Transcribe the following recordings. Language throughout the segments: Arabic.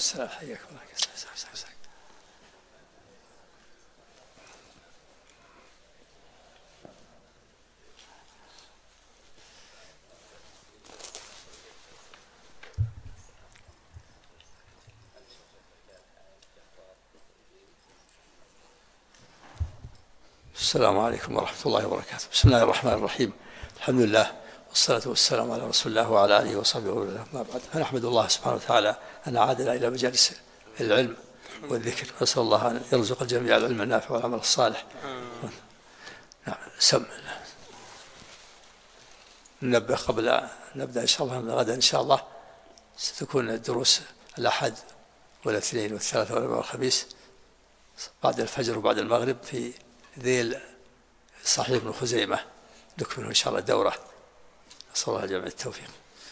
السلام. حياكم الله. السلام عليكم ورحمة الله وبركاته. بسم الله الرحمن الرحيم. الحمد لله والصلاة والسلام على رسول الله وعلى آله وصحبه ومن ما بعد. فنحمد الله سبحانه وتعالى أن عادنا إلى مجالس العلم والذكر، نسأل الله أن يرزق الجميع العلم النافع والعمل الصالح. نعم. ننبه قبل أن نبدأ إن شاء الله. غدا إن شاء الله ستكون الدروس الأحد والاثنين والثلاثاء والأربعاء والخميس بعد الفجر وبعد المغرب في ذيل صحيح ابن خزيمة، نكمل إن شاء الله الدورة. نسأل الله جميع التوفيق.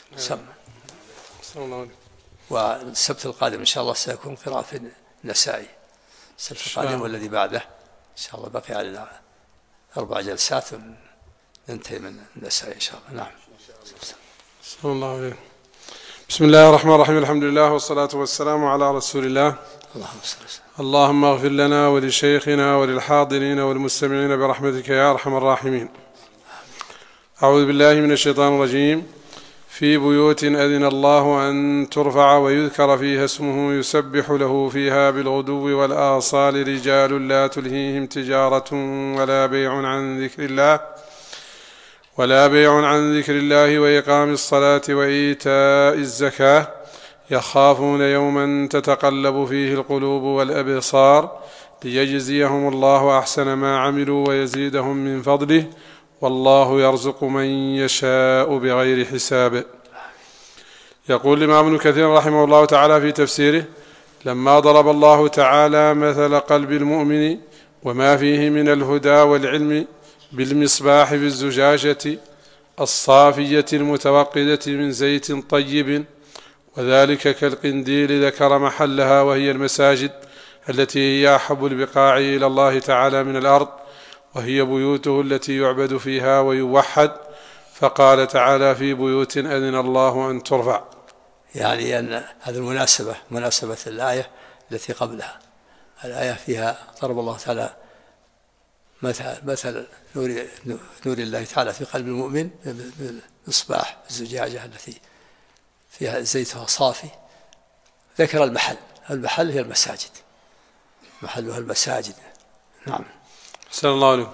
والسبت القادم إن شاء الله سيكون قراءة في النسائي، السبت القادم والذي بعده إن شاء الله. بقي علينا 4 جلسات وننتهي من النسائي إن شاء الله. نعم. صلى الله عليه. بسم الله الرحمن الرحيم. الحمد لله والصلاة والسلام على رسول الله. اللهم اغفر لنا ولشيخنا وللحاضرين والمستمعين برحمتك يا أرحم الراحمين. أعوذ بالله من الشيطان الرجيم. في بيوت أذن الله أن ترفع ويذكر فيها اسمه يسبح له فيها بالغدو والآصال رجال لا تلهيهم تجارة ولا بيع عن ذكر الله وإقام الصلاة وإيتاء الزكاة يخافون يوما تتقلب فيه القلوب والأبصار ليجزيهم الله أحسن ما عملوا ويزيدهم من فضله والله يرزق من يشاء بغير حساب. يقول الإمام ابن كثير رحمه الله تعالى في تفسيره: لما ضرب الله تعالى مثل قلب المؤمن وما فيه من الهدى والعلم بالمصباح في الزجاجة الصافية المتوقدة من زيت طيب، وذلك كالقنديل، ذكر محلها وهي المساجد التي هي أحب البقاع إلى الله تعالى من الأرض، وهي بيوته التي يعبد فيها ويوحد. فقال تعالى: في بيوت أذن الله أن ترفع. يعني أن هذه مناسبة الآية التي قبلها. الآية فيها ضرب الله تعالى مثل نور الله تعالى في قلب المؤمن بالمصباح الزجاجة التي فيها زيتها صافي. ذكر المحل هي المساجد، محلها المساجد. نعم. أحسن الله عليكم.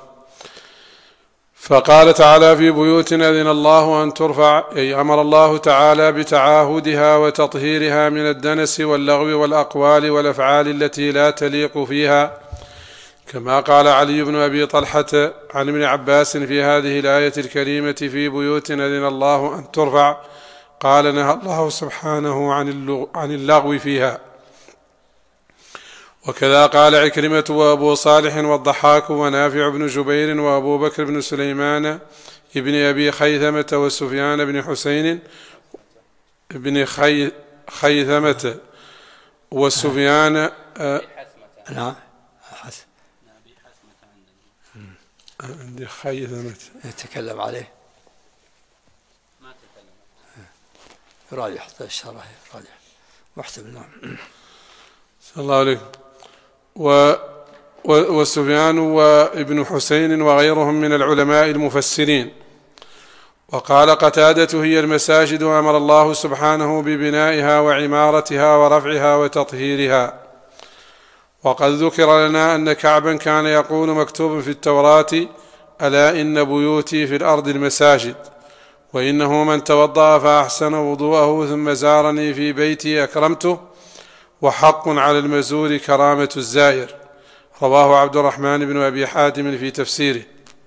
فقال تعالى: في بيوت أذن الله أن ترفع، أي أمر الله تعالى بتعاهدها وتطهيرها من الدنس واللغو والأقوال والأفعال التي لا تليق فيها، كما قال علي بن أبي طلحة عن ابن عباس في هذه الآية الكريمة: في بيوت أذن الله أن ترفع، قال: نهى الله سبحانه عن اللغو فيها. وكذا قال عكرمة وأبو صالح والضحاك ونافع بن جبير وأبو بكر بن سليمان ابن أبي خيثمة وسفيان بن حسين ابن خيثمة وسفيان. نعم. عندي خيثمة يتكلم عليه، ما تكلم، راجع حتى الشرح راجع محتمل. نعم. صلى الله عليه. وسفيان وابن حسين وغيرهم من العلماء المفسرين. وقال قتادة: هي المساجد، أمر الله سبحانه ببنائها وعمارتها ورفعها وتطهيرها. وقد ذكر لنا أن كعبا كان يقول مكتوب في التوراة: ألا إن بيوتي في الأرض المساجد، وإنه من توضأ فأحسن وضوءه ثم زارني في بيتي أكرمته، وحق على المزور كرامة الزائر. رواه عبد الرحمن بن أبي حاتم في تفسيره.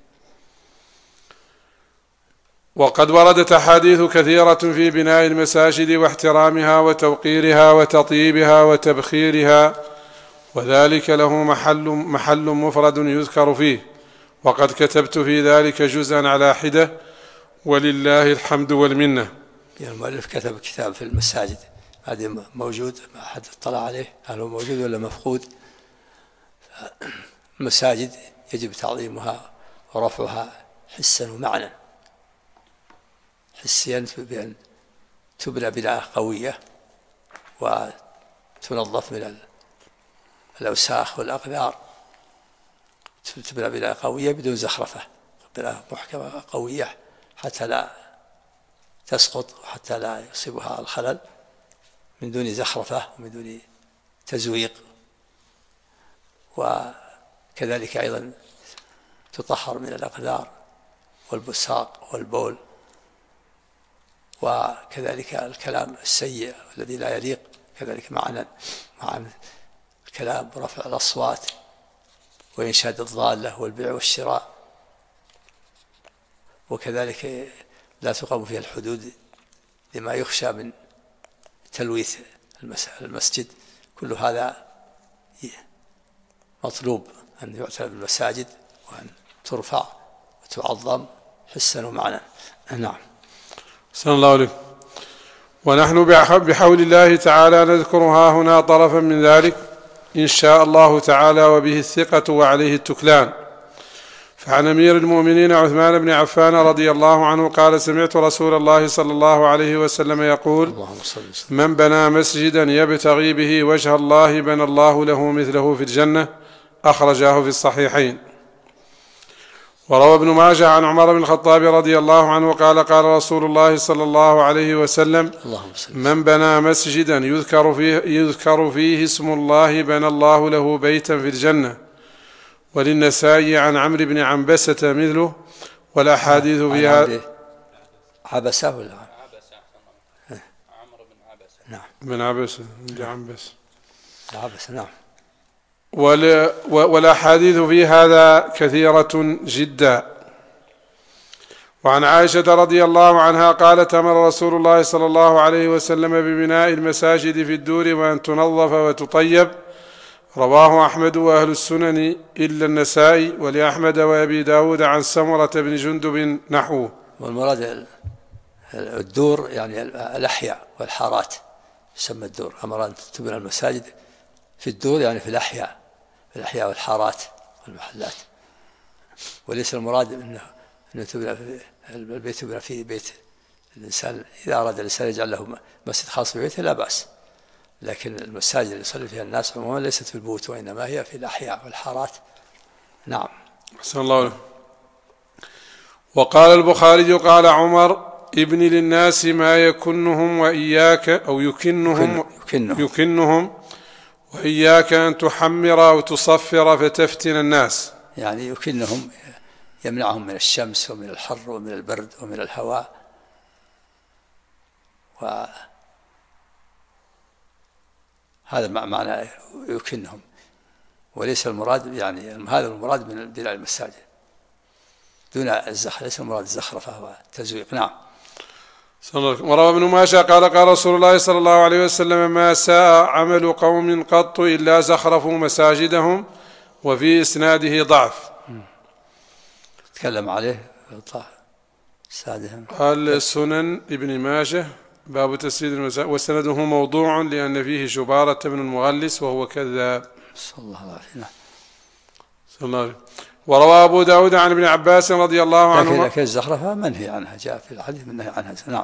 وقد وردت أحاديث كثيرة في بناء المساجد واحترامها وتوقيرها وتطييبها وتبخيرها، وذلك له محل مفرد يذكر فيه، وقد كتبت في ذلك جزءا على حدة، ولله الحمد والمنة. المؤلف كتب كتاب في المساجد، هذا موجود، ما أحد اطلع عليه هل هو موجود ولا مفقود. المساجد يجب تعظيمها ورفعها حسا ومعنى. حسيا بأن تبنى بناء قوية تنظف من الأوساخ والأقذار، تبنى بناء قوية بدون زخرفة، بناء محكمة قوية حتى لا تسقط وحتى لا يصيبها الخلل، من دون زخرفة ومن دون تزويق. وكذلك أيضا تطهر من الأقذار والبصاق والبول، وكذلك الكلام السيء الذي لا يليق، كذلك مع الكلام برفع الأصوات وإنشاد الضالة والبيع والشراء. وكذلك لا تقام فيها الحدود لما يخشى من تلويث المسجد. كل هذا مطلوب أن يعتنى بالمساجد وأن ترفع وتعظم حسا ومعنى. نعم. أحسن الله عليكم. ونحن بحول الله تعالى نذكرها هنا طرفا من ذلك إن شاء الله تعالى، وبه الثقة وعليه التكلان. فعن أمير المؤمنين عثمان بن عفان رضي الله عنه قال: سمعت رسول الله صلى الله عليه وسلم يقول: من بنى مسجدا يبتغي به وجه الله بنى الله له مثله في الجنة. أخرجاه في الصحيحين. وروى ابن ماجه عن عمر بن الخطاب رضي الله عنه قال: قال رسول الله صلى الله عليه وسلم: من بنى مسجدا يذكر فيه اسم الله بنى الله له بيتا في الجنة. وللنسائي عن عمرو بن عنبسة مثله. والأحاديث فيها عبسة ولا عمرو بن عبسة؟ نعم، بن عبسة عبسة. نعم. والأحاديث في هذا كثيرة جدا. وعن عائشة رضي الله عنها قالت: أمر رسول الله صلى الله عليه وسلم ببناء المساجد في الدور وأن تنظف وتطيب. رواه أحمد وأهل السنن إلا النسائي، ولأحمد وأبي داود عن سمرة بن جندب نحوه. والمراد الدور يعني الأحياء والحارات، يسمى الدور. أمر أن تبنى المساجد في الدور يعني في الأحياء والحارات والمحلات، وليس المراد أنه تبنى البيت يبنى في بيت الإنسان. إذا أراد الإنسان يجعل له مسجد خاص ببيته لا بأس، لكن المساجد اللي يصلي فيها الناس عموما ليست في البيوت، وإنما هي في الأحياء والحارات. نعم. أحسن الله له. وقال البخاري: قال عمر: ابن للناس ما يكنهم وإياك أو يكنهم وإياك أن تحمر أو تصفر فتفتن الناس. يعني يكنهم يمنعهم من الشمس ومن الحر ومن البرد ومن الهواء. هذا معنى يكنهم، وليس المراد يعني هذا المراد من بناء المساجد دون الزخرفة، ليس المراد الزخرفة والتزويق. نعم. وروى ابن ماجه قال: قال رسول الله صلى الله عليه وسلم: ما ساء عمل قوم قط إلا زخرفوا مساجدهم. وفي إسناده ضعف. تكلم عليه سادهم. قال: سنن ابن ماجه باب تسديد المساجد، وسنده موضوع لأن فيه جبارة بن المغلس وهو كذاب. صلى الله عليه وسلم. وروى أبو داود عن ابن عباس رضي الله عنه. لكن الزخرفة منهي عنها، جاء في الحديث منهي عنها. نعم.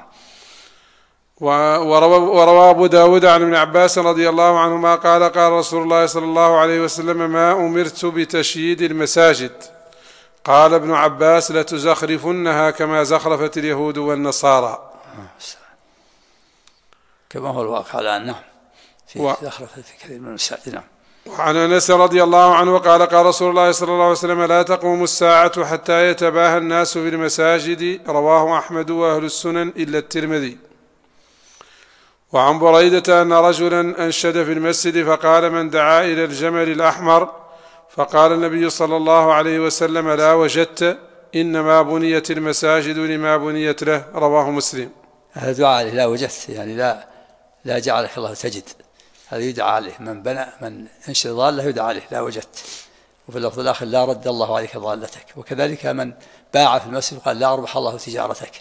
وروى أبو داود عن ابن عباس رضي الله عنهما قال: قال رسول الله صلى الله عليه وسلم: ما أمرت بتشييد المساجد. قال ابن عباس: لتزخرفنها كما زخرفت اليهود والنصارى. كما هو الواقع الآن. نعم. في زخرفة في كثير من المساجد. نعم. وعن أنس رضي الله عنه قال: قال رسول الله صلى الله عليه وسلم: لا تقوم الساعة حتى يتباهى الناس في المساجد. رواه أحمد وأهل السنن إلا الترمذي. وعن بريدة أن رجلا أنشد في المسجد فقال: من دعا إلى الجمل الأحمر؟ فقال النبي صلى الله عليه وسلم: لا وجدت، إنما بنيت المساجد لما بنيت له. رواه مسلم. هذا دعاء لا وجدت، يعني لا جعلك الله تجد، هذا يدعى عليه. من بنى من انشد ضالة يدعى عليه لا وجدت. وفي اللفظ الآخر: لا رد الله عليك ضالتك. وكذلك من باع في المسجد قال: لا أربح الله تجارتك.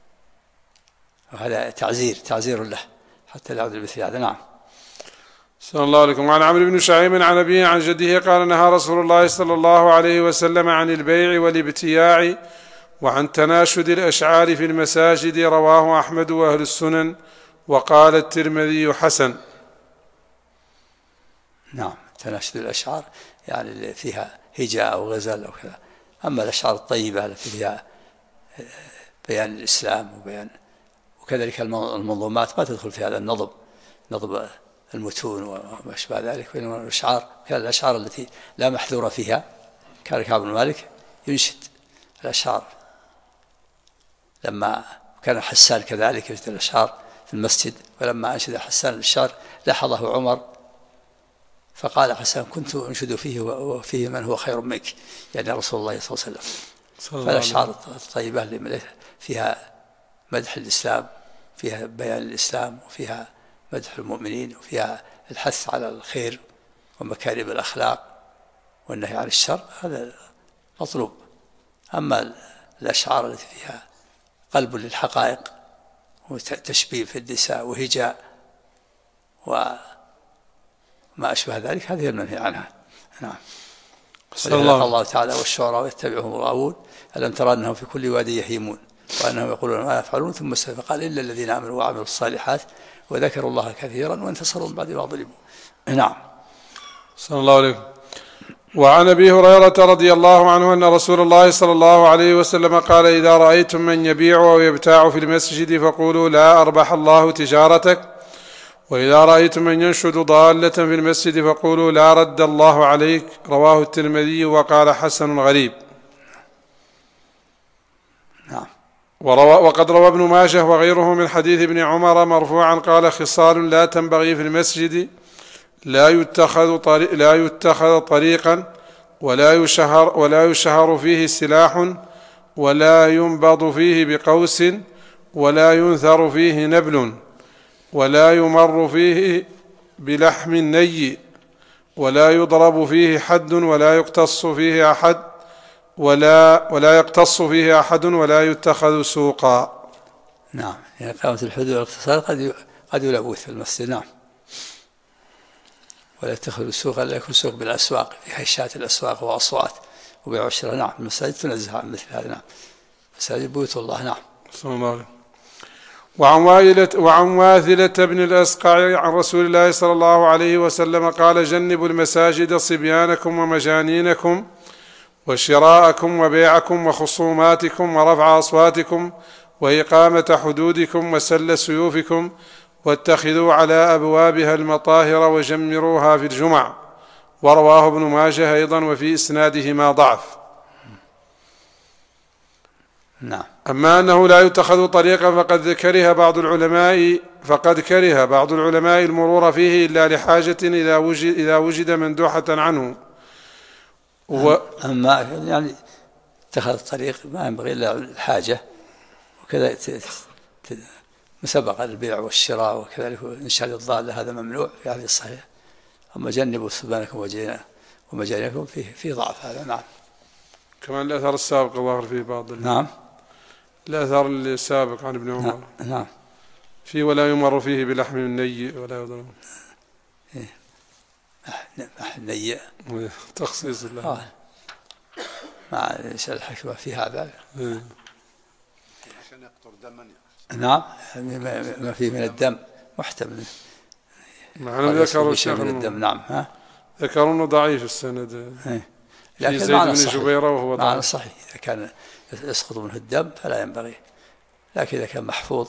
وهذا تعزير له حتى لا يعود مثل هذا. نعم. صلى الله عليكم. وعن عمرو بن شعيب عن أبيه عن جده قال: نهى رسول الله صلى الله عليه وسلم عن البيع والابتياع وعن تناشد الأشعار في المساجد. رواه أحمد وأهل السنن. وقال الترمذي: حسن. نعم، تناشد الأشعار يعني اللي فيها هجاء أو غزل أو كذا. أما الأشعار الطيبة التي فيها بيان الإسلام وكذلك المنظومات ما تدخل في هذا النظم، نظم المتون وما أشبه ذلك. بينما الأشعار كان الأشعار التي لا محذور فيها، كان كعب بن مالك ينشد الأشعار، لما كان حسان كذلك ينشد الأشعار في المسجد، ولما أنشد حسان الأشعار لاحظه عمر فقال حسان: كنت أنشد فيه وفيه من هو خير منك، يعني رسول الله صلى الله عليه وسلم. فالأشعار الطيبة اللي فيها مدح الإسلام، فيها بيان الإسلام، وفيها مدح المؤمنين، وفيها الحث على الخير ومكارم الأخلاق والنهي عن الشر، هذا مطلوب. أما الأشعار التي فيها قلب للحقائق وتشبيه في النساء وهجاء وما أشبه ذلك، هذه المنهي عنها. نعم. الله تعالى: والشعراء يتبعهم الغاوون ألم ترى أنهم في كل وادي يهيمون وأنهم يقولون ما يفعلون ثم قال إلا الذين آمنوا وعملوا الصالحات وذكروا الله كثيرا وانتصروا من بعد ما ظلموا. نعم. صلى الله عليه. وعن أبي هريرة رضي الله عنه أن رسول الله صلى الله عليه وسلم قال: إذا رأيتم من يبيع أو يبتاع في المسجد فقولوا لا أربح الله تجارتك، وإذا رأيتم من ينشد ضالة في المسجد فقولوا لا رد الله عليك. رواه الترمذي وقال حسن غريب. نعم. وقد روى ابن ماجه وغيره من حديث ابن عمر مرفوعا قال: خصال لا تنبغي في المسجد: لا يتخذ طريقا، ولا يشهر فيه سلاح، ولا ينبض فيه بقوس، ولا ينثر فيه نبل، ولا يمر فيه بلحم ني، ولا يضرب فيه حد، ولا يقتص فيه أحد، ولا يتخذ سوقا. نعم، يعني إقامة الحدود والاقتصاد قد يلوث في المسجد. نعم. ولا يتخذ السوق، لا يكون سوق بالأسواق في هشات الأسواق وأصوات وبيع وشراء. نعم. المساجد تنزه عن مثل هذا. نعم. مساجد بيوت الله. نعم. صلى الله عليه. وعن واثلة بن الأسقع عن رسول الله صلى الله عليه وسلم قال: جنبوا المساجد صبيانكم ومجانينكم وشراءكم وبيعكم وخصوماتكم ورفع أصواتكم وإقامة حدودكم وسل سيوفكم، واتخذوا على أبوابها المطاهر وجمروها في الجمع. ورواه ابن ماجه أيضا وفي إسناده ما ضعف. نعم. أما أنه لا يتخذ طريقا فقد كره بعض العلماء المرور فيه إلا لحاجة إذا وجد مندوحة عنه. أما يعني اتخذ الطريق ما ينبغي إلا الحاجة، وكذا مسبق البيع والشراء وكذلك إنشاد الضالة هذا ممنوع في هذه الصحيح. أما جنبوا صبيانكم ومجانيكم فيه ضعف هذا. نعم. كمان الأثر السابق ظهر فيه بعض. نعم. الأثر السابق عن ابن عمر. نعم. فيه ولا يمر فيه بلحم ني ولا يضرب. ني تخصيص الله. مع الحكمة في هذا. عشان يقطر دما. نعم. ما فيه من الدم محتمل. معنى ذكروا من الدم. نعم. ذكروا انه ضعيف السند. لكن زيد بن جبيرة وهو ضعيف. معنى صحيح. إذا كان يسقط منه الدم فلا ينبغي، لكن إذا كان محفوظ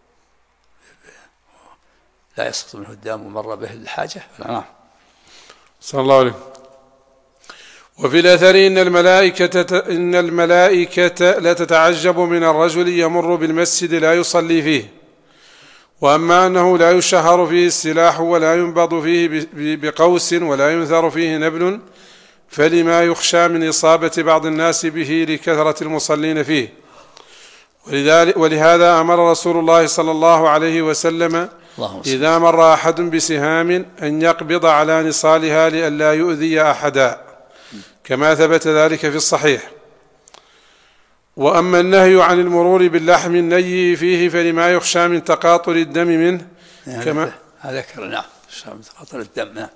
لا يسقط منه الدم ومر به الحاجة. نعم. صلى الله عليه. وفي الأثر إن الملائكة لا تتعجب من الرجل يمر بالمسجد لا يصلي فيه. وأما أنه لا يشهر فيه السلاح ولا ينبض فيه بقوس ولا ينثر فيه نبل فلما يخشى من إصابة بعض الناس به لكثرة المصلين فيه. ولهذا أمر رسول الله صلى الله عليه وسلم إذا مر أحد بسهام أن يقبض على نصالها لئلا يؤذي أحدا، كما ثبت ذلك في الصحيح. وأما النهي عن المرور باللحم الني فيه فلما يخشى من تقاطر الدم منه كما ذكر. نعم. من تقاطر الدم. نعم.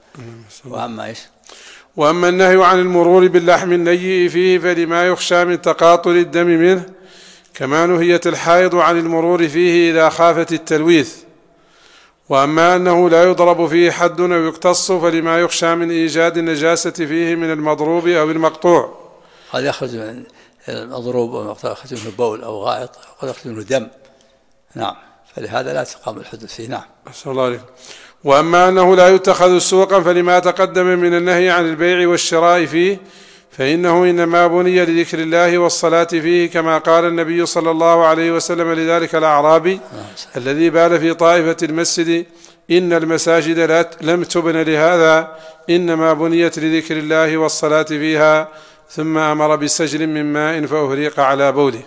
وأما النهي عن المرور باللحم الني فيه فلما يخشى من تقاطر الدم منه كما نهيت الحائض عن المرور فيه إذا خافت التلويث. وأما أنه لا يضرب فيه حد أو يقتص فلما يخشى من إيجاد النجاسة فيه من المضروب أو المقطوع. قد يخرج من المضروب أو المقطوع يخرج منه بول أو غائط وقد يخرج منه دم. نعم، فلهذا لا تقام الحدود فيه. نعم. أسأل الله عليكم. وأما أنه لا يتخذ سوقا فلما تقدم من النهي عن البيع والشراء فيه فإنه إنما بني لذكر الله والصلاة فيه، كما قال النبي صلى الله عليه وسلم لذلك الأعرابي الذي بال في طائفة المسجد: إن المساجد لم تبن لهذا، إنما بنيت لذكر الله والصلاة فيها، ثم أمر بسجل من ماء فأهريق على بوله.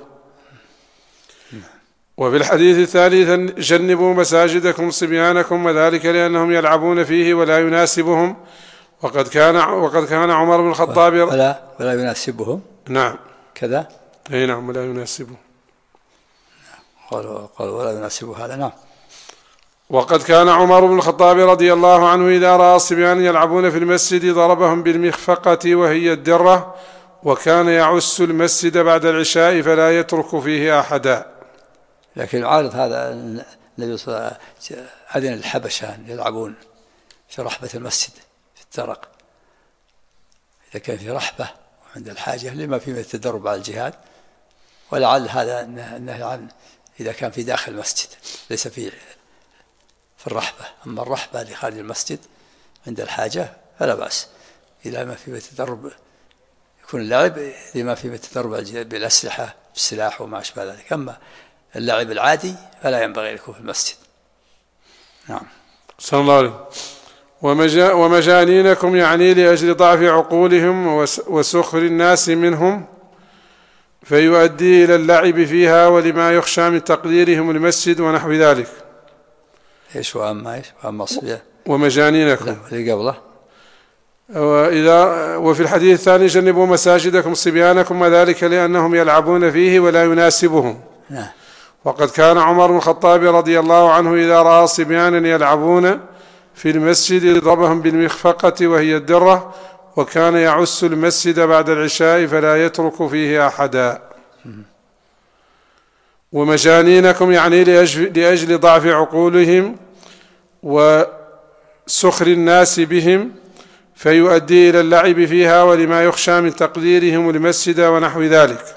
وفي الحديث الثالث: جنبوا مساجدكم صبيانكم، وذلك لأنهم يلعبون فيه ولا يناسبهم. وقد كان عمر بن الخطاب ولا يناسبهم. نعم كذا. أي نعم، ولا يناسبهم. قالوا ولا يناسبه هذا. نعم. وقد كان عمر بن الخطاب رضي الله عنه إذا رأى الصبيان يلعبون في المسجد ضربهم بالمخفقة وهي الدرة، وكان يعس المسجد بعد العشاء فلا يترك فيه أحدا. لكن عارض هذا النبي صلى الله عليه وسلم أذن الحبشة يلعبون في رحبة المسجد في الترق، إذا كان في رحبة وعند الحاجة لما فيه من التدرب على الجهاد، ولعل هذا النهي عن إذا كان في داخل المسجد ليس في الرحبة. أما الرحبة لخارج المسجد عند الحاجة فلا بأس، إذا ما في التدرب يكون اللعب لما في التدرب بالأسلحة بالسلاح وما أشبه ذلك. أما اللعب العادي فلا ينبغي يكون في المسجد. نعم. صلى الله عليه. ومجانينكم يعني لأجل ضعف عقولهم وسخر الناس منهم، فيؤدي إلى اللعب فيها ولما يخشى من تقديرهم المسجد ونحو ذلك. إيش وأما الصبيان ومجانينكم اللي قبله. وفي الحديث الثاني: جنبوا مساجدكم صبيانكم، وذلك لأنهم يلعبون فيه ولا يناسبهم. نعم. وقد كان عمر بن الخطاب رضي الله عنه إذا رأى صبيانا يلعبون في المسجد ضربهم بالمخفقة وهي الدرة، وكان يعس المسجد بعد العشاء فلا يترك فيه أحدا. ومجانينكم يعني لأجل ضعف عقولهم وسخر الناس بهم، فيؤدي إلى اللعب فيها ولما يخشى من تقديرهم المسجد ونحو ذلك.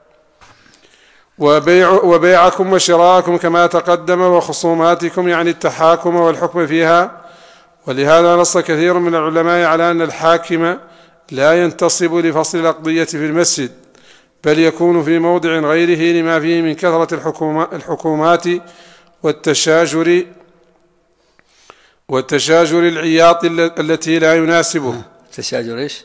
وبيعكم وشراءكم كما تقدم، وخصوماتكم يعني التحاكم والحكم فيها. ولهذا نص كثير من العلماء على أن الحاكم لا ينتصب لفصل الأقضية في المسجد، بل يكون في موضع غيره لما فيه من كثرة الحكومات والتشاجر العياط التي لا يناسبه. التشاجر إيش؟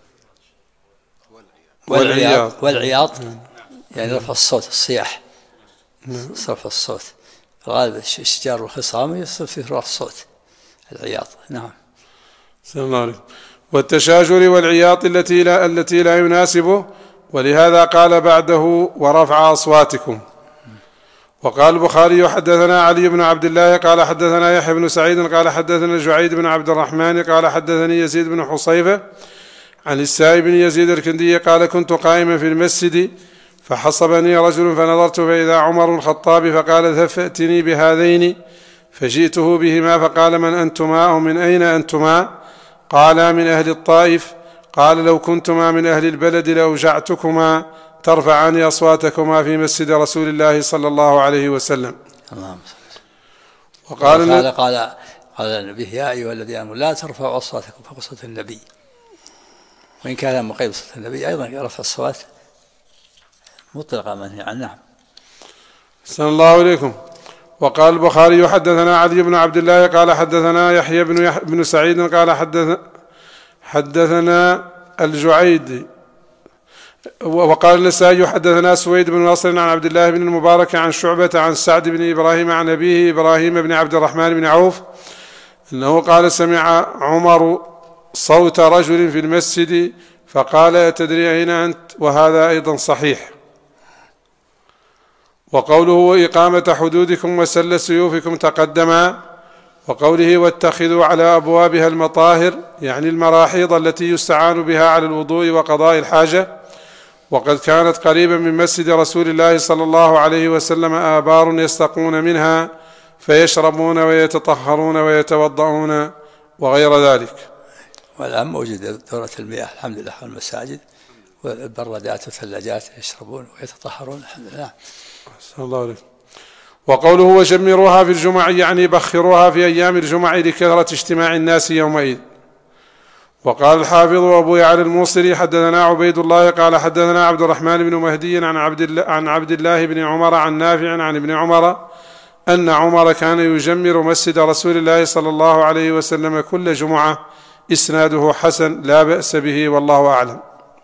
والعياط يعني رفع الصوت، الصياح، صرف الصوت. غالب الشجار والخصام يصير في رفع الصوت، العياط. نعم. سلام الله عليكم. والتشاجر والعياط التي لا يناسبه، ولهذا قال بعده: ورفع أصواتكم. وقال البخاري: حدثنا علي بن عبد الله قال حدثنا يحيى بن سعيد قال حدثنا جعيد بن عبد الرحمن قال حدثني يزيد بن حصيفة عن السائب بن يزيد الكندي قال: كنت قائما في المسجد فحصبني رجل فنظرت فإذا عمر بن الخطاب فقال: فأتني بهذين، فجئته بهما فقال: من أنتما أو من أين أنتما؟ قالا: من أهل الطائف. قال: لو كنتما من أهل البلد لأوجعتكما ترفعان أصواتكما في مسجد رسول الله صلى الله عليه وسلم. وقال قال النبي: يا أيها الذين آمنوا لا ترفعوا أصواتكم فوق صوت النبي. وإن كان مقيد صوت النبي أيضا رفع الصوات مطلقا منهي عنه. نعم. صلى الله عليكم. وقال البخاري: حدثنا علي بن عبد الله قال حدثنا يحيى بن سعيد قال حدثنا الجعيد. وقال النسائي: حدثنا سويد بن نصر عن عبد الله بن المبارك عن شعبة عن سعد بن إبراهيم عن أبيه إبراهيم بن عبد الرحمن بن عوف أنه قال: سمع عمر صوت رجل في المسجد فقال: أتدري أين أنت؟ وهذا أيضا صحيح. وقوله: وإقامة حدودكم وسل سيوفكم تقدما. وقوله: واتخذوا على أبوابها المطاهر يعني المراحيض التي يستعان بها على الوضوء وقضاء الحاجة. وقد كانت قريبا من مسجد رسول الله صلى الله عليه وسلم آبار يستقون منها، فيشربون ويتطهرون ويتوضؤون وغير ذلك. والآن موجود دورة المياه الحمد لله في المساجد، والبرادات والثلاجات يشربون ويتطهرون الحمد لله. الله عليك. وقوله وشمروها في الجمع يعني بخروها في أيام الجمع لكثرة اجتماع الناس يومئذ. وقال الحافظ أبو يعلى الموصلي حدثنا عبيد الله قال حدثنا عبد الرحمن بن مهدي عن عبد الله بن عمر عن نافع عن ابن عمر أن عمر كان يجمر مسجد رسول الله صلى الله عليه وسلم كل جمعة. إسناده حسن لا بأس به والله أعلم.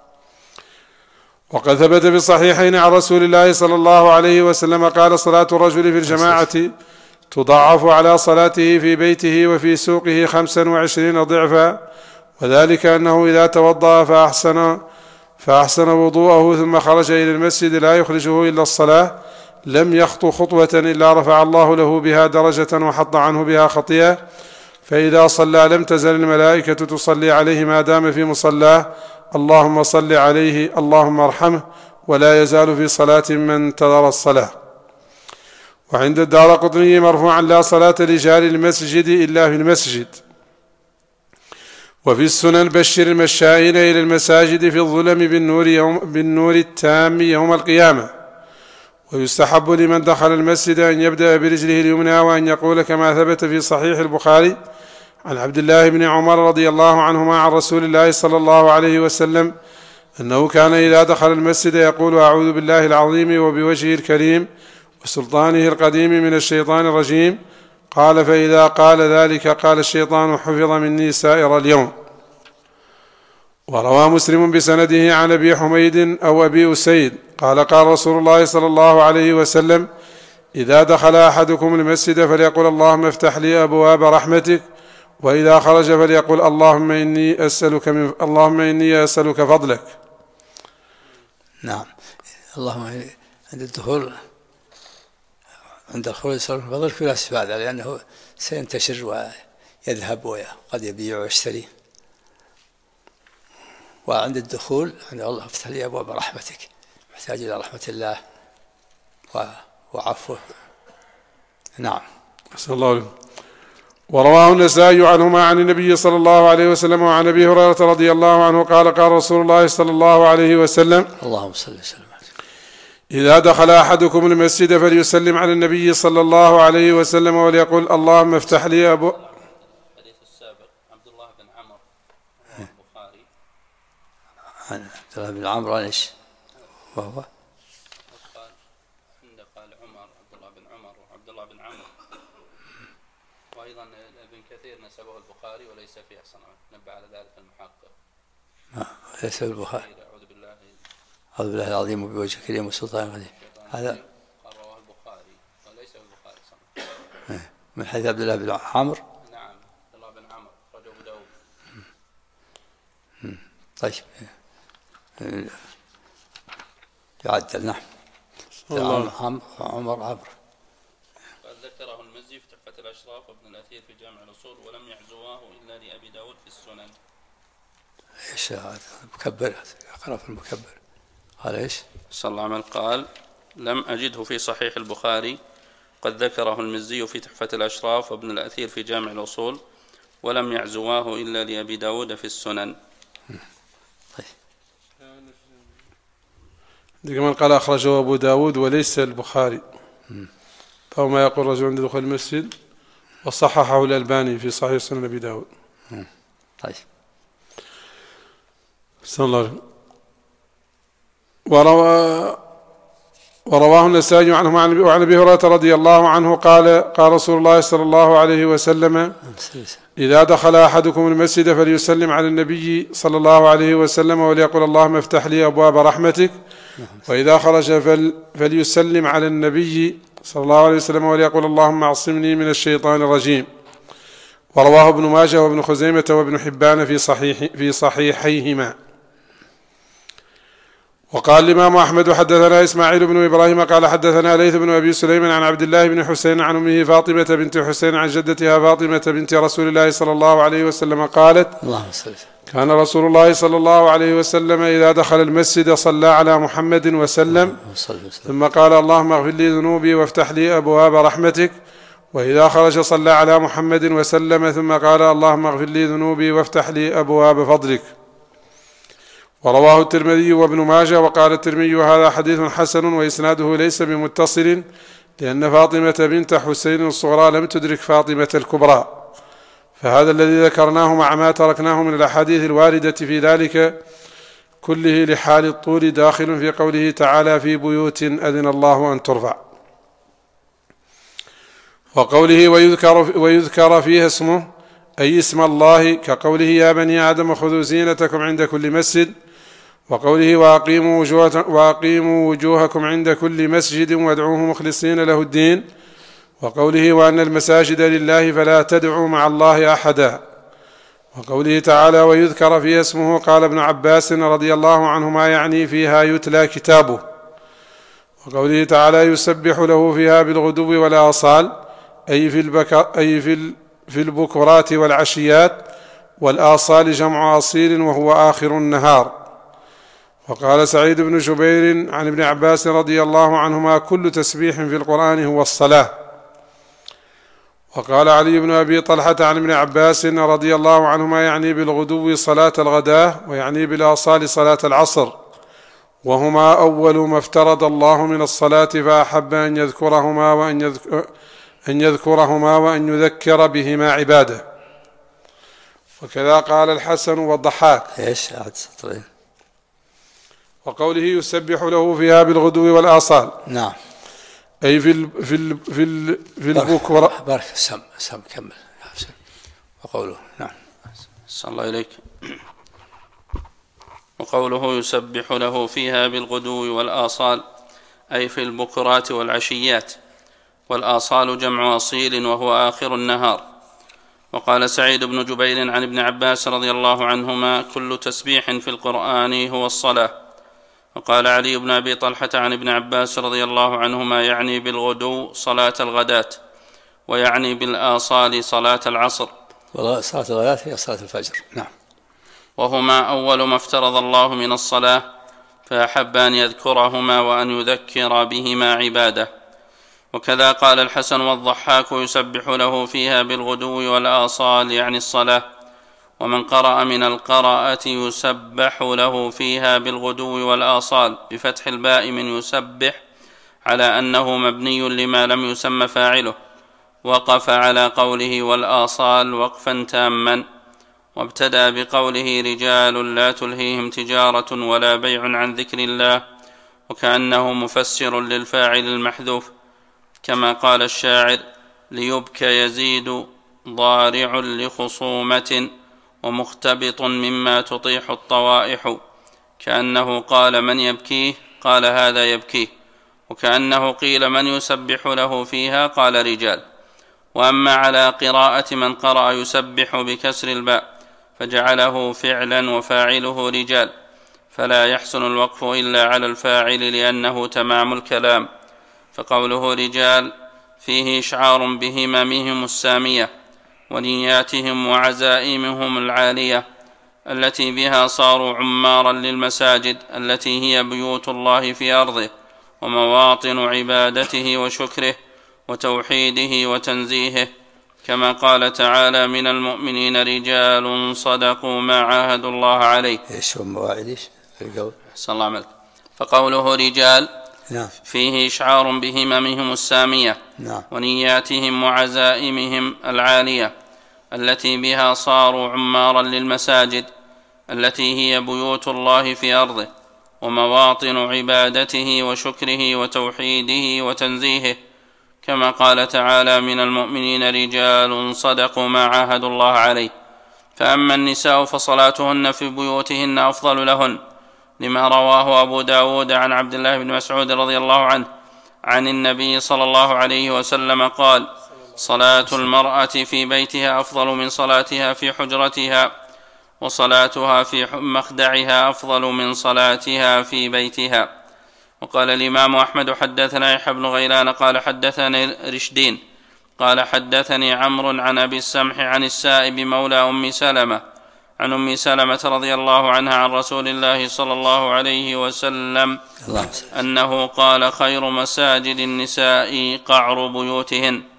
وقد ثبت في الصحيحين عن رسول الله صلى الله عليه وسلم قال صلاة الرجل في الجماعة تضاعف على صلاته في بيته وفي سوقه 25 ضعفا، وذلك أنه إذا توضأ فأحسن وضوءه ثم خرج إلى المسجد لا يخرجه إلا الصلاة لم يخطو خطوة إلا رفع الله له بها درجة وحط عنه بها خطيئة، فإذا صلى لم تزل الملائكة تصلي عليه ما دام في مصلاه اللهم صل عليه اللهم ارحمه، ولا يزال في صلاة من انتظر الصلاة. وعند الدارقطني مرفوعا لا صلاة لجار المسجد إلا في المسجد. وفي السنن بشر المشائين إلى المساجد في الظلم بالنور التام يوم القيامة. ويستحب لمن دخل المسجد أن يبدأ برجله اليمنى وأن يقول كما ثبت في صحيح البخاري عن عبد الله بن عمر رضي الله عنهما عن رسول الله صلى الله عليه وسلم أنه كان إذا دخل المسجد يقول أعوذ بالله العظيم وبوجهه الكريم وسلطانه القديم من الشيطان الرجيم. قال فإذا قال ذلك قال الشيطان حفظ مني سائر اليوم. وروى مسلم بسنده عن أبي حميد أو أبي أسيد قال قال رسول الله صلى الله عليه وسلم إذا دخل أحدكم المسجد فليقل اللهم افتح لي أبواب رحمتك، وإذا خرج فليقل اللهم إني أسألك فضلك. نعم. اللهم عند الخروج يسألك فضلك في نفس هذا، لأنه سينتشر ويذهب وقد يبيع ويشتري. وعند الدخول عند الله افتح لي أبواب رحمتك، محتاج إلى رحمة الله وعفوه. نعم. أسأل الله عليه. ورواه النسائي عنهما عن النبي صلى الله عليه وسلم وعن أبي هريرة رضي الله عنه قال قال رسول الله صلى الله عليه وسلم اللهم صل وسلم إذا دخل أحدكم المسجد فليسلم على النبي صلى الله عليه وسلم وليقل اللهم افتح لي أبو. الحديث السابق عبد الله بن عمرو البخاري عن عبد الله بن عمرو ايش وهو قال عمر عبد الله بن عمر وعبد الله بن عمرو. وأيضا ابن كثير نسبه البخاري وليس فيه صنع، نبه على ذلك المحقق. ليس البخاري. أعوذ بالله العظيم وبوجهه الكريم وسلطانه القديم. هذا رواه البخاري وليس البخاري صنع. من حديث عبد الله بن عمرو. نعم عبد الله بن عمرو أخرجه أبو داود. طيب يعدل. نعم. عمر قد ذكره المزي في تحفة الأشراف وابن الأثير في جامع الأصول ولم يعزواه إلا لأبي داود في السنن. ايش هذا المكبر؟ اقرأ في المكبر. قال ايش؟ صلى الله عليه وسلم قال لم أجده في صحيح البخاري، قد ذكره المزي في تحفة الأشراف وابن الأثير في جامع الأصول ولم يعزواه إلا لأبي داود في السنن. كمان قال أخرجه أبو داود وليس البخاري، فهو ما يقول رجل عند دخول المسجد، وصححه الألباني في صحيح سنن أبي داود. طيب. صلى الله عليه وسلم. ورواه النسائي عنه عن أبي هريرة رضي الله عنه قال قال رسول الله صلى الله عليه وسلم إذا دخل أحدكم المسجد فليسلم على النبي صلى الله عليه وسلم وليقل اللهم افتح لي أبواب رحمتك، وإذا خرج فليسلم على النبي صلى الله عليه وسلم وليقل اللهم اعصمني من الشيطان الرجيم. ورواه ابن ماجه وابن خزيمة وابن حبان في صحيحيهما. وقال الإمام أحمد حدثنا إسماعيل بن إبراهيم قال حدثنا ليث بن أبي سليم عن عبد الله بن حسين عن أمه فاطمة بنت حسين عن جدتها فاطمة بنت رسول الله صلى الله عليه وسلم قالت كان رسول الله صلى الله عليه وسلم إذا دخل المسجد صلى على محمد وسلم ثم قال اللهم اغفر لي ذنوبي وافتح لي أبواب رحمتك، وإذا خرج صلى على محمد وسلم ثم قال اللهم اغفر لي ذنوبي وافتح لي أبواب فضلك. ورواه الترمذي وابن ماجه. وقال الترمذي هذا حديث حسن وإسناده ليس بمتصل لأن فاطمة بنت حسين الصغرى لم تدرك فاطمة الكبرى، فهذا الذي ذكرناه مع ما تركناه من الأحاديث الواردة في ذلك كله لحال الطول داخل في قوله تعالى في بيوت أذن الله أن ترفع. وقوله ويذكر فيها اسمه أي اسم الله، كقوله يا بني آدم خذوا زينتكم عند كل مسجد، وقوله وأقيموا وجوهكم عند كل مسجد وادعوه مخلصين له الدين، وقوله وأن المساجد لله فلا تدعوا مع الله أحدا، وقوله تعالى ويذكر فيها اسمه. قال ابن عباس رضي الله عنهما يعني فيها يتلى كتابه. وقوله تعالى يسبح له فيها بالغدو والآصال أي في البكرات والعشيات، والآصال جمع أصيل وهو آخر النهار. وقال سعيد بن جبير عن ابن عباس رضي الله عنهما كل تسبيح في القرآن هو الصلاة. وقال علي بن أبي طلحة عن ابن عباس رضي الله عنهما يعني بالغدو صلاة الغداة، ويعني بالآصال صلاة العصر، وهما أول ما افترض الله من الصلاة، فأحب أن يذكرهما وأن يذكر بهما عباده. وكذا قال الحسن والضحاك. ايش أعد سطرين. وقوله يسبح له فيها بالغدو والآصال. نعم. أي في البكرة. بارك سم كمل. وقوله نعم. صلى الله إليك. وقوله يسبح له فيها بالغدو والآصال أي في البكرات والعشيات، والآصال جمع أصيل وهو آخر النهار. وقال سعيد بن جبير عن ابن عباس رضي الله عنهما كل تسبيح في القرآن هو الصلاة. وقال علي بن أبي طلحة عن ابن عباس رضي الله عنهما يعني بالغدو صلاة الغداة، ويعني بالآصال صلاة العصر. صلاة الغداة هي صلاة الفجر. نعم. وهما أول ما افترض الله من الصلاة، فأحب أن يذكرهما وأن يذكر بهما عباده. وكذا قال الحسن والضحاك يسبح له فيها بالغدو والآصال يعني الصلاة. ومن قرأ من القراءة يسبح له فيها بالغدو والآصال بفتح الباء من يسبح على أنه مبني لما لم يسم فاعله، وقف على قوله والآصال وقفا تاما، وابتدأ بقوله رجال لا تلهيهم تجارة ولا بيع عن ذكر الله، وكأنه مفسر للفاعل المحذوف، كما قال الشاعر ليبكى يزيد ضارع لخصومة ومختبط مما تطيح الطوائح، كأنه قال من يبكيه قال هذا يبكيه، وكأنه قيل من يسبح له فيها قال رجال. وأما على قراءة من قرأ يسبح بكسر الباء فجعله فعلا وفاعله رجال، فلا يحسن الوقف إلا على الفاعل لأنه تمام الكلام. فقوله رجال فيه إشعار بهممهم السامية ونياتهم وعزائمهم العالية التي بها صاروا عمارا للمساجد التي هي بيوت الله في أرضه ومواطن عبادته وشكره وتوحيده وتنزيهه، كما قال تعالى من المؤمنين رجال صدقوا ما عاهدوا الله عليه. ايش هو مواعيد ايش القول؟ صلى الله عليه. فقوله رجال نعم. فيه إشعار بهممهم السامية نعم. ونياتهم وعزائمهم العالية التي بها صاروا عمارا للمساجد التي هي بيوت الله في أرضه ومواطن عبادته وشكره وتوحيده وتنزيهه، كما قال تعالى من المؤمنين رجال صدقوا ما عاهدوا الله عليه. فأما النساء فصلاتهن في بيوتهن أفضل لهن، لما رواه أبو داود عن عبد الله بن مسعود رضي الله عنه عن النبي صلى الله عليه وسلم قال صلاة المرأة في بيتها أفضل من صلاتها في حجرتها، وصلاتها في مخدعها أفضل من صلاتها في بيتها. وقال الإمام أحمد حدثنا يحيى بن غيلان قال حدثني رشدين قال حدثني عمرو عن أبي السمح عن السائب مولى أم سلمة عن أم سلمة رضي الله عنها عن رسول الله صلى الله عليه وسلم أنه قال خير مساجد النساء قعر بيوتهن،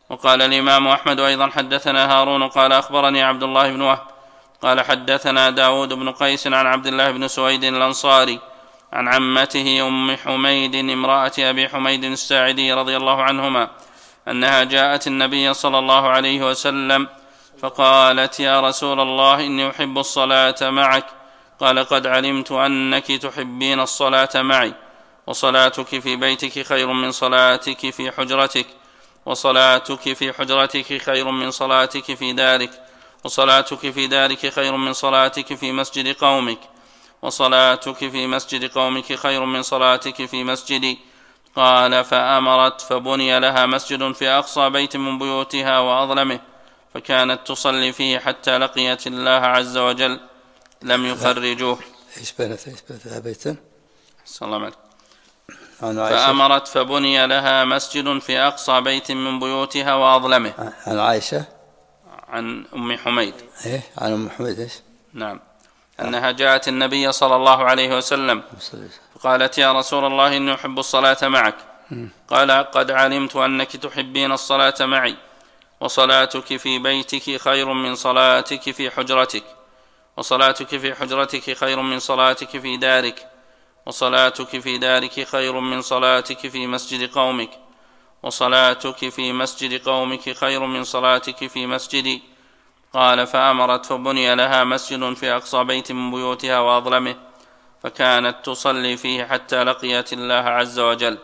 وقال الإمام أحمد أيضا حدثنا هارون قال أخبرني عبد الله بن وهب قال حدثنا داود بن قيس عن عبد الله بن سويد الأنصاري عن عمته أم حميد امرأة أبي حميد الساعدي رضي الله عنهما أنها جاءت النبي صلى الله عليه وسلم فقالت يا رسول الله إني أحب الصلاة معك. قال قد علمت أنك تحبين الصلاة معي، وصلاتك في بيتك خير من صلاتك في حجرتك، وصلاتك في حجرتك خير من صلاتك في دارك، وصلاتك في دارك خير من صلاتك في مسجد قومك، وصلاتك في مسجد قومك خير من صلاتك في مسجدي. قال فأمرت فبني لها مسجد في أقصى بيت من بيوتها وأظلمه، فكانت تصلي فيه حتى لقيت الله عز وجل. لم يخرجوه. ايش بنت بيتا؟ صلى الله عليه. فأمرت فبني لها مسجد في أقصى بيت من بيوتها وأظلمه. عن عائشة؟ عن أم حميد. إيه عن أم حميد إيش؟ نعم. أنها جاءت النبي صلى الله عليه وسلم فقالت يا رسول الله إني أحب الصلاة معك. قال قد علمت أنك تحبين الصلاة معي، وصلاتك في بيتك خير من صلاتك في حجرتك، وصلاتك في حجرتك خير من صلاتك في دارك، وصلاتك في دارك خير من صلاتك في مسجد قومك، وصلاتك في مسجد قومك خير من صلاتك في مسجدي. قال فأمرت فبني لها مسجد في أقصى بيت من بيوتها وأظلمه، فكانت تصلي فيه حتى لقيت الله عز وجل.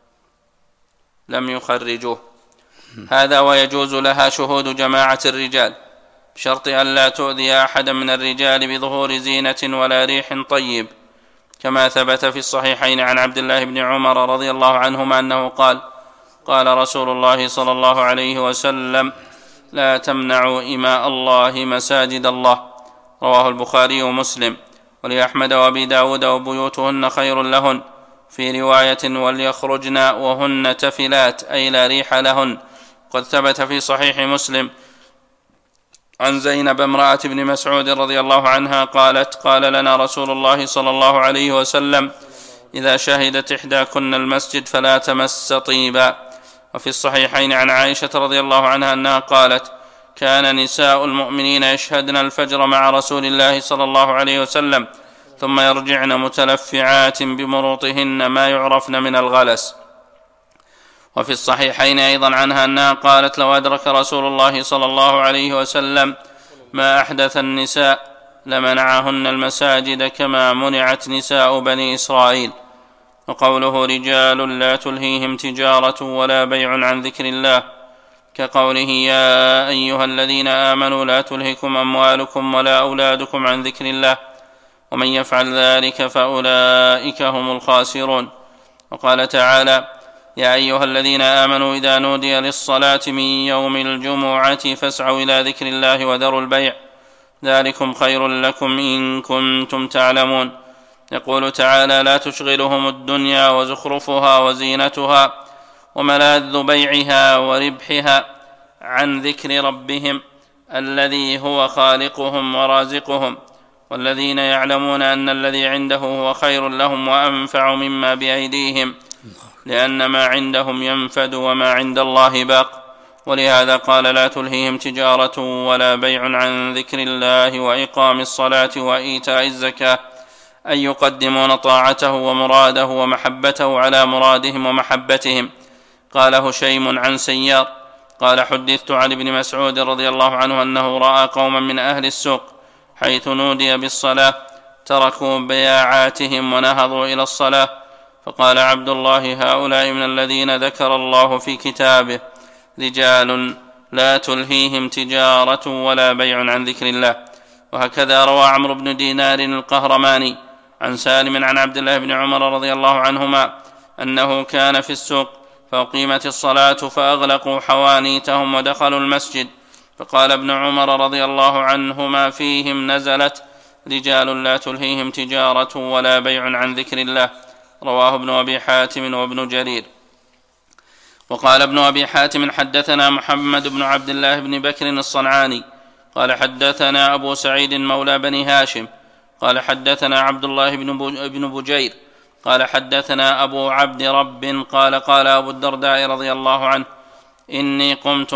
لم يخرجوه. هذا ويجوز لها شهود جماعة الرجال بشرط أن لا تؤذي أحدا من الرجال بظهور زينة ولا ريح طيب، كما ثبت في الصحيحين عن عبد الله بن عمر رضي الله عنهما أنه قال قال رسول الله صلى الله عليه وسلم لا تمنعوا إماء الله مساجد الله. رواه البخاري ومسلم. ولأحمد وأبي داود وبيوتهن خير لهن، في رواية وليخرجن وهن تفلات أي لا ريح لهن. قد ثبت في صحيح مسلم عن زينب امرأة ابن مسعود رضي الله عنها قالت قال لنا رسول الله صلى الله عليه وسلم إذا شهدت إحداكن المسجد فلا تمس طيبا. وفي الصحيحين عن عائشة رضي الله عنها أنها قالت كان نساء المؤمنين يشهدن الفجر مع رسول الله صلى الله عليه وسلم ثم يرجعن متلفعات بمروطهن ما يعرفن من الغلس. وفي الصحيحين أيضا عنها أنها قالت لو أدرك رسول الله صلى الله عليه وسلم ما أحدث النساء لمنعهن المساجد كما منعت نساء بني إسرائيل. وقوله رجال لا تلهيهم تجارة ولا بيع عن ذكر الله كقوله يا أيها الذين آمنوا لا تلهكم أموالكم ولا أولادكم عن ذكر الله ومن يفعل ذلك فأولئك هم الخاسرون. وقال تعالى يا أيها الذين آمنوا إذا نودي للصلاة من يوم الجمعة فاسعوا إلى ذكر الله وذروا البيع ذلكم خير لكم إن كنتم تعلمون. يقول تعالى لا تشغلهم الدنيا وزخرفها وزينتها وملاذ بيعها وربحها عن ذكر ربهم الذي هو خالقهم ورازقهم، والذين يعلمون أن الذي عنده هو خير لهم وأنفع مما بأيديهم لأن ما عندهم ينفد وما عند الله باق. ولهذا قال لا تلهيهم تجارة ولا بيع عن ذكر الله وإقام الصلاة وإيتاء الزكاة، أن يقدمون طاعته ومراده ومحبته على مرادهم ومحبتهم. قال هشيم عن سيار قال حدثت عن ابن مسعود رضي الله عنه أنه رأى قوما من أهل السوق حيث نودي بالصلاة تركوا بياعاتهم ونهضوا إلى الصلاة، فقال عبد الله هؤلاء من الذين ذكر الله في كتابه رجال لا تلهيهم تجارة ولا بيع عن ذكر الله. وهكذا روى عمرو بن دينار القهرماني عن سالم عن عبد الله بن عمر رضي الله عنهما أنه كان في السوق فأقيمت الصلاة فأغلقوا حوانيتهم ودخلوا المسجد، فقال ابن عمر رضي الله عنهما فيهم نزلت رجال لا تلهيهم تجارة ولا بيع عن ذكر الله. رواه ابن أبي حاتم وابن جرير. وقال ابن أبي حاتم حدثنا محمد بن عبد الله بن بكر الصنعاني قال حدثنا أبو سعيد مولى بني هاشم قال حدثنا عبد الله بن بجير قال حدثنا أبو عبد رب قال قال أبو الدرداء رضي الله عنه إني قمت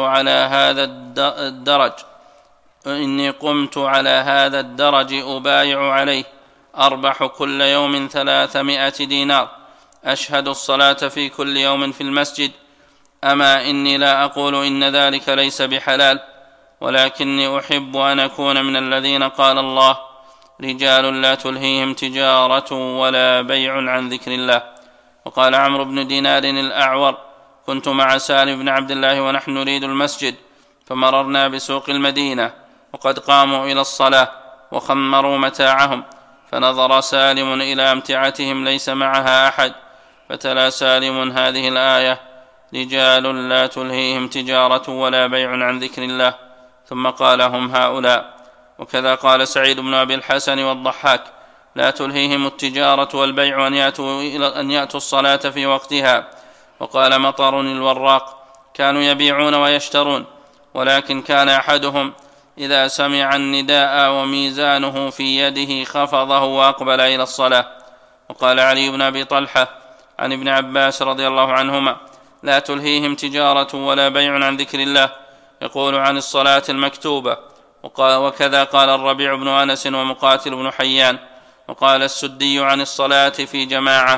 على هذا الدرج أبايع عليه، أربح كل يوم 300 دينار، أشهد الصلاة في كل يوم في المسجد. أما إني لا أقول إن ذلك ليس بحلال، ولكني أحب أن أكون من الذين قال الله: رجال لا تلهيهم تجارة ولا بيع عن ذكر الله. وقال عمرو بن دينار الأعور: كنت مع سالم بن عبد الله ونحن نريد المسجد، فمررنا بسوق المدينة وقد قاموا إلى الصلاة وخمروا متاعهم، فنظر سالم إلى أمتعتهم ليس معها أحد، فتلا سالم هذه الآية: رجال لا تلهيهم تجارة ولا بيع عن ذكر الله، ثم قال: هم هؤلاء. وكذا قال سعيد بن أبي الحسن والضحاك: لا تلهيهم التجارة والبيع أن يأتوا الصلاة في وقتها. وقال مطر الوراق: كانوا يبيعون ويشترون، ولكن كان أحدهم إذا سمع النداء وميزانه في يده خفضه وأقبل إلى الصلاة. وقال علي بن أبي طلحة عن ابن عباس رضي الله عنهما: لا تلهيهم تجارة ولا بيع عن ذكر الله، يقول عن الصلاة المكتوبة. وكذا قال الربيع بن أنس ومقاتل بن حيان. وقال السدي عن الصلاة في جماعة.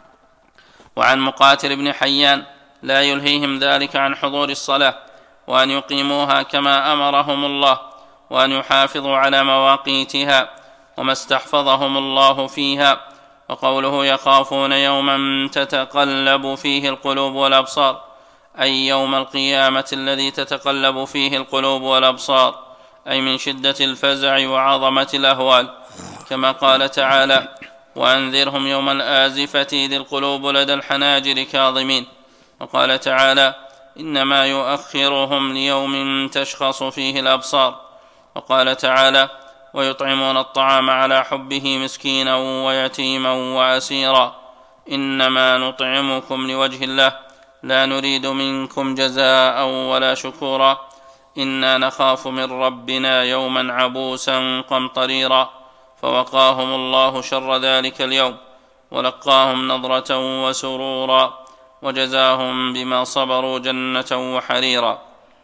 وعن مقاتل بن حيان: لا يلهيهم ذلك عن حضور الصلاة، وأن يقيموها كما أمرهم الله، وأن يحافظوا على مواقيتها وما استحفظهم الله فيها. وقوله: يخافون يوما تتقلب فيه القلوب والأبصار، أي يوم القيامة الذي تتقلب فيه القلوب والأبصار، أي من شدة الفزع وعظمة الأهوال، كما قال تعالى: وأنذرهم يوم الآزفة إذ القلوب لدى الحناجر كاظمين. وقال تعالى: إنما يؤخرهم ليوم تشخص فيه الأبصار. وقال تعالى: ويطعمون الطعام على حبه مسكينا ويتيما وأسيرا، إنما نطعمكم لوجه الله لا نريد منكم جزاء ولا شكورا، إنا نخاف من ربنا يوما عبوسا قمطريرا. فوقاهم الله شر ذلك اليوم، ولقاهم نضرة وسرورا، وجزاهم بما صبروا جنة وحريرا.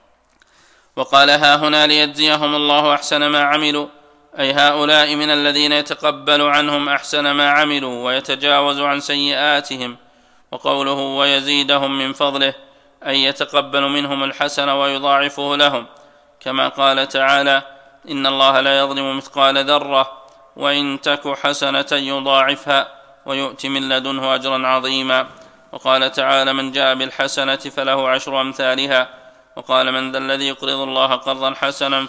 وقال: ها هنا ليجزيهم الله أحسن ما عملوا، أي هؤلاء من الذين يتقبل عنهم أحسن ما عملوا ويتجاوز عن سيئاتهم. وقوله: ويزيدهم من فضله، أي يتقبل منهم الحسن ويضاعفه لهم، كما قال تعالى: إن الله لا يظلم مثقال ذرة وإن تك حسنة يضاعفها ويؤتي من لدنه أجرا عظيما. وقال تعالى: من جاء بالحسنة فله 10 أمثالها. وقال: من ذا الذي يقرض الله قرضا حسنا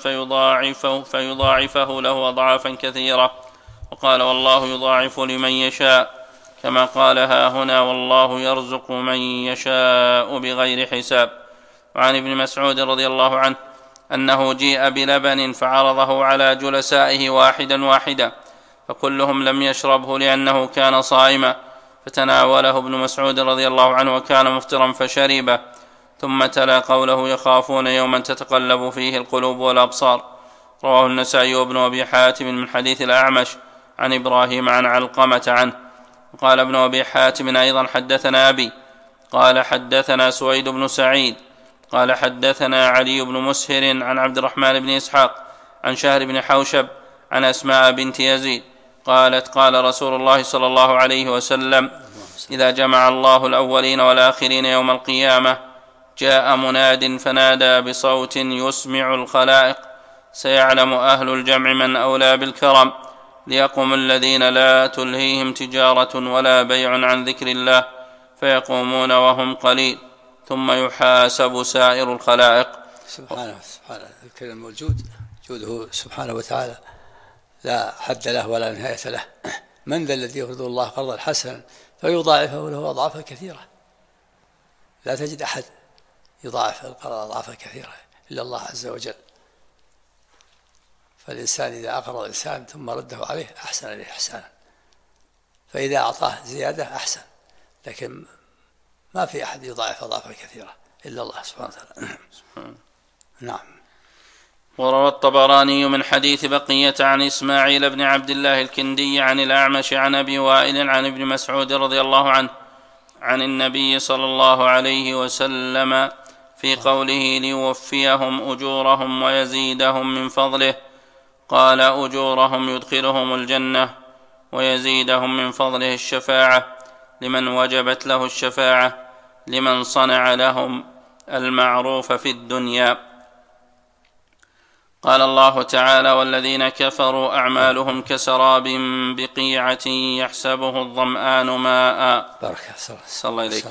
فيضاعفه له أضعافا كثيرة. وقال: والله يضاعف لمن يشاء، كما قال: ها هنا والله يرزق من يشاء بغير حساب. وعن ابن مسعود رضي الله عنه أنه جيء بلبن فعرضه على جلسائه واحدا واحدا، فكلهم لم يشربه لأنه كان صائما، فتناوله ابن مسعود رضي الله عنه وكان مفطرا فشربه، ثم تلا قوله: يخافون يوما تتقلب فيه القلوب والأبصار. رواه النسائي وابن أبي حاتم من حديث الأعمش عن إبراهيم عن علقمة عنه. وقال ابن أبي حاتم أيضا: حدثنا أبي قال حدثنا سويد بن سعيد قال حدثنا علي بن مسهر عن عبد الرحمن بن إسحاق عن شهر بن حوشب عن أسماء بنت يزيد قالت: قال رسول الله صلى الله عليه وسلم: إذا جمع الله الأولين والآخرين يوم القيامة جاء مناد فنادى بصوت يسمع الخلائق: سيعلم أهل الجمع من أولى بالكرم، ليقم الذين لا تلهيهم تجارة ولا بيع عن ذكر الله، فيقومون وهم قليل، ثم يحاسب سائر الخلائق. سبحانه الكريم الموجود جوده سبحانه وتعالى لا حد له ولا نهاية له. من ذا الذي يقرض الله قرضا حسنا فيضاعفه له أضعافا كثيرة؟ لا تجد أحد يضاعف القرض أضعافا كثيرة إلا الله عز وجل. فالإنسان إذا أقرض الإنسان ثم رده عليه أحسن إليه إحسانا، فإذا أعطاه زيادة أحسن، لكن ما في أحد يضاعف أضعافا كثيرة إلا الله سبحانه وتعالى. نعم. وروى الطبراني من حديث بقية عن إسماعيل بن عبد الله الكندي عن الأعمش عن أبي وائل عن ابن مسعود رضي الله عنه عن النبي صلى الله عليه وسلم: في قوله ليوفيهم أجورهم ويزيدهم من فضله. قال أجورهم يدخلهم الجنة، ويزيدهم من فضله الشفاعة لمن وجبت له الشفاعة لمن صنع لهم المعروف في الدنيا. قال الله تعالى والذين كفروا أعمالهم كسراب بقيعة يحسبه الظمآن ماء. بارك الله إليك.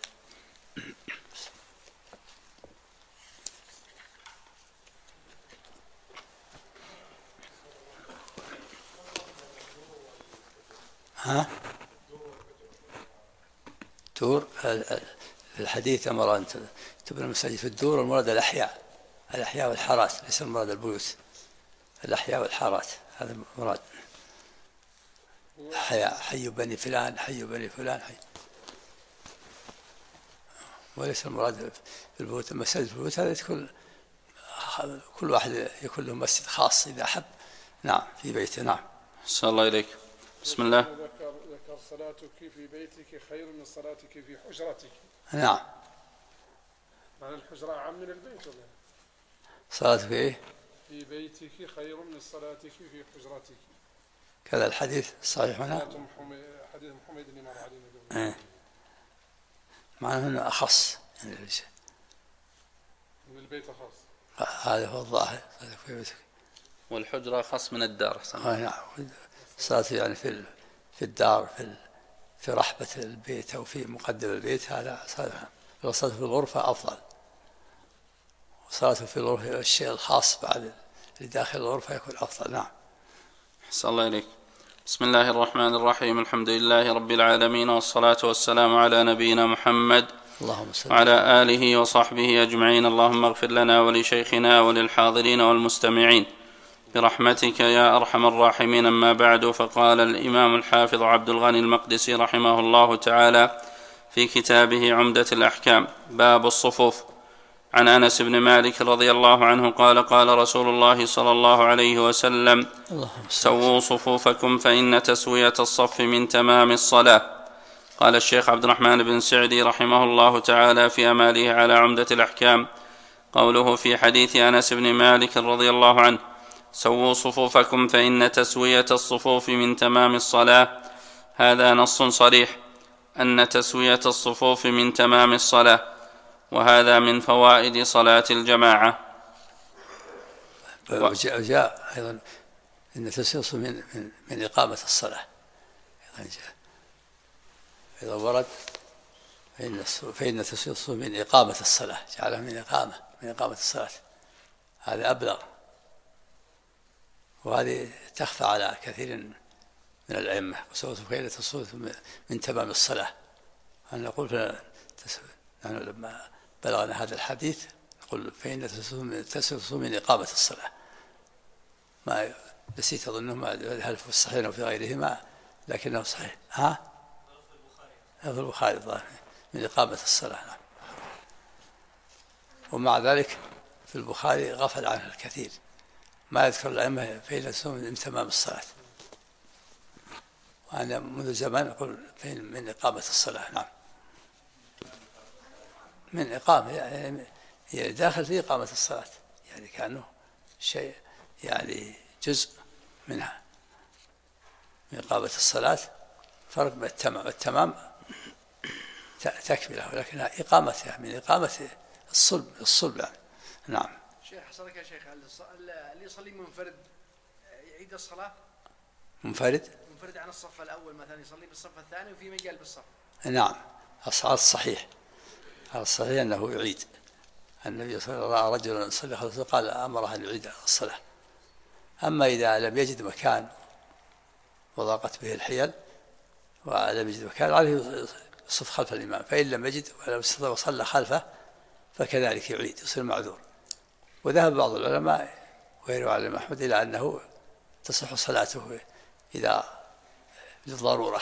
دور في الحديث أمر أن تبنى المساجد في الدور، المراد الأحياء والحارات، ليس المراد البيوت. الأحياء والحارات هذا المراد. حي بني فلان، حي بني فلان، حي. وليس المراد في البيوت. المساجد في البيوت هذا كل واحد يكون له مسجد خاص إذا أحب. نعم في بيته. نعم. صلى الله إليك. بسم الله. ذكر صلاتك في بيتك خير من صلاتك في حجرتك. نعم. معنى الحجرة أعم من البيت ولا؟ صلاتك إيه؟ في بيتك خير من صلاتك في حجرتك. كذا الحديث صحيح هنا. حديث محمد بن مر عليه. معناه هنا أخص يعني من البيت أخص. هذا هو الظاهر. في بيتك. والحجرة أخص من الدار. نعم. صلاته يعني في الدار، في رحبة البيت أو في مقدم البيت، هذا صلاته في الغرفة أفضل. وصلاته في الغرفة الشيء الخاص بعد اللي داخل الغرفة يكون أفضل. نعم. صلى الله عليك. بسم الله الرحمن الرحيم. الحمد لله رب العالمين، والصلاة والسلام على نبينا محمد وعلى آله وصحبه أجمعين. اللهم اغفر لنا ولشيخنا وللحاضرين والمستمعين برحمتك يا أرحم الراحمين. أما بعد، فقال الإمام الحافظ عبد الغني المقدسي رحمه الله تعالى في كتابه عمدة الأحكام: باب الصفوف. عن أنس بن مالك رضي الله عنه قال: قال رسول الله صلى الله عليه وسلم: سووا صفوفكم فإن تسوية الصف من تمام الصلاة. قال الشيخ عبد الرحمن بن سعدي رحمه الله تعالى في أماله على عمدة الأحكام: قوله في حديث أنس بن مالك رضي الله عنه: سووا صفوفكم فإن تسوية الصفوف من تمام الصلاة، هذا نص صريح أن تسوية الصفوف من تمام الصلاة، وهذا من فوائد صلاة الجماعة. وجاء أيضا أن تسوية من إقامة الصلاة أيضا ورد، فإن تسوية من إقامة الصلاة، جعلها من إقامة الصلاة، هذا أبلغ. وهذه تخفى على كثير من الأئمة. وسوف فإن تسوية من تمام الصلاة. أنا نقول نحن لما بلغنا هذا الحديث نقول فإن تسوية من إقامة الصلاة. ما نسيت أظنه هل في الصحيحين أو في غيرهما، لكنه صحيح. في البخاري الظاهر من إقامة الصلاة. نعم. ومع ذلك في البخاري غفل عنه الكثير، ما يذكر الأئمة فإن تسوية من تمام الصلاة. وأنا منذ زمان أقول فإن من إقامة الصلاة. نعم. من إقامة يعني داخل في إقامة الصلاة، يعني كأنه شيء يعني جزء منها من إقامة الصلاة. فرق بين التمام تكمله، ولكنها إقامتها من إقامة الصلب يعني. نعم. شيخ حصلك يا شيخ، اللي يصلي منفرد يعيد الصلاة؟ منفرد عن الصف الأول مثلا، يصلي بالصف الثاني وفي مجال بالصف. نعم. الصحيح أنه يعيد. النبي صلى الله عليه وسلم رجلا يصلي خلفه قال أمره أن يعيد الصلاة. أما إذا لم يجد مكان وضاقت به الحيل ولم يجد مكان، عليه يصف خلف الإمام. فإن لم يجد ولم يستطع وصلى خلفه فكذلك يعيد، يصير معذور. وذهب بعض العلماء وغيره على محمد إلى أنه تصح صلاته إذا للضرورة،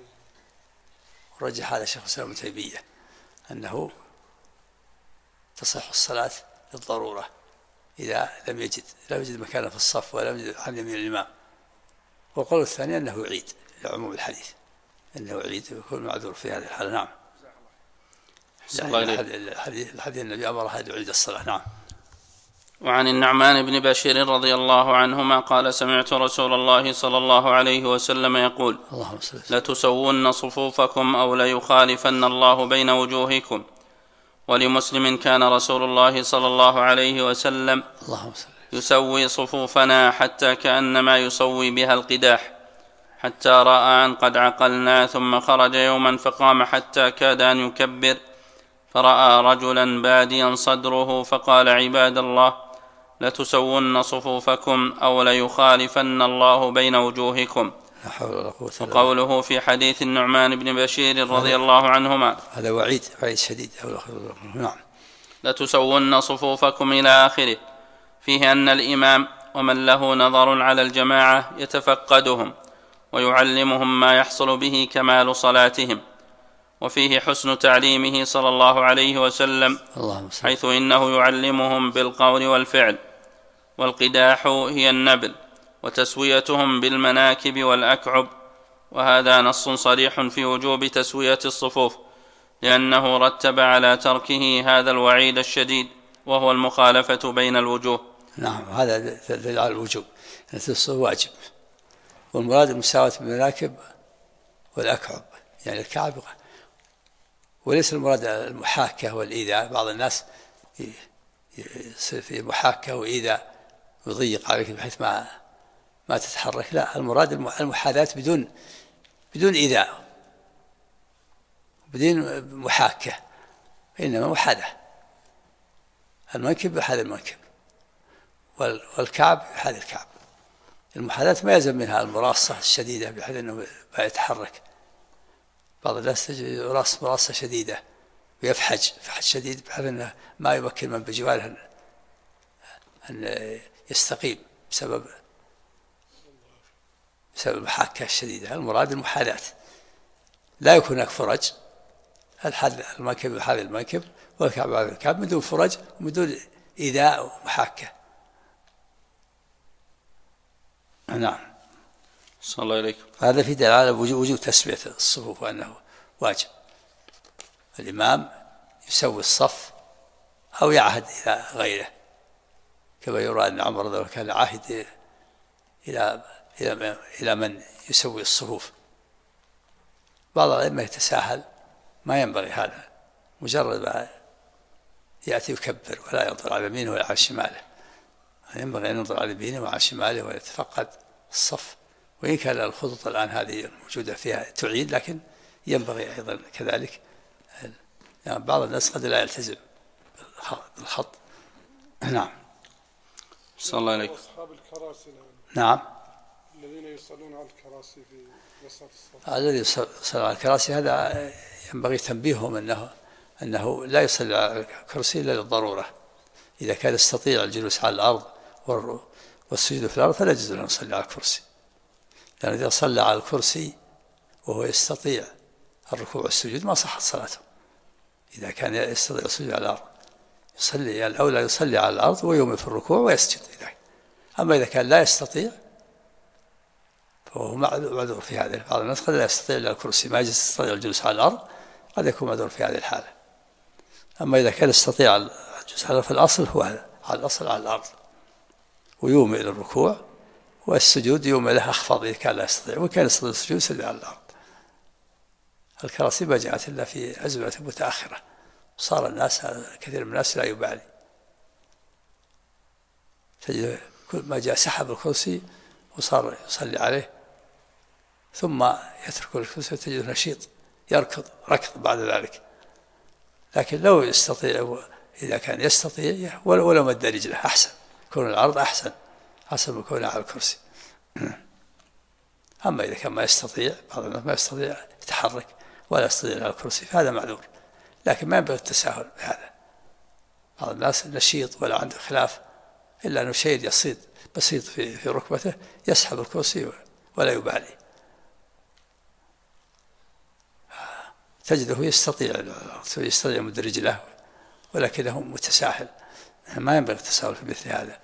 ورجح هذا الشيخ الإسلام ابن تيمية أنه تصح الصلاة للضرورة إذا لم يجد مكانا في الصف ولم يجد عن يمين الإمام. والقول الثاني أنه يعيد لعموم الحديث، أنه يعيد ويكون معذور في هذه الحالة. نعم. الحديث النبي أمرها أن يعيد الصلاة. نعم. وعن النعمان بن بشير رضي الله عنهما قال سمعت رسول الله صلى الله عليه وسلم يقول لتسون صفوفكم أو ليخالفن الله بين وجوهكم. ولمسلم كان رسول الله صلى الله عليه وسلم يسوي صفوفنا حتى كأنما يسوي بها القداح، حتى رأى أن قد عقلنا، ثم خرج يوما فقام حتى كاد أن يكبر، فرأى رجلا باديا صدره فقال عباد الله لتسون صفوفكم أو ليخالفن الله بين وجوهكم. وقوله في حديث النعمان بن بشير رضي الله عنهما هذا وعيد شديد. نعم. لتسون صفوفكم إلى آخره، فيه أن الإمام ومن له نظر على الجماعة يتفقدهم ويعلمهم ما يحصل به كمال صلاتهم، وفيه حسن تعليمه صلى الله عليه وسلم، حيث إنه يعلمهم بالقول والفعل. والقداح هي النبل، وتسويتهم بالمناكب والأكعب، وهذا نص صريح في وجوب تسوية الصفوف، لأنه رتب على تركه هذا الوعيد الشديد، وهو المخالفة بين الوجوه. نعم، هذا دليل على الوجوب، الصفوف واجب. والمراد المساواة بالمناكب والأكعب، يعني الكعب، وليس المراد المحاكة والإيذاء. بعض الناس يصير في محاكة وإيذاء ويضيق عليك بحيث ما تتحرك. لا، المراد المحاذاة بدون إيذاء، بدون محاكة، إنما محاذاة. المنكب يحاذي المنكب، والكعب يحاذي الكعب. المحاذاة ما يلزم منها المراصة الشديدة بحيث أنه لا يتحرك. بعض الناس تجد مراسة شديدة ويفحج شديد بحيث أنه ما يمكن من بجواره أن يستقيم بسبب المحاكة الشديدة. المراد المحاذاة، لا يكون هناك فرج. المنكب يحاذي المنكب والكعب يحاذي الكعب من دون فرج ومن دون إيذاء ومحاكة. نعم. صلى الله عليكم. هذا في دلالة على وجوب تسوية الصفوف وأنه واجب. الإمام يسوي الصف أو يعهد إلى غيره، كما يرى أن عمر رضي الله عنه كان عاهد إلى من يسوي الصفوف. بعض الأئمة يتساهل، ما ينبغي هذا، مجرد ما يأتي يكبر ولا ينظر على يمينه ولا على شماله. ينبغي أن ينظر على يمينه وعلى شماله ويتفقد الصف. وإن كان الخطوط الآن هذه الموجودة فيها تعيد، لكن ينبغي أيضا كذلك. يعني بعض الناس قد لا يلتزم بالخط. نعم. صلى الله عليكم. أصحاب الكراسي. نعم. الذين يصلون على الكراسي في وسط الصف. الذي يصلون على الكراسي هذا ينبغي تنبيههم أنه لا يصلي على الكرسي إلا للضرورة. إذا كان يستطيع الجلوس على الأرض والسجود في الأرض فلا يجوز له أن يصلي على الكرسي، لأن إذا صلى على الكرسي وهو يستطيع الركوع والسجود ما صحت صلاته. إذا كان يستطيع السجود على الأرض يصلي، الأولى يصلي على الأرض ويومي في الركوع ويسجد. أما إذا كان لا يستطيع فهو معذور في هذا. بعض الناس قد لا يستطيع إلا الكرسي، ما يستطيع الجلوس على الأرض، قد يكون معذور في هذه الحالة. أما إذا كان يستطيع الجلوس على الأصل هو هذا، على الأصل على الأرض، ويومي إلى الركوع، والسجود يومي له أخفض إذا كان لا يستطيع، وكان يستطيع السجود سجد على الأرض. الكراسي ما جاءت إلا في أزمنة متأخرة، صار الناس كثير من الناس لا يبالي، تجد كل ما جاء سحب الكرسي وصار يصلي عليه، ثم يترك الكرسي وتجد نشيط يركض ركض بعد ذلك. لكن لو يستطيع، إذا كان يستطيع ولو مد رجله أحسن، يكون العرض أحسن من كونه على الكرسي. أما إذا كان ما يستطيع، بعض الناس ما يستطيع يتحرك ولا يستطيع على الكرسي فهذا معذور، لكن ما ينبغي التساهل بهذا. بعض الناس نشيط ولا عنده خلاف، إلا أنه شيء بسيط في ركبته يسحب الكرسي ولا يبالي، تجده يستطيع مد رجله، ولكنه متساهل. ما ينبغي التساهل في مثل هذا.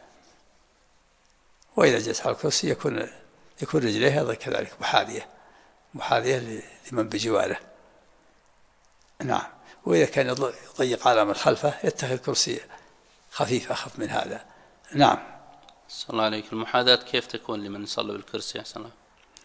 وإذا جلس على الكرسي يكون رجليه هذا كذلك محاذية لمن بجواره. نعم. وإذا كان يضيق على من خلفه يتخذ كرسي خفيف أخف من هذا. نعم. صلى الله عليك. المحاذاة كيف تكون لمن يصلي بالكرسي أحسن الله؟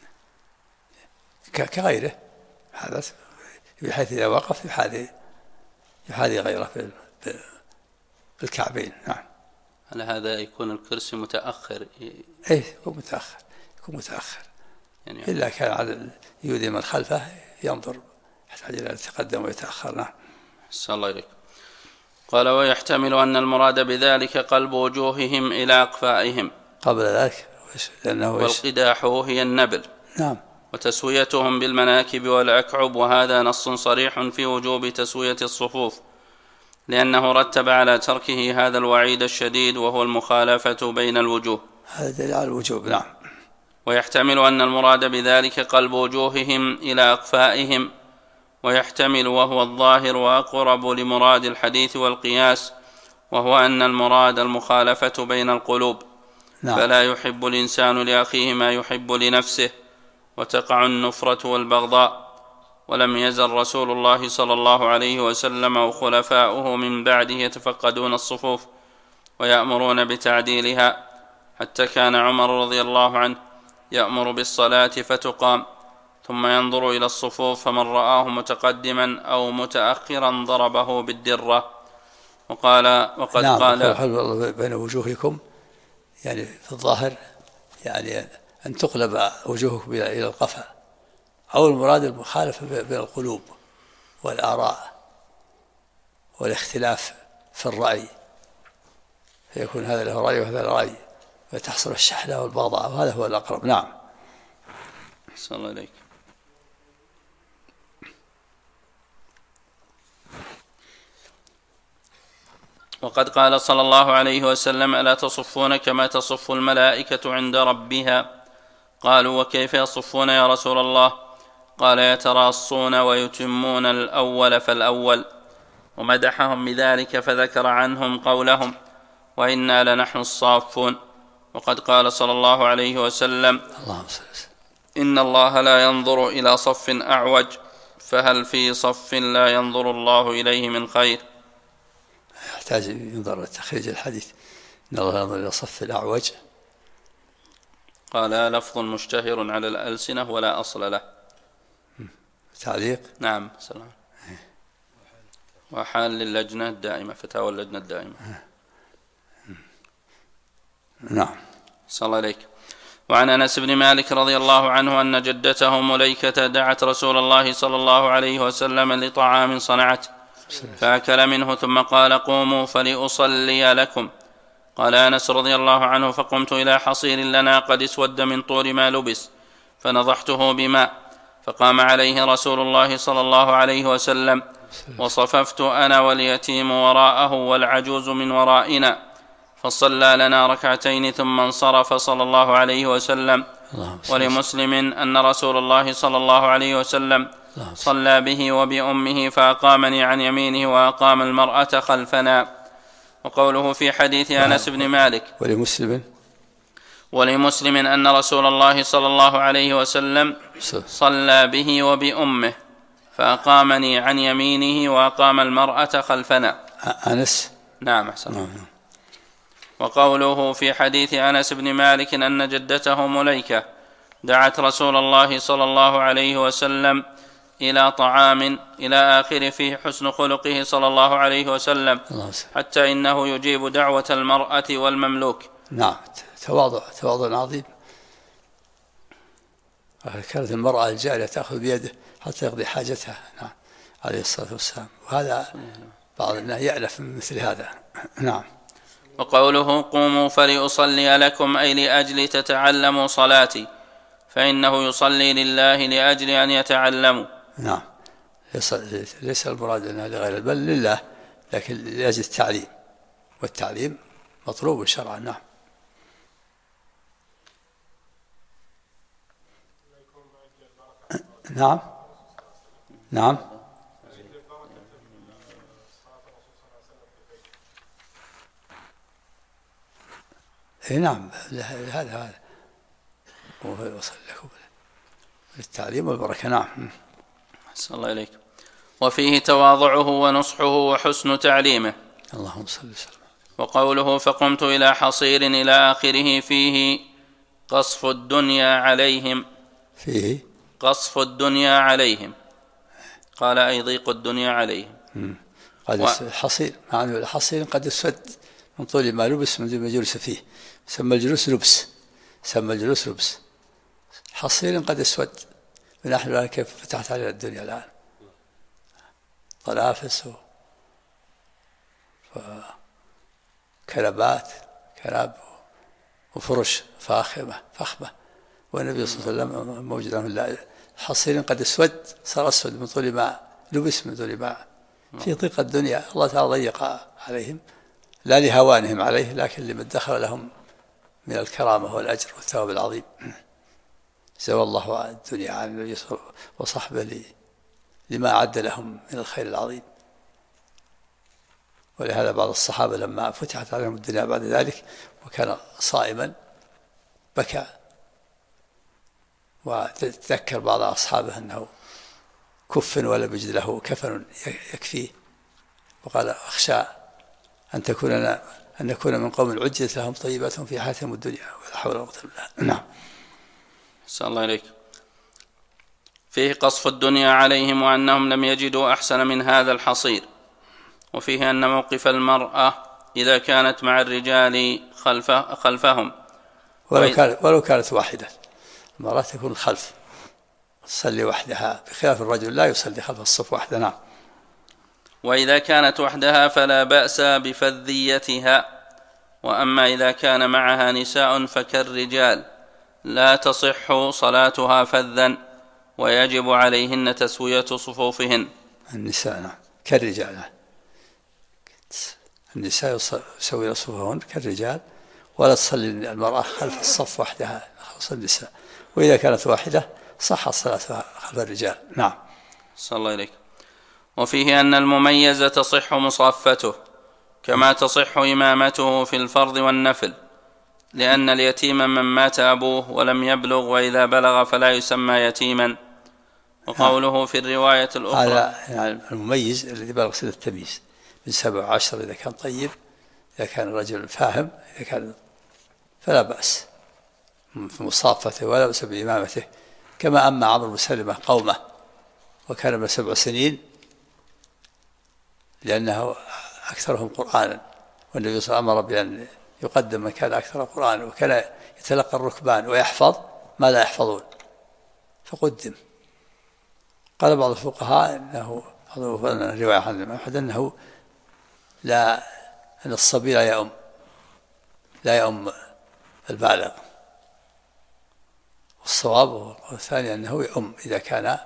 كغيره، هذا بحيث إذا وقف يحاذي غيره بالكعبين. نعم. هل هذا يكون الكرسي متأخر؟ هو يكون متأخر يعني إلا كان على يؤذي من خلفه ينظر يحتاج إلى يتقدم ويتأخر. نعم. صلى الله عليك. قال ويحتمل أن المراد بذلك قلب وجوههم إلى أقفائهم قبل ذلك، لأنه والقداح هي النبل. نعم. وتسويتهم بالمناكب والأكعب، وهذا نص صريح في وجوب تسوية الصفوف، لأنه رتب على تركه هذا الوعيد الشديد وهو المخالفة بين الوجوه. هذا دليل على الوجوب. نعم. ويحتمل أن المراد بذلك قلب وجوههم إلى أقفائهم، ويحتمل وهو الظاهر وأقرب لمراد الحديث والقياس، وهو أن المراد المخالفة بين القلوب. نعم. فلا يحب الإنسان لأخيه ما يحب لنفسه، وتقع النفرة والبغضاء. ولم يزل رسول الله صلى الله عليه وسلم وخلفاؤه من بعده يتفقدون الصفوف ويأمرون بتعديلها، حتى كان عمر رضي الله عنه يأمر بالصلاة فتقام، ثم ينظر إلى الصفوف، فمن رآه متقدما أو متأخرا ضربه بالدرة. وقد قال بين وجوهكم، يعني في الظاهر يعني أن تقلب وجوهكم إلى القفا، أو المراد المخالفة بين القلوب والآراء والاختلاف في الرأي، فيكون هذا له رأي وهذا له رأي، فتحصل الشحنة والبغضاء، وهذا هو الأقرب. نعم. صلى الله عليك. وقد قال صلى الله عليه وسلم ألا تصفون كما تصف الملائكة عند ربها؟ قالوا وكيف يصفون يا رسول الله؟ قال يتراصون ويتمون الأول فالأول. ومدحهم بذلك فذكر عنهم قولهم وإنا لنحن الصافون. وقد قال صلى الله عليه وسلم إن الله لا ينظر إلى صف أعوج، فهل في صف لا ينظر الله إليه من خير؟ يحتاج ينظر لتخريج الحديث، إن الله ينظر إلى صف الأعوج. قال لفظ مشتهر على الألسنة ولا أصل له. تعليق. نعم. سلام. وحال للجنة الدائمة، فتاوى اللجنة الدائمة. نعم. صلى الله عليك. وعن أنس بن مالك رضي الله عنه أن جدته مليكة دعت رسول الله صلى الله عليه وسلم لطعام صنعته، فأكل منه ثم قال قوموا فلأصلي لكم. قال أنس رضي الله عنه فقمت إلى حصير لنا قد اسود من طول ما لبس، فنضحته بماء، فقام عليه رسول الله صلى الله عليه وسلم، وصففت أنا واليتيم وراءه والعجوز من ورائنا، فصلى لنا ركعتين ثم انصرف صلى الله عليه وسلم. ولمسلم أن رسول الله صلى الله عليه وسلم صلى به وبأمه فأقامني عن يمينه وأقام المرأة خلفنا. وقوله في حديث أنس بن مالك ولمسلم أن رسول الله صلى الله عليه وسلم صلى به وبأمه فأقامني عن يمينه وأقام المرأة خلفنا. أنس. نعم أحسن. وقوله في حديث أنس بن مالك أن جدته مليكة دعت رسول الله صلى الله عليه وسلم إلى طعام إلى آخر فيه حسن خلقه صلى الله عليه وسلم، حتى إنه يجيب دعوة المرأة والمملوك. نعم. تواضع عظيم. كانت المرأة الجارية تأخذ بيده حتى يقضي حاجتها. نعم عليه الصلاة والسلام، وهذا بعض الناس يألف من مثل هذا. نعم. وقوله قوموا فلأصلي لكم أي لأجل تتعلموا صلاتي، فإنه يصلي لله لأجل أن يتعلموا. نعم. ليس المراد أنها لغير بل لله، لكن لأجل التعليم، والتعليم مطلوب شرعا. نعم. نعم. نعم. نعم. هذا وصل لكم للتعليم والبركة. نعم. صلى الله عليك. وفيه تواضعه ونصحه وحسن تعليمه. اللهم صل وسلم. وقوله فقمت إلى حصير إلى آخره فيه قصف الدنيا عليهم، فيه قصف الدنيا عليهم، قال أي ضيق الدنيا عليهم. قد حصير، معنى الحصير قد اسود من طول ما لبس من ما جلس فيه، سمى الجلوس لبس، سمى الجلوس لبس. حصير قد اسود، ونحن الآن كيف فتحت علينا الدنيا الآن، طنافس وكنبات، كناب وفرش فخمة، والنبي صلى الله عليه وسلم موجود عنه حصير قد اسود، صار اسود من طول ما لبس، من طول ما في ضيق الدنيا. الله تعالى ضيق عليهم لا لهوانهم عليه، لكن لما ادخر لهم من الكرامة والأجر والثواب العظيم. زوى الله الدنيا عن النبي صلى الله عليه وسلم وصحبه لما أعد لهم من الخير العظيم. ولهذا بعض الصحابة لما فتحت عليهم الدنيا بعد ذلك وكان صائما بكى، وتذكر بعض أصحابه أنه كف ولم يجد له كفن يكفيه، وقال أخشى أن نكون من قوم عجلت لهم طيباتهم في حياتهم الدنيا، ولا حول ولا قوة إلا بالله. نعم. صلى الله عليك. فيه قصف الدنيا عليهم وأنهم لم يجدوا أحسن من هذا الحصير. وفيه أن موقف المرأة إذا كانت مع الرجال خلفهم ولو كانت واحدة، المرأة تكون خلف، تصلي وحدها، بخلاف الرجل لا يصلي خلف الصف وحده. نعم. وإذا كانت وحدها فلا بأس بفذيتها، وأما إذا كان معها نساء فكالرجال لا تصح صلاتها فذا، ويجب عليهن تسوية صفوفهن. النساء نعم كالرجال، النساء يسوين صفوفهن كالرجال، ولا تصلي المرأة خلف الصف وحدها، خلف النساء. وإذا كانت واحدة صحت صلاتها خلف الرجال. نعم. صلى الله عليك. وفيه أن المميز تصح مصافته كما تصح إمامته في الفرض والنفل، لأن اليتيم من مات أبوه ولم يبلغ، وإذا بلغ فلا يسمى يتيما. وقوله في الرواية الأخرى هذا يعني المميز الذي بلغ سن التمييز من 17 إذا كان طيب، إذا كان رجل فاهم، إذا كان فلا بأس في مصافته ولا بأس بإمامته. كما أما عمرو بن سلمة قومه وكان من 7 سنين، لأنه أكثرهم قرآنا، والنبي صلى الله عليه وسلم أمر بأن يقدم من كان أكثر قرآنا، وكان يتلقى الركبان ويحفظ ما لا يحفظون فقدم. قال بعض الفقهاء أنه رواية عن الإمام أحمد أنه أن الصبي لا يؤم البالغ، والصواب والثاني أنه يؤم إذا كان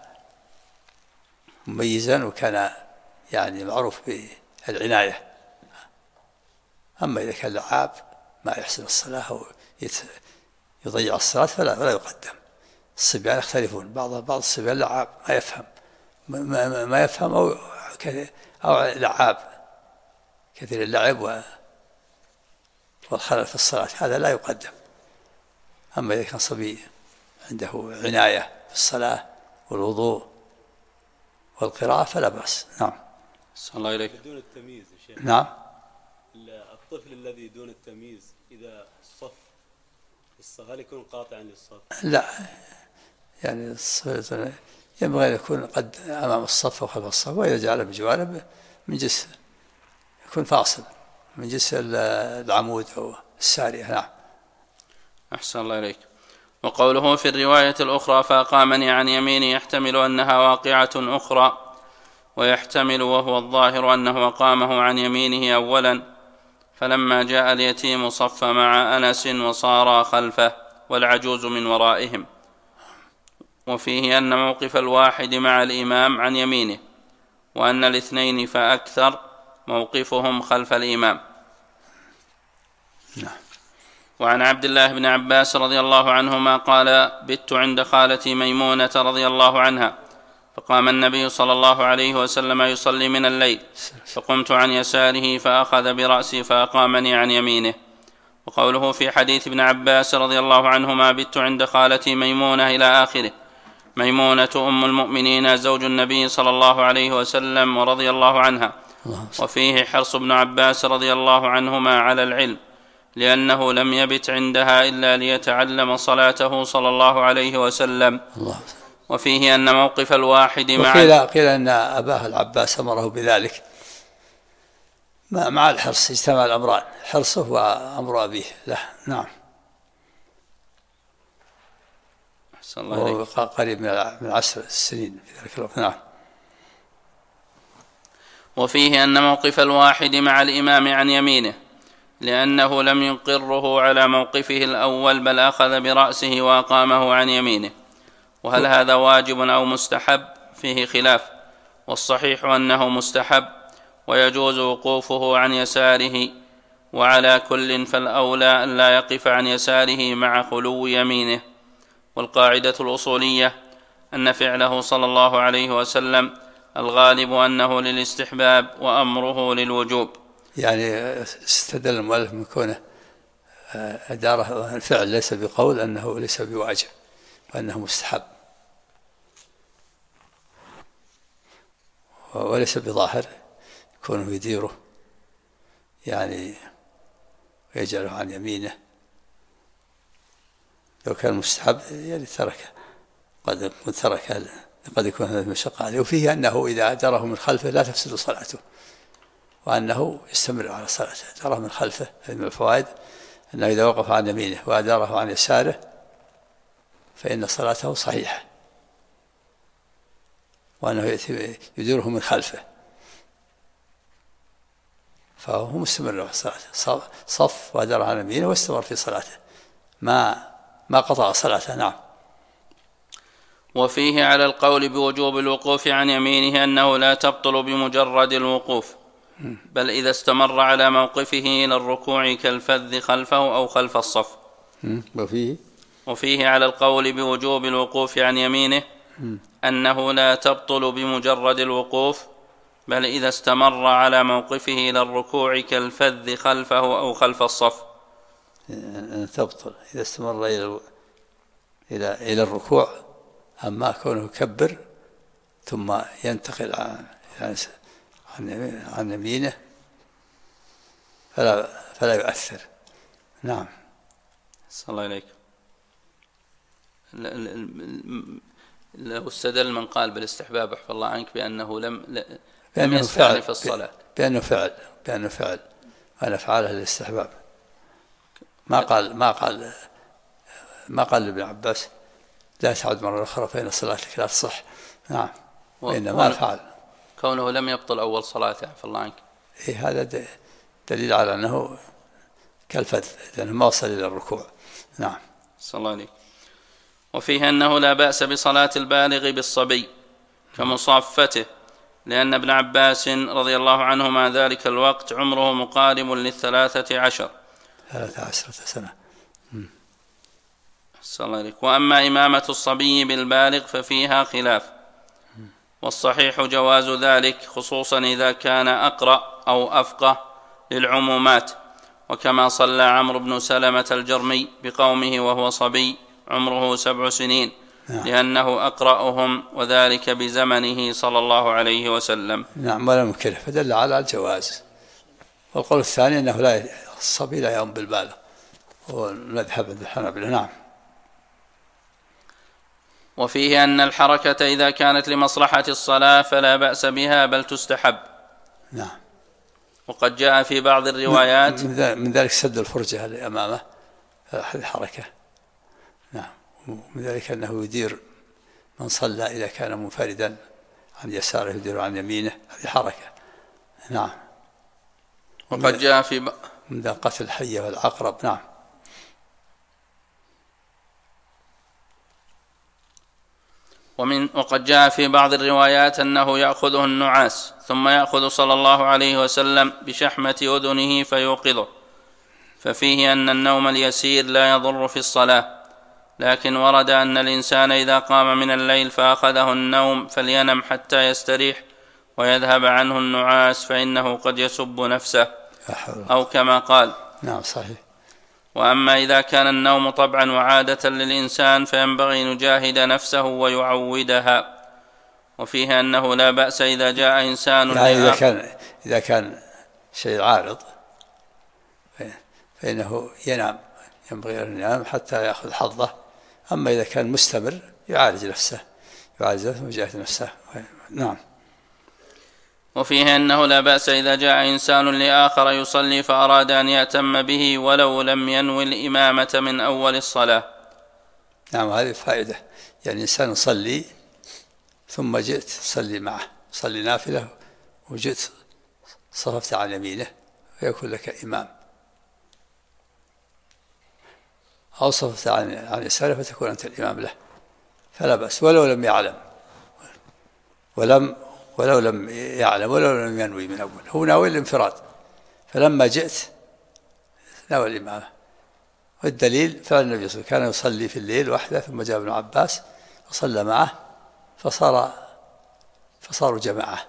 مميزا وكان يعني معروف بالعناية. أما إذا كان لعاب ما يحسن الصلاة أو يضيع الصلاة فلا يقدم. الصبيان يختلفون، بعض الصبيان لعاب ما يفهم أو لعاب كثير اللعب والخلل في الصلاة، هذا لا يقدم. أما إذا كان صبي عنده عناية في الصلاة والوضوء والقراءة فلا بأس. نعم. صلى الله عليك. دون التمييز يا شيخ. نعم. الطفل الذي دون التمييز إذا الصف هل يكون قاطعا للصف؟ لا، يعني ينبغي أن يكون قد أمام الصف وخلف الصف، وإذا جعل بجوانب من جنس يكون فاصل من جنس العمود أو السارية. نعم. أحسن الله إليك. وقوله في الرواية الأخرى فأقامني عن يميني يحتمل أنها واقعة أخرى، ويحتمل وهو الظاهر أنه أقامه عن يمينه أولا، فلما جاء اليتيم صف مع أنس وصار خلفه والعجوز من ورائهم. وفيه أن موقف الواحد مع الإمام عن يمينه، وأن الاثنين فأكثر موقفهم خلف الإمام. نعم. وعن عبد الله بن عباس رضي الله عنهما قال بت عند خالتي ميمونة رضي الله عنها، فقام النبي صلى الله عليه وسلم يصلي من الليل، فقمت عن يساره فأخذ برأسي فأقامني عن يمينه. وقوله في حديث ابن عباس رضي الله عنهما بت عند خالتي ميمونة إلى آخره ميمونة أم المؤمنين زوج النبي صلى الله عليه وسلم ورضي الله عنها. وفيه حرص ابن عباس رضي الله عنهما على العلم، لأنه لم يبت عندها إلا ليتعلم صلاته صلى الله عليه وسلم. وفيه أن موقف الواحد قيل أن أباه العباس أمره بذلك مع الحرص، اجتمع الأمران، حرصه وأمر أبيه له. نعم. وهو قريب من 10 سنين في ذلك الوقت. نعم. وفيه أن موقف الواحد مع الإمام عن يمينه، لأنه لم يقره على موقفه الأول، بل أخذ برأسه وأقامه عن يمينه. وهل هذا واجب أو مستحب؟ فيه خلاف، والصحيح أنه مستحب، ويجوز وقوفه عن يساره، وعلى كل فالأولى أن لا يقف عن يساره مع خلو يمينه. والقاعدة الأصولية أن فعله صلى الله عليه وسلم الغالب أنه للاستحباب وأمره للوجوب. يعني استدل المؤلف من كونه أداره الفعل ليس بقول أنه ليس بواجب وأنه مستحب، وليس بظاهر كونه يديره يعني ويجعله عن يمينه. لو كان مستحب يعني تركه، قد يكون هذا مشقة عليه. وفيه أنه إذا أداره من خلفه لا تفسد صلاته، وأنه يستمر على صلاته. أداره من خلفه، هذه من الفوائد أنه إذا وقف عن يمينه وأداره عن يساره فإن صلاته صحيحة، وأنه يديره من خلفه فهو مستمر في صلاته، صف وأداره عن يمينه واستمر في صلاته، ما قطع صلاته. نعم. وفيه على القول بوجوب الوقوف عن يمينه أنه لا تبطل بمجرد الوقوف، بل إذا استمر على موقفه إلى الركوع كالفذ خلفه أو خلف الصف. وفيه على القول بوجوب الوقوف عن يمينه أنه لا تبطل بمجرد الوقوف، بل إذا استمر على موقفه إلى الركوع كالفذ خلفه أو خلف الصف. تبطل إذا استمر إلى الركوع، أما كونه يكبر ثم ينتقل عن يمينه فلا يؤثر. نعم. صلى الله عليك. لو استدل من قال بالاستحباب احفظ الله عنك بأنه لم يسمعني في الصلاة، بأنه فعل وأنا أفعاله للاستحباب، ما قال لابن عباس لا تعد مرة أخرى فإن صلاتك لا تصح. نعم. وإنما فعل كونه لم يبطل أول صلاته عفى الله عنك. هذا دليل على أنه كالفذ، لأنه ما وصل إلى الركوع. نعم. صلى الله عليه. وفيه أنه لا بأس بصلاة البالغ بالصبي كمصافته، لأن ابن عباس رضي الله عنهما ذلك الوقت عمره مقارب 13 سنة. صلى الله عليه. وأما إمامة الصبي بالبالغ ففيها خلاف، والصحيح جواز ذلك، خصوصا إذا كان أقرأ أو أفقه للعمومات، وكما صلى عمرو بن سلمة الجرمي بقومه وهو صبي عمره 7 سنين، لأنه أقرأهم، وذلك بزمنه صلى الله عليه وسلم. نعم. ولا مكره، فدل على الجواز. والقول الثاني أنه الصبي لا يؤم بالبالغ، والمذهب عند الحنابلة. نعم. وفيه أن الحركة إذا كانت لمصلحة الصلاة فلا بأس بها، بل تستحب. نعم. وقد جاء في بعض الروايات من ذلك سد الفرجة اللي أمامه، هذه حركة. نعم. ومن ذلك أنه يدير من صلى إذا كان منفردا عن يساره يدير عن يمينه، هذه حركة. نعم. وقد جاء في من ذا قتل الحية والعقرب. نعم. وقد جاء في بعض الروايات أنه يأخذه النعاس، ثم يأخذ صلى الله عليه وسلم بشحمة أذنه فيوقظه، ففيه أن النوم اليسير لا يضر في الصلاة، لكن ورد أن الإنسان إذا قام من الليل فأخذه النوم فلينم حتى يستريح ويذهب عنه النعاس، فإنه قد يسب نفسه، أو كما قال. نعم صحيح. وأما إذا كان النوم طبعا وعادة للإنسان فينبغي أن يجاهد نفسه ويعودها. وفيه أنه لا بأس إذا جاء إنسان يعني إذا كان شيء عارض فإنه ينام، ينبغي أن ينام حتى يأخذ حظه. أما إذا كان مستمر يعالج نفسه ويجاهد نفسه. نعم. وفيه أنه لا بأس إذا جاء إنسان لآخر يصلي فأراد أن يأتم به ولو لم ينوي الإمامة من أول الصلاة. نعم، هذه فائدة. يعني إنسان يصلي ثم جئت تصلي معه، صلي نافلة وجئت صففت عن يمينه فيكون لك إمام، أو صففت عن يساره فتكون أنت الإمام له، فلا بأس ولو لم يعلم ولو لم ينوي من أول. هو ناوي الانفراد، فلما جئت ناوي الإمامة. والدليل فعل النبي صلى الله عليه وسلم كان يصلي في الليل وحده ثم جاء ابن عباس وصلى معه فصاروا جماعة.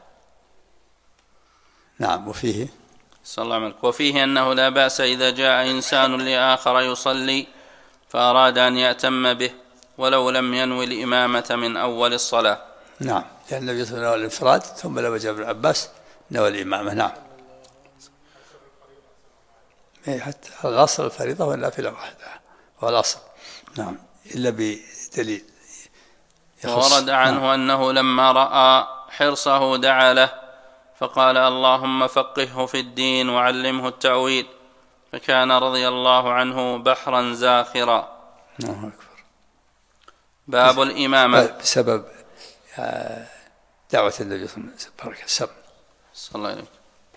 نعم. وفيه صلى الله عليه وسلم وفيه أنه لا بأس إذا جاء إنسان لآخر يصلي فأراد أن يأتم به ولو لم ينوي الإمامة من أول الصلاة. نعم، لأن النبي صلى الله عليه وسلم نوى الانفراد ثم لما جاء ابن عباس نوى الإمامة. نعم. حتى الأصل الفريضة والنافلة وحدها هو الأصل. نعم، إلا بدليل. ورد عنه أنه لما رأى حرصه دعا له فقال اللهم فقهه في الدين وعلمه التأويل، فكان رضي الله عنه بحرا زاخرا. الله أكبر. باب الإمامة بسبب دعوة النبي صلى الله عليه وسلم. صلى الله عليه وسلم.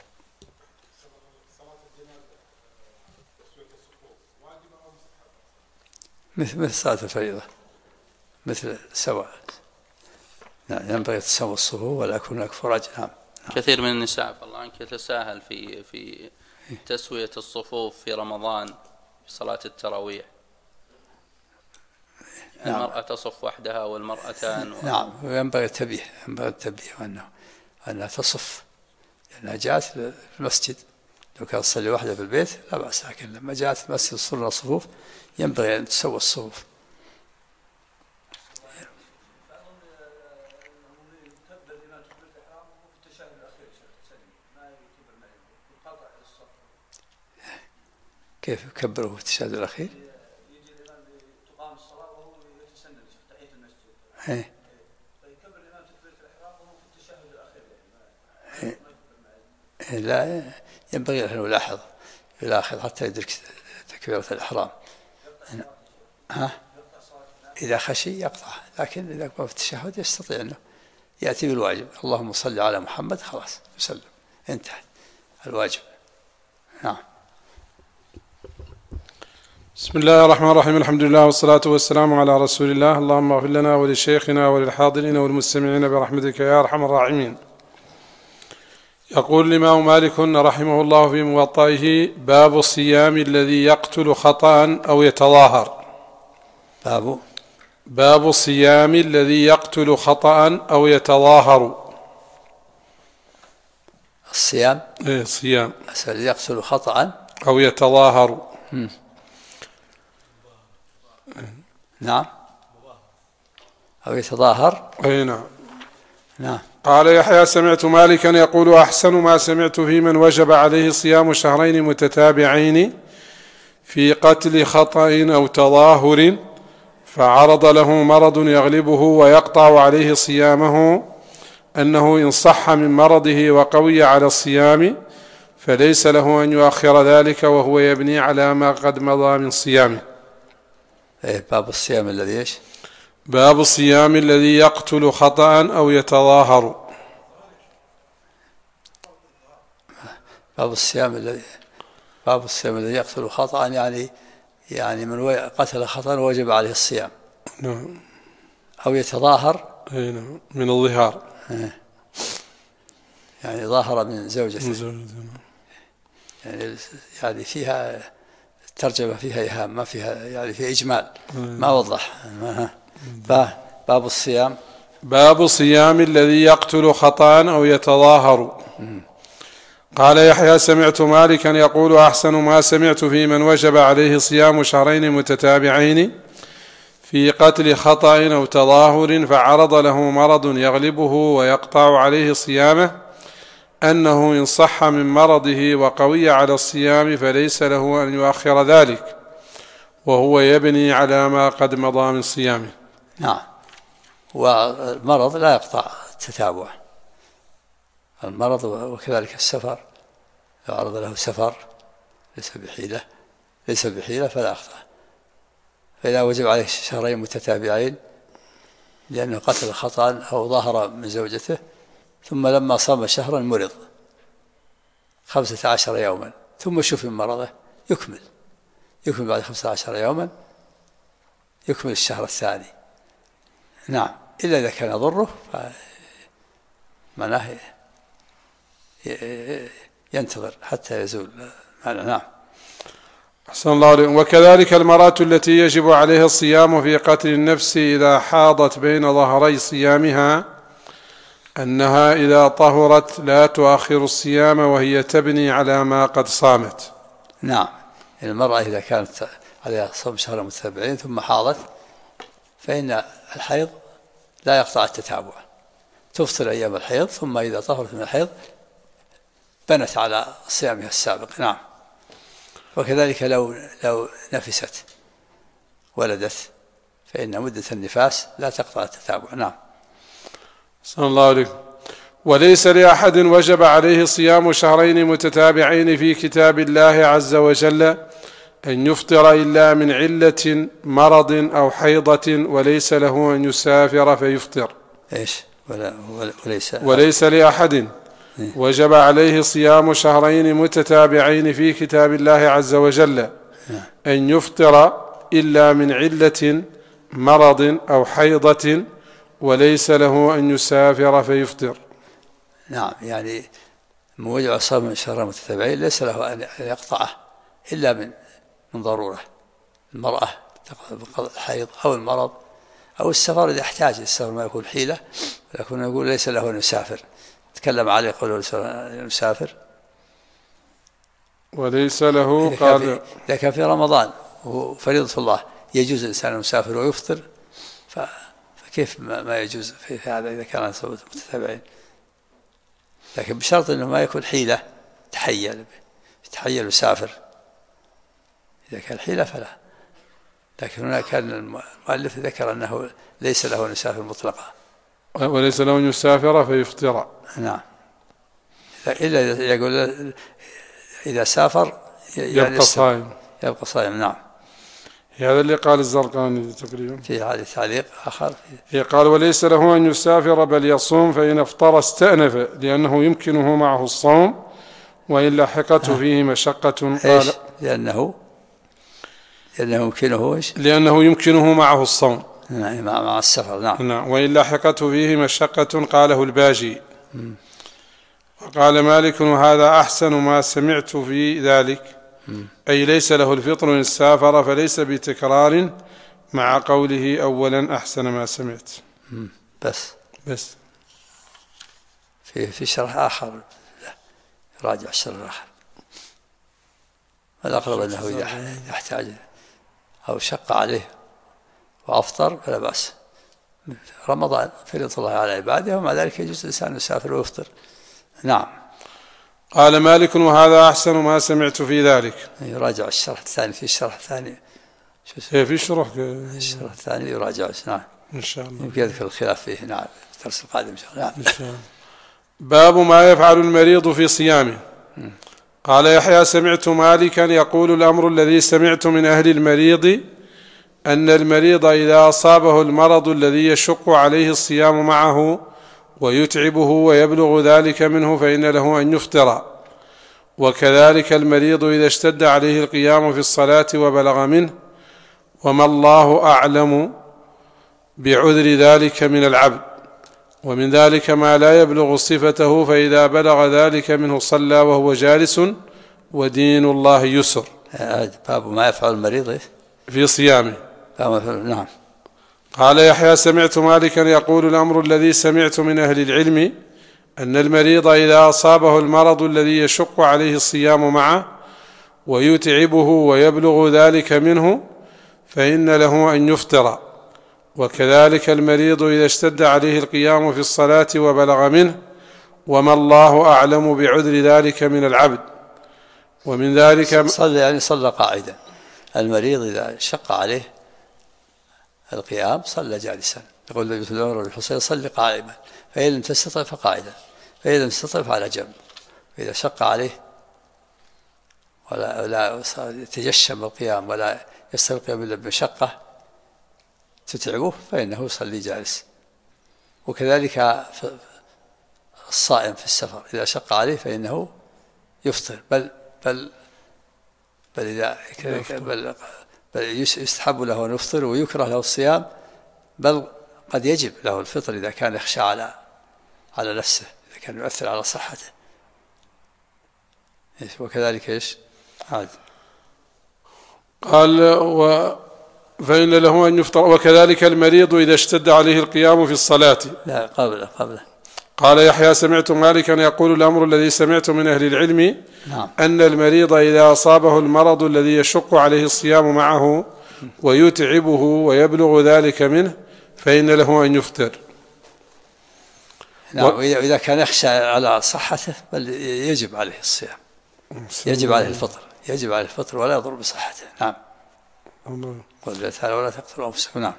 مثل صلاة الفريضة، مثل سواء. يعني ينبغي تسوى الصفوف ولا يكون هناك فرج. نعم. كثير من النساء الله عنك يتساهل في تسوية الصفوف في رمضان في صلاة التراويح. نعم. المرأة تصف وحدها والمرأتان نعم، وينبغي التنبيه أنها تصف، لأنها جاءت في المسجد. لو كانت تصلي وحدها في البيت لا بأس، لكن لما جاءت في المسجد صلنا الصفوف ينبغي أن تسوى الصفوف. كيف يكبره في التشهد الأخير؟ يجي الإمام تقام الصلاة وهو يتسنى تحية المسجد. فيكبر الإمام تكبيرة الإحرام وهو في التشهد الأخير. لا، ينبغي أن يلاحظ حتى يدرك تكبيرة الإحرام. إذا خشي يقطع، لكن إذا كان في التشهد يستطيع أنه يأتي بالواجب. اللهم صل على محمد، خلاص يسلم، انتهى الواجب. نعم. بسم الله الرحمن الرحيم. الحمد لله والصلاة والسلام على رسول الله. اللهم اغفر لنا ولشيخنا وللحاضرين والمستمعين برحمتك يا أرحم الراحمين. يقول الإمام مالك رحمه الله في موطئه: باب الصيام الذي يقتل خطأ أو يتظاهر. باب الصيام الذي يقتل خطأ أو يتظاهر. الصيام الصيام الذي يقتل خطأ أو يتظاهر. نعم، أو يتظاهر. أي نعم. نعم. قال يحيى: سمعت مالكا يقول: أحسن ما سمعت في من وجب عليه صيام شهرين متتابعين في قتل خطأ أو تظاهر فعرض له مرض يغلبه ويقطع عليه صيامه، أنه إن صح من مرضه وقوي على الصيام فليس له أن يؤخر ذلك وهو يبني على ما قد مضى من صيامه. باب الصيام الذي ايش؟ باب الصيام الذي يقتل خطأ أو يتظاهر. باب الصيام الذي يقتل خطأ، يعني من قتل خطأ وجب عليه الصيام. نعم. أو يتظاهر. نعم، من الظهار. يعني ظاهر من زوجته. يعني فيها الترجمة فيها إيهام، ما فيها، يعني في إجمال، ما وضح. باب الصيام. باب الصيام الذي يقتل خطأ أو يتظاهر. قال يحيى سمعت مالكا يقول أحسن ما سمعت في من وجب عليه صيام شهرين متتابعين في قتل خطأ أو تظاهر فعرض له مرض يغلبه ويقطع عليه صيامه أنه إن صح من مرضه وقوي على الصيام فليس له أن يؤخر ذلك وهو يبني على ما قد مضى من صيامه. نعم. والمرض لا يقطع التتابع، المرض وكذلك السفر، لو عرض له سفر ليس بحيلة فلا يقطع. فإذا وجب عليه شهرين متتابعين لأنه قتل خطأ أو ظهر من زوجته ثم لما صام شهرا مرض 15 يوما ثم شفي من مرضه يكمل بعد 15 يوما يكمل الشهر الثاني. نعم، إلا إذا كان يضره فمعناه ينتظر حتى يزول. نعم. أحسن الله عليكم. وكذلك المرأة التي يجب عليها الصيام في قتل النفس إذا حاضت بين ظهري صيامها أنها إذا طهرت لا تؤخر الصيام وهي تبني على ما قد صامت. نعم، المرأة إذا كانت عليها صوم شهر متتابعين ثم حاضت فإن الحيض لا يقطع التتابع، تفطر أيام الحيض ثم إذا طهرت من الحيض بنت على صيامها السابق. نعم. وكذلك لو نفست ولدت فإن مدة النفاس لا تقطع التتابع. نعم. صلى الله عليه. وليس لأحد وجب عليه صيام شهرين متتابعين في كتاب الله عز وجل أن يفطر إلا من علة مرض أو حيضة وليس له أن يسافر فيفطر. إيش؟ وليس لأحد وجب عليه صيام شهرين متتابعين في كتاب الله عز وجل أن يفطر إلا من علة مرض أو حيضة وليس له أن يسافر فيفطر. نعم، يعني موجب صوم شهرين متتابعين ليس له أن يقطعه إلا من ضرورة، المرأة الحيض أو المرض أو السفر إذا احتاج السفر ما يكون حيلة، ولكن يقول ليس له أن يسافر. تكلم عليه قوله يسافر وليس له. قال إذا كان في رمضان وفريضة الله يجوز الإنسان يسافر ويفطر، فكيف ما يجوز في هذا إذا كان متتابعين؟ لكن بشرط أنه ما يكون حيلة يتحيل ويسافر. إذا كان حيلة فلا. لكن هنا كان المؤلف ذكر أنه ليس له أن يسافر مطلقا وليس له أن يسافر فيفطر. نعم، إلا يقول إذا سافر يبقى صائم. نعم. هذا اللي قال الزرقاني تقريبا في هذا تعليق آخر قال وليس له أن يسافر بل يصوم فإن افطر استأنف لأنه يمكنه معه الصوم وإن لحقته فيه مشقة. قال لأنه يمكنه إيش؟ لأنه يمكنه معه الصوم مع السفر. نعم. وإن لحقته فيه مشقة قاله الباجي. وقال مالك وهذا أحسن ما سمعت في ذلك، أي ليس له الفطر إن سافر فليس بتكرار مع قوله أولا أحسن ما سمعت. بس في شرح آخر راجع الشرح الآخر. الأقرب أنه إذا يحتاج أو شق عليه وأفطر فلا بأس. رمضان فريضة الله على عباده ومع ذلك يجوز الإنسان يسافر ويفطر. نعم. قال مالك وهذا أحسن ما سمعت في ذلك. يراجع الشرح الثاني. في الشرح الثاني في الشرح الثاني يراجع. نعم إن شاء الله. يمكن يذكر الخلاف فيه. نعم في الدرس القادم إن شاء الله. نعم. إن شاء الله. باب ما يفعل المريض في صيامه. قال يحيى سمعت مالكا يقول الأمر الذي سمعت من أهل المريض أن المريض إذا أصابه المرض الذي يشق عليه الصيام معه ويتعبه ويبلغ ذلك منه فإن له أن يفطر. وكذلك المريض إذا اشتد عليه القيام في الصلاة وبلغ منه، وما الله أعلم بعذر ذلك من العبد، ومن ذلك ما لا يبلغ صفته فإذا بلغ ذلك منه صلى وهو جالس ودين الله يسر. باب ما يفعل المريض في صيامه. نعم. قال يحيى سمعت مالكا يقول الأمر الذي سمعت من أهل العلم أن المريض إذا أصابه المرض الذي يشق عليه الصيام معه ويتعبه ويبلغ ذلك منه فإن له أن يفطر، وكذلك المريض إذا اشتد عليه القيام في الصلاة وبلغ منه، وما الله أعلم بعذر ذلك من العبد. ومن ذلك صلى قاعدا. المريض إذا شق عليه القيام صلى جالسا. يقول النبي صلى الله عليه وسلم صلي قائما، فإن لم تستطع فقاعدا، فإن لم تستطع فعلى جنب. فإذا شق عليه ولا يتجشم القيام ولا يستوي القيام إلا بمشقة تتعبه فإنه يصلي جالس. وكذلك الصائم في السفر إذا شق عليه فإنه يفطر، بل يستحب له أن يفطر ويكره له الصيام، بل قد يجب له الفطر إذا كان يخشى على نفسه، إذا كان يؤثر على صحته. وكذلك إيش عاد قال فإن له أن يفطر، وكذلك المريض إذا اشتد عليه القيام في الصلاة. لا قبله. قال يحيى سمعت مالكا يقول الأمر الذي سمعت من أهل العلم أن المريض إذا أصابه المرض الذي يشق عليه الصيام معه ويتعبه ويبلغ ذلك منه فإن له أن يفطر. نعم. وإذا كان يخشى على صحته بل يجب عليه الصيام، يجب عليه الفطر ولا يضر بصحته. نعم. قل تعالى ولا تقتلوا أنفسكم. نعم.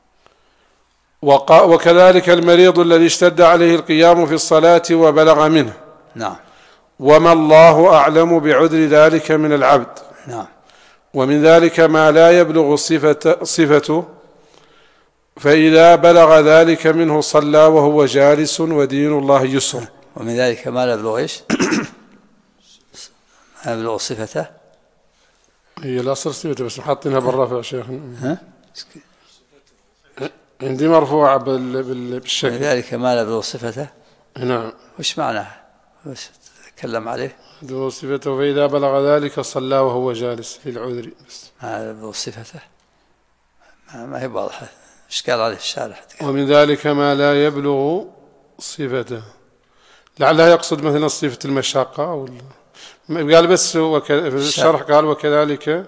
وكذلك المريض الذي اشتد عليه القيام في الصلاة وبلغ منه. نعم. وما الله أعلم بعذر ذلك من العبد. نعم. ومن ذلك ما لا يبلغ صفته، فإذا بلغ ذلك منه صلى وهو جالس ودين الله يسر. ومن ذلك ما لا يبلغ إيش؟ ما يبلغ صفته، هي الأصل صفته بس حاطينها بالرفع شيخ. عندي مرفوعة بالشكل. ومن ذلك ما لا يبلغ صفته. نعم. وش معناها؟ وش تكلم عليه؟ يبلغ صفته فإذا بلغ ذلك صلى وهو جالس للعذر. بس ما يبلغ صفته ما هي واضحة. ايش قال عليه الشارح؟ ومن ذلك ما لا يبلغ صفته، لعلها يقصد مثلا صفة المشاقة قال بس في الشرح قال وكذلك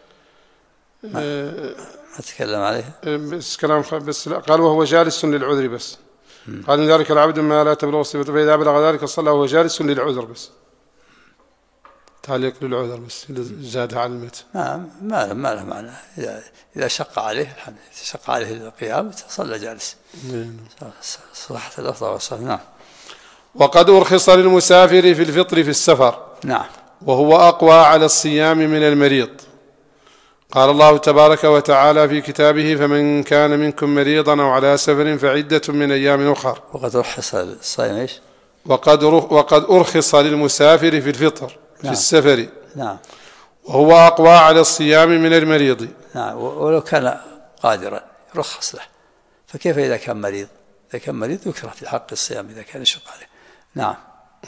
ما تكلم عليه بس كلام بس قال وهو جالس للعذر بس. قال من ذلك العبد ما لا تبلغ صفته فإذا بلغ ذلك صلى وهو جالس للعذر بس، تعليق للعذر بس زادها على المتن. ما له معنى. إذا شق عليه الحمد لله، شق عليه القيام صلى جالس. صحة الأفضل والصلاة. نعم. وقد أرخص للمسافر في الفطر في السفر. نعم. وهو أقوى على الصيام من المريض. قال الله تبارك وتعالى في كتابه فمن كان منكم مريضا أو على سفر فعدة من أيام أخر. وقد أرخص للصائم إيش؟ وقد أرخص للمسافر في الفطر في السفر. نعم. وهو أقوى على الصيام من المريض. نعم. ولو كان قادرا يرخص له، فكيف إذا كان مريض؟ إذا كان مريض يكره في حق الصيام إذا كان يشق عليه. نعم.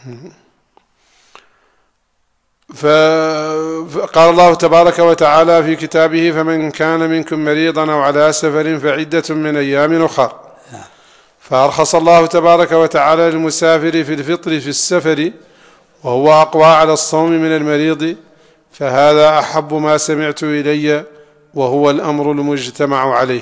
فقال الله تبارك وتعالى في كتابه فمن كان منكم مريضا أو على سفر فعدة من أيام أخر. فأرخص الله تبارك وتعالى للمسافر في الفطر في السفر وهو أقوى على الصوم من المريض، فهذا أحب ما سمعت إلي وهو الأمر المجتمع عليه.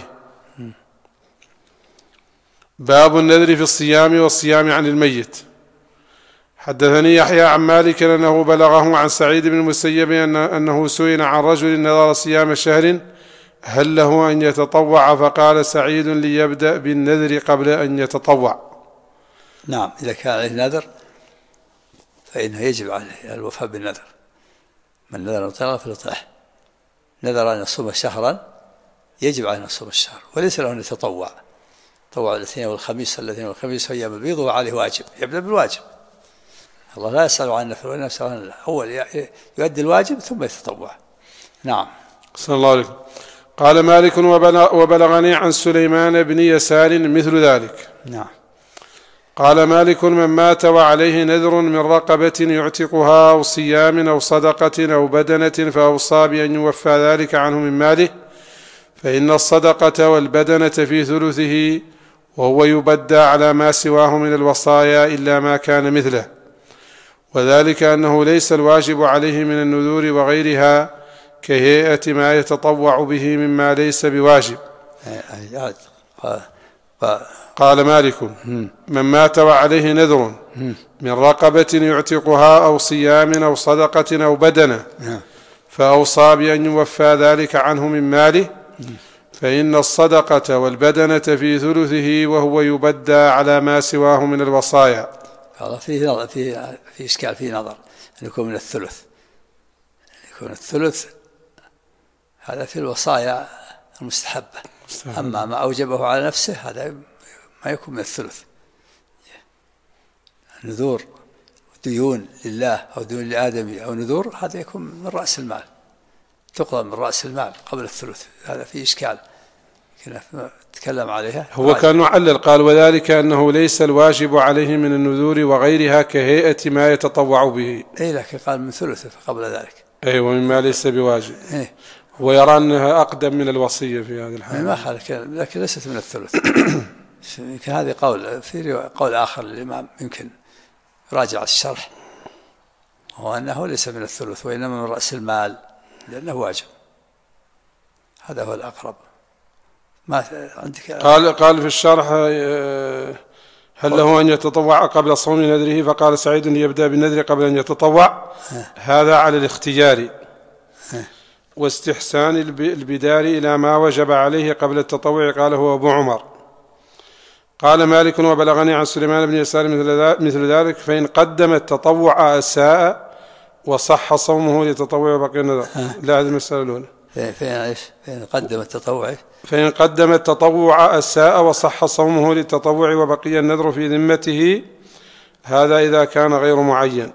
باب النذر في الصيام والصيام عن الميت. حدثني يحيى عن مالك أنه بلغه عن سعيد بن المسيب أنه سئل عن رجل نذر صيام شهر هل له أن يتطوع، فقال سعيد ليبدأ بالنذر قبل أن يتطوع. نعم. إذا كان عليه نذر فإنه يجب عليه الوفاء بالنذر. من نذر أن فليطعه. نذر أن يصوم شهرا يجب عليه أن يصوم الشهر، وليس له أن يتطوع. طوع الاثنين والخميس أيام البيض وعليه واجب، يبدأ بالواجب. الله لا يسأل عن النفل ولا يسأل عن الله، أول يؤدي الواجب ثم يتطوع. نعم. صلى الله عليه. قال مالك وبلغني عن سليمان بن يسار مثل ذلك. نعم. قال مالك من مات وعليه نذر من رقبة يعتقها أو صيام أو صدقة أو بدنة فأوصى بأن يوفى ذلك عنه من ماله، فإن الصدقة والبدنة في ثلثه وهو يبدى على ما سواه من الوصايا إلا ما كان مثله، وذلك أنه ليس الواجب عليه من النذور وغيرها كهيئة ما يتطوع به مما ليس بواجب. قال مالك: من مات وعليه نذر من رقبة يعتقها أو صيام أو صدقة أو بدنة فأوصى بأن يوفى ذلك عنه من ماله، فإن الصدقة والبدنة في ثلثه وهو يبدى على ما سواه من الوصايا. في إشكال، في نظر أن يكون من الثلث، يكون الثلث هذا في الوصايا المستحبة، أما ما أوجبه على نفسه هذا ما يكون من الثلث. نذور ديون لله أو ديون لآدمي أو نذور هذا يكون من رأس المال، تقضى من رأس المال قبل الثلث. هذا في إشكال كنا نتكلم عليها. هو كان يعلل قال: وذلك أنه ليس الواجب عليه من النذور وغيرها كهيئة ما يتطوع به. إيه، لكن قال من ثلثه قبل ذلك. أي ومما ليس بواجب. إيه، ويرى أنها أقدم من الوصية في هذه الحالة. ما خالف، لكن ليست من الثلث. يمكن هذه قول، في قول آخر للإمام يمكن راجع الشرح، هو أنه ليس من الثلث وإنما من رأس المال لأنه واجب. هذا هو الأقرب. ما عندك قال في الشرح: هل له أن يتطوع قبل صوم نذره؟ فقال سعيد: يبدأ بالنذر قبل أن يتطوع. هذا على الاختيار واستحسان البدار إلى ما وجب عليه قبل التطوع. قال هو أبو عمر. قال مالك: وبلغني عن سليمان بن يسار مثل ذلك، فإن قدم التطوع أساء وصح صومه لتطوع بقي النذر. لا، هذه المسألة الأولى. فإن قدم التطوع، فإن قدم التطوع أساء وصح صومه للتطوع وبقي النذر في ذمته. هذا إذا كان غير معين.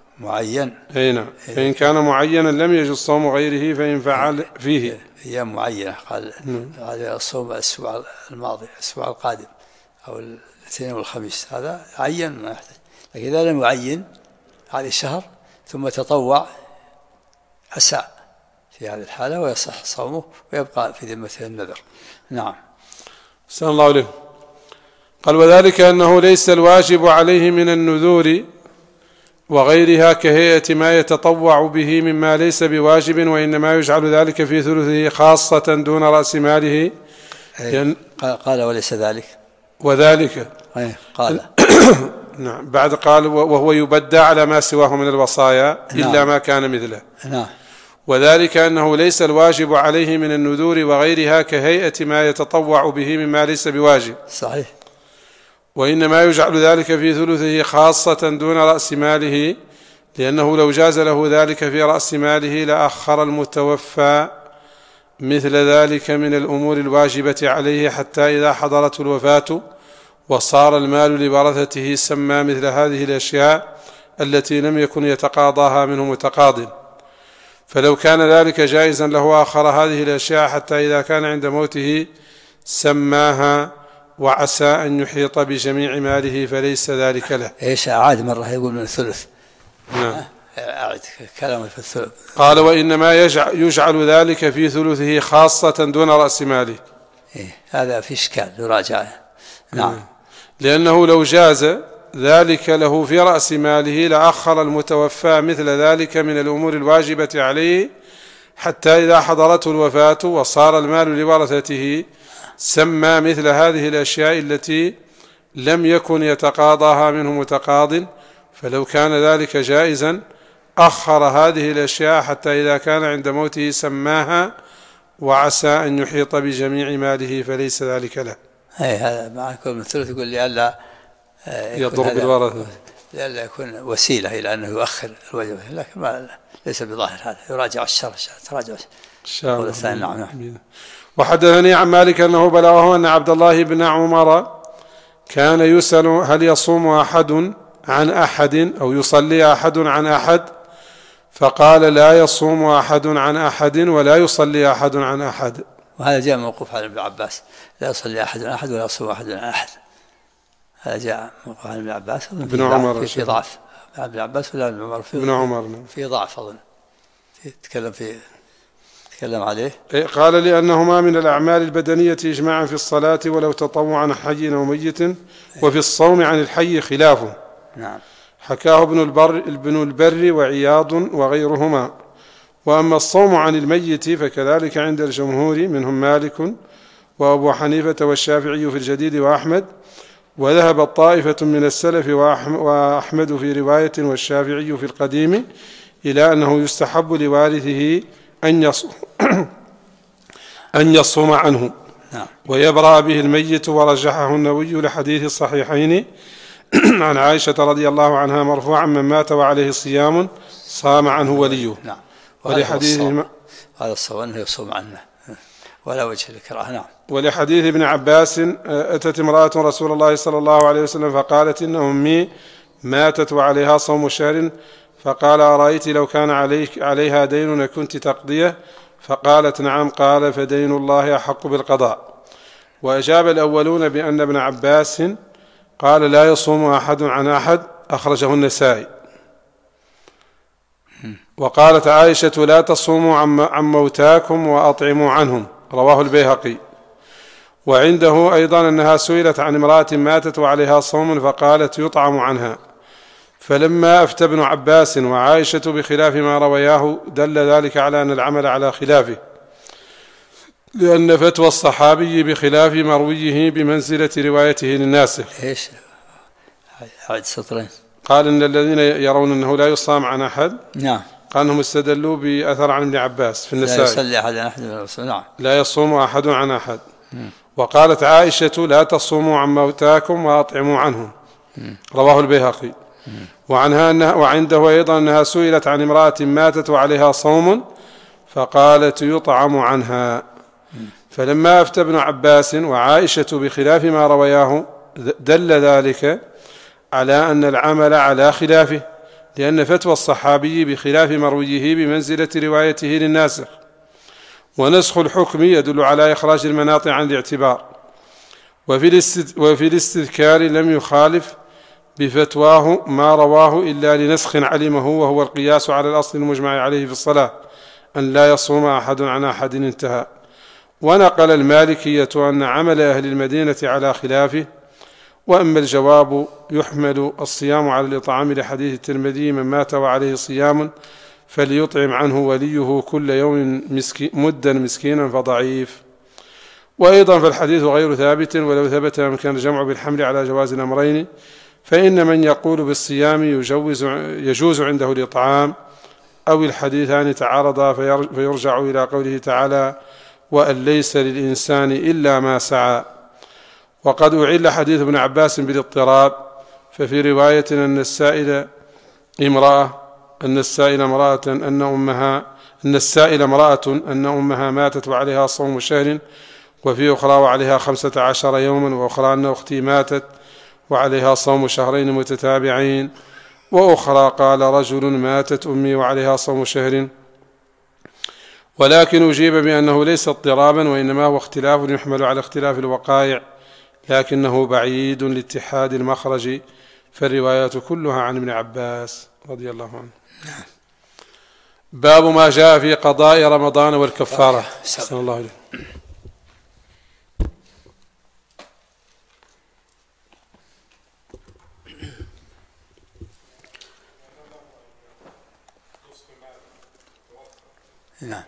أي نعم. فإن كان معينا لم يجوز صوم غيره فإن فعل فيه أيام معينة. قال هذا الصوم الأسبوع الماضي، الأسبوع القادم أو الاثنين والخميس، هذا عين ما يحتاج. لكن إذا لم يعين هذه الشهر ثم تطوع أساء في هذه الحالة ويصح صومه ويبقى في ذمته النذر. نعم. أحسن الله إليك. قال: وذلك أنه ليس الواجب عليه من النذور وغيرها كهيئة ما يتطوع به مما ليس بواجب، وإنما يجعل ذلك في ثلثه خاصة دون رأس ماله. قال وليس ذلك، وذلك قال نعم. بعد قال: وهو يبدى على ما سواه من الوصايا إلا ما كان مثله. نعم. وذلك أنه ليس الواجب عليه من النذور وغيرها كهيئة ما يتطوع به مما ليس بواجب. صحيح. وإنما يجعل ذلك في ثلثه خاصة دون رأس ماله، لأنه لو جاز له ذلك في رأس ماله لأخر المتوفى مثل ذلك من الأمور الواجبة عليه حتى إذا حضرته الوفاة وصار المال لورثته سمى مثل هذه الأشياء التي لم يكن يتقاضاها منه متقاض. فلو كان ذلك جائزا له آخر هذه الأشياء حتى إذا كان عند موته سماها وعسى أن يحيط بجميع ماله فليس ذلك له. إيش أعاد مرة يقول من الثلث. نعم. أعد كلامه في الثلث. قال: وإنما يجعل ذلك في ثلثه خاصة دون رأس ماله. هذا في إشكال يراجعه. نعم. لأنه لو جاز ذلك له في رأس ماله لأخر المتوفى مثل ذلك من الأمور الواجبة عليه حتى إذا حضرته الوفاة وصار المال لورثته سمى مثل هذه الأشياء التي لم يكن يتقاضاها منه متقاض. فلو كان ذلك جائزا أخر هذه الأشياء حتى إذا كان عند موته سماها وعسى أن يحيط بجميع ماله فليس ذلك له. هذا معكم من الثلث يقول لئلا يضر بالورثة، لئلا يكون وسيلة إلى أنه يؤخر الوجبة، لكن ليس بظاهر هذا. يراجع الشرح، تراجع الشرح الثاني. نعم. وحدثني عن مالك أنه بلغه أن عبد الله بن عمر كان يسأل: هل يصوم أحد عن أحد أو يصلي أحد عن أحد؟ فقال: لا يصوم أحد عن أحد ولا يصلي أحد عن أحد. وهذا جاء موقوف على ابن عباس: لا يصلي أحد عن أحد ولا يصوم أحد عن أحد. هذا جاء موقوف على ابن عباس. ابن عمر في ضعف. ابن عباس ولا ابن عمر؟ ابن عمر في ضعف أظن. تكلم تكلم عليه. قال لأنهما من الأعمال البدنية إجماعا في الصلاة ولو تطوعا عن حي أو ميت، وفي الصوم عن الحي خلافه. نعم. حكاه ابن البر وعياض وغيرهما. وأما الصوم عن الميت فكذلك عند الجمهور منهم مالك وأبو حنيفة والشافعي في الجديد وأحمد، وذهبت طائفة من السلف وأحمد في رواية والشافعي في القديم إلى أنه يستحب لوارثه أن يصوم عنه ويبرأ به الميت. ورجحه النووي لحديث الصحيحين عن عائشة رضي الله عنها مرفوعا: من مات وعليه صيام صام عنه وليه. نعم. ولحديث هذا الصوم أنه يصوم عنه ولا وجه الكراهة. نعم. ولحديث ابن عباس: أتت امرأة رسول الله صلى الله عليه وسلم فقالت: إن أمي ماتت وعليها صوم شهر، فقال: أرأيت لو كان عليها دين كنت تقضيه؟ فقالت: نعم. قال: فدين الله أحق بالقضاء. وأجاب الأولون بأن ابن عباس قال: لا يصوم أحد عن أحد، أخرجه النسائي. وقالت عائشة: لا تصوموا عن موتاكم وأطعموا عنهم، رواه البيهقي. وعنده أيضا أنها سئلت عن امرأة ماتت وعليها صوم فقالت: يطعم عنها. فلما أفتى ابن عباس وعائشة بخلاف ما روياه دل ذلك على أن العمل على خلافه، لأن فتوى الصحابي بخلاف مرويه بمنزلة روايته للناسخ. إيش عاد سطرين؟ قال: إن الذين يرون أنه لا يصام عن أحد، نعم، قال أنهم استدلوا بأثر عن ابن عباس في النسائي: لا يصلي أحد عن أحد. نعم. لا يصوم أحد عن أحد. وقالت عائشة: لا تصوموا عن موتاكم وأطعموا عنهم، رواه البيهقي. وعنده أيضا أنها سئلت عن امرأة ماتت وعليها صوم فقالت: يطعم عنها. فلما أفتى ابن عباس وعائشة بخلاف ما روياه دل ذلك على أن العمل على خلافه، لأن فتوى الصحابي بخلاف مرويه بمنزلة روايته للناسخ. ونسخ الحكم يدل على إخراج المناط عن الاعتبار. وفي الاستذكار لم يخالف بفتواه ما رواه إلا لنسخ علمه، وهو القياس على الأصل المجمع عليه في الصلاة أن لا يصوم أحد عن أحد، انتهى. ونقل المالكية أن عمل أهل المدينة على خلافه. وأما الجواب يحمل الصيام على الإطعام لحديث الترمذي: من مات وعليه صيام فليطعم عنه وليه كل يوم مدا مسكينا، فضعيف. وأيضا فالحديث غير ثابت، ولو ثبت كان الجمع بالحمل على جواز الأمرين، فإن من يقول بالصيام يجوز عنده الإطعام، أو الحديثان تعارضا فيرجع إلى قوله تعالى: وأن ليس للإنسان إلا ما سعى. وقد أعل حديث ابن عباس بالاضطراب، ففي رواية أن السائل امرأة أن أمها ماتت وعليها صوم شهر، وفي أخرى وعليها 15 يوما، وأخرى أن أختي ماتت وعليها صوم شهرين متتابعين، وأخرى قال رجل: ماتت أمي وعليها صوم شهر. ولكن أجيب بأنه ليس اضطرابا، وإنما هو اختلاف يحمل على اختلاف الوقائع، لكنه بعيد لاتحاد المخرج، فالروايات كلها عن ابن عباس رضي الله عنه. باب ما جاء في قضاء رمضان والكفارة. أحسن الله إليك. نعم.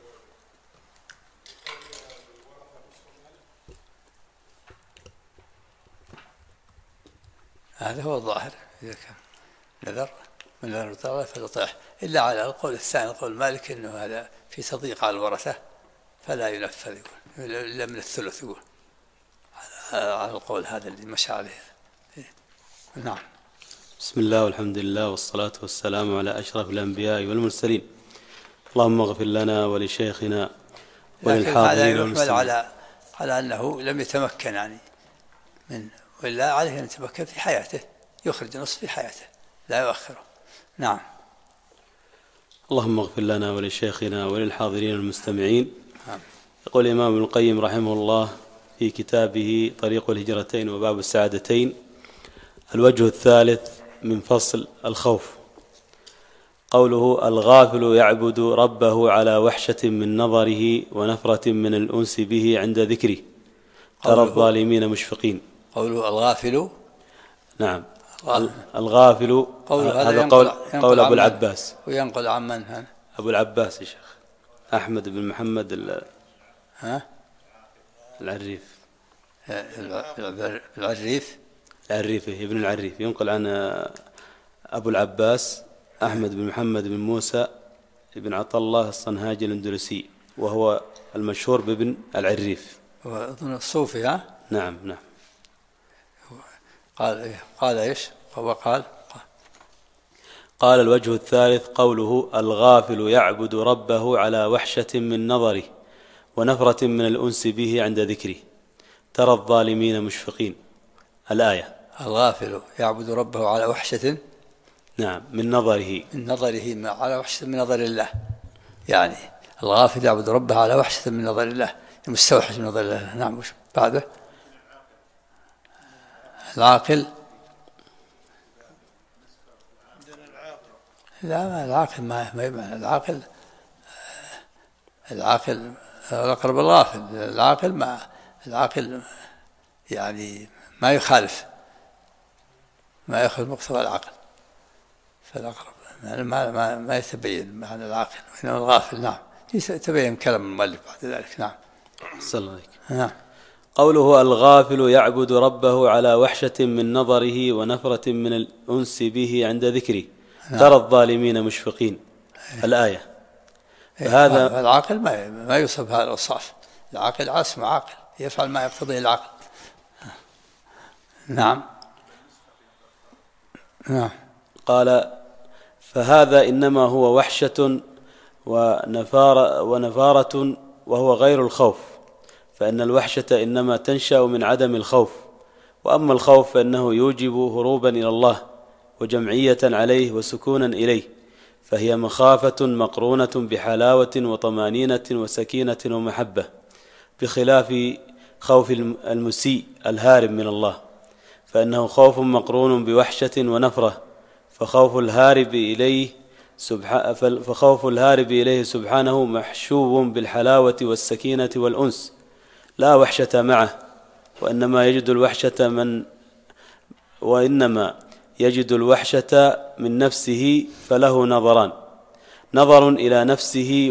هذا هو الظاهر، إذا كان نذر من نذر طلع فليطيعه، إلا على القول الثاني، القول مالك أنه هذا في تضييق على الورثة فلا ينفذ، يقول إلا من الثلث، يقول على القول هذا اللي مشى عليه. نعم. بسم الله والحمد لله والصلاة والسلام على أشرف الأنبياء والمرسلين. اللهم اغفر لنا ولشيخنا وللحاضرين والمسلمين. هذا على أنه لم يتمكن يعني من، ولا عليه أن يتمكن في حياته، يخرج نصف في حياته لا يؤخره. نعم. اللهم اغفر لنا ولشيخنا وللحاضرين والمستمعين. يقول الإمام ابن القيم رحمه الله في كتابه طريق الهجرتين وباب السعادتين: الوجه الثالث من فصل الخوف. قوله الغافل يعبد ربه على وحشة من نظره ونفرة من الأنس به عند ذكره ترى الظالمين مشفقين. قوله الغافل، نعم الغافل هذا قول أبو العباس. وينقل عن من؟ أبو العباس يا شيخ أحمد بن محمد العريف. العريف ابن العريف ينقل عن أبو العباس أحمد بن محمد بن موسى بن عطا الله الصنهاجي الأندلسي، وهو المشهور بابن العريف. وأظن الصوفي. نعم. قال إيش؟ قال الوجه الثالث قوله الغافل يعبد ربه على وحشة من نظره ونفرة من الأنس به عند ذكره ترى الظالمين مشفقين. الآية الغافل يعبد ربه على وحشة، نعم، من نظره على وحشة من نظر الله. يعني الغافل يعبد ربه على وحشة من نظر الله، مستوحش من نظر الله. نعم. وش بعده؟ العاقل. لا، العاقل ما يبقى العاقل الأقرب الغافل. العاقل يعني ما يخالف مقتضى العقل، فالأقرب ما يتبين معنى العاقل، وإنما الغافل. نعم، يتبين كلام المؤلف بعد ذلك. نعم. صلى الله عليك. نعم. قوله الغافل يعبد ربه على وحشة من نظره ونفرة من الأنس به عند ذكره ترى الظالمين مشفقين. الآية. هذا العاقل ما يوصف هذا الوصف. العاقل عاقل يفعل ما يقتضيه العقل. نعم. قال فهذا إنما هو وحشة ونفارة وهو غير الخوف، فإن الوحشة إنما تنشأ من عدم الخوف، وأما الخوف فإنه يوجب هروبا إلى الله وجمعية عليه وسكونا إليه، فهي مخافة مقرونة بحلاوة وطمانينة وسكينة ومحبة، بخلاف خوف المسيء الهارب من الله، فإنه خوف مقرون بوحشة ونفرة، فخوف الهارب إليه سبحانه محشوب بالحلاوة والسكينة والأنس لا وحشة معه، وإنما يجد الوحشة من نفسه، فله نظران: نظر إلى نفسه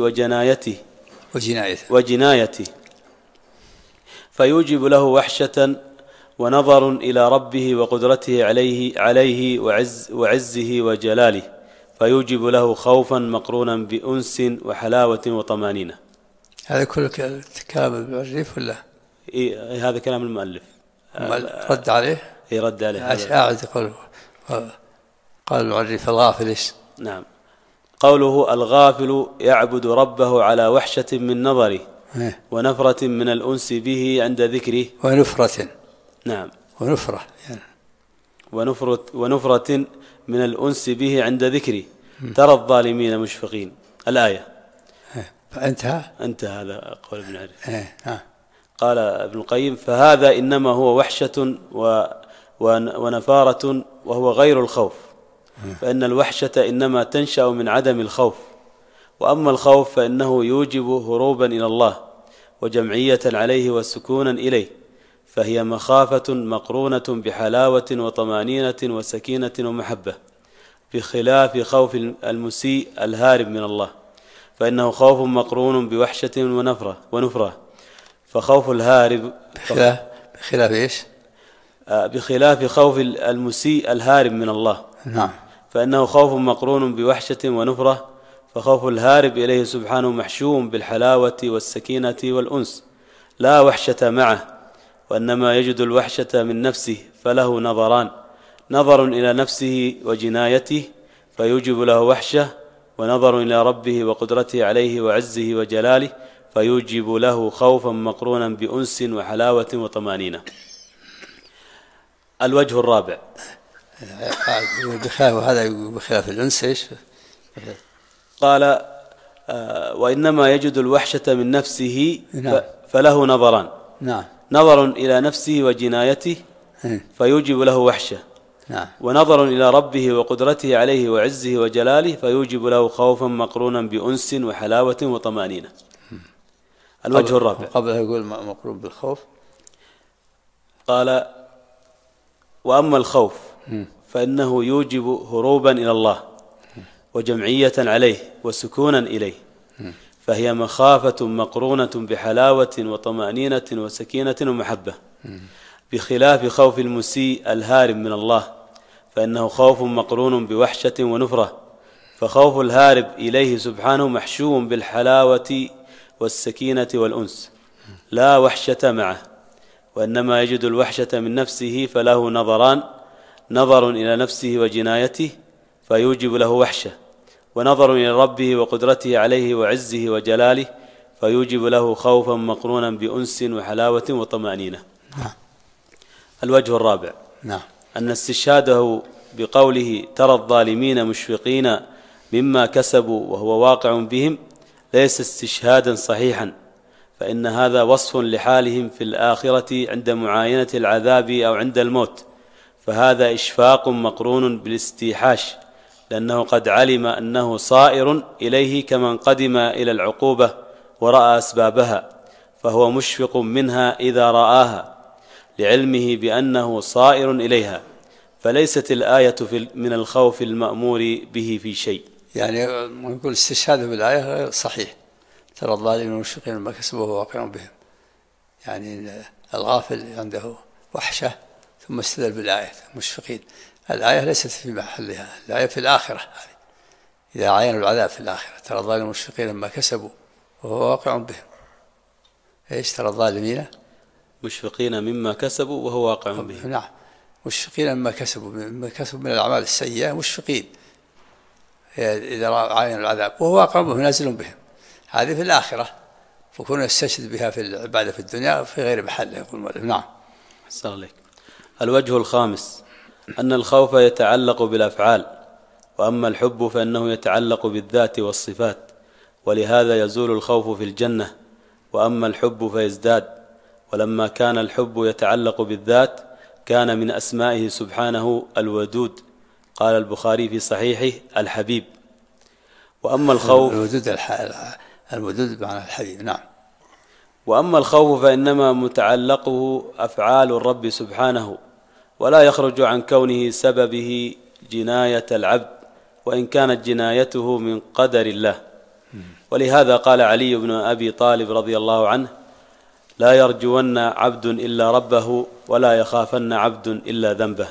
وجنايته فيوجب له وحشة، ونظر إلى ربه وقدرته عليه وعزه وجلاله فيوجب له خوفا مقرونا بأنس وحلاوة وطمانينة. هذا كل كلام ابن العريف ولا؟ هذا كلام المؤلف. رد عليه؟ رد عليه. أعد قال ابن العريف الغافل إيش؟ نعم. قوله الغافل يعبد ربه على وحشة من نظره ونفرة من الأنس به عند ذكره. ونفرة. نعم. ونفرة يعني. ونفرة من الأنس به عند ذكره ترى الظالمين مشفقين. الآية. فانتهى هذا قول ابن عريف. قال ابن القيم فهذا إنما هو وحشة ونفارة وهو غير الخوف، فإن الوحشة إنما تنشأ من عدم الخوف، وأما الخوف فإنه يوجب هروبا إلى الله وجمعية عليه وسكونا إليه، فهي مخافة مقرونة بحلاوة وطمانينة وسكينة ومحبة، بخلاف خوف المسيء الهارب من الله، فإنه خوف مقرون بوحشة ونفرة فخوف الهارب بخلاف إيش؟ بخلاف خوف المسيء الهارب من الله. نعم. فإنه خوف مقرون بوحشة ونفرة، فخوف الهارب إليه سبحانه محشوم بالحلاوة والسكينة والأنس لا وحشة معه، وإنما يجد الوحشة من نفسه، فله نظران: نظر إلى نفسه وجنايته فيوجب له وحشة، ونظر إلى ربه وقدرته عليه وعزه وجلاله فيوجب له خوفا مقرونا بأنس وحلاوة وطمانينة. الوجه الرابع. هذا بخلاف الأنس إيش؟ قال وإنما يجد الوحشة من نفسه فله نظران: نعم. نظر إلى نفسه وجنايته فيوجب له وحشة، نعم. ونظر إلى ربه وقدرته عليه وعزه وجلاله فيوجب له خوفا مقرونا بأنس وحلاوة وطمأنينة. الوجه الرابع قبل يقول مقرون بالخوف، قال: وأما الخوف فإنه يوجب هروبا إلى الله وجمعية عليه وسكونا إليه، فهي مخافة مقرونة بحلاوة وطمأنينة وسكينة ومحبة، بخلاف خوف المسيء الهارب من الله، فإنه خوف مقرون بوحشة ونفرة. فخوف الهارب إليه سبحانه محشو بالحلاوة والسكينة والأنس، لا وحشة معه، وإنما يجد الوحشة من نفسه فله نظران: نظر إلى نفسه وجنايته فيوجب له وحشة، ونظر إلى ربه وقدرته عليه وعزه وجلاله فيوجب له خوفا مقرونا بأنس وحلاوة وطمأنينة. الوجه الرابع أن استشهاده بقوله: ترى الظالمين مشفقين مما كسبوا وهو واقع بهم، ليس استشهادا صحيحا، فإن هذا وصف لحالهم في الآخرة عند معاينة العذاب أو عند الموت، فهذا إشفاق مقرون بالاستيحاش، لأنه قد علم أنه صائر إليه كمن قدم إلى العقوبة ورأى أسبابها، فهو مشفق منها إذا رآها لعلمه بأنه صائر إليها، فليست الآية من الخوف المأمور به في شيء. يعني يقول استشهاده بالآية غير صحيح. ترى الظالمين مشفقين مما كسبوا وهو واقع بهم، يعني الغافل عنده وحشة ثم استدل بالآية مشفقين. الآية ليست في محلها، الآية في الآخرة، إذا عاينوا العذاب في الآخرة. ترى الظالمين مشفقين مما كسبوا وهو واقع بهم. إيش؟ ترى الظالمين مشفقين مما كسبوا وهو واقع بهم. نعم، مشفقين مما كسبوا من الأعمال السيئة، مشفقين إذا عاينوا العذاب وهو واقع بهم نازل بهم. هذه في الآخرة، فكون يستشهد بها في العبادة في الدنيا في غير محله. يقول المؤلف. نعم. أحسن عليك. الوجه الخامس أن الخوف يتعلق بالأفعال، وأما الحب فإنه يتعلق بالذات والصفات، ولهذا يزول الخوف في الجنة، وأما الحب فيزداد. ولما كان الحب يتعلق بالذات كان من أسمائه سبحانه الودود، قال البخاري في صحيحه: الحبيب. وأما الخوف الودود بمعنى الحبيب. نعم. وأما الخوف فإنما متعلقه أفعال الرب سبحانه، ولا يخرج عن كونه سببه جناية العبد، وإن كانت جنايته من قدر الله. ولهذا قال علي بن أبي طالب رضي الله عنه: لا يرجون عبد إلا ربه، ولا يخافن عبد إلا ذنبه.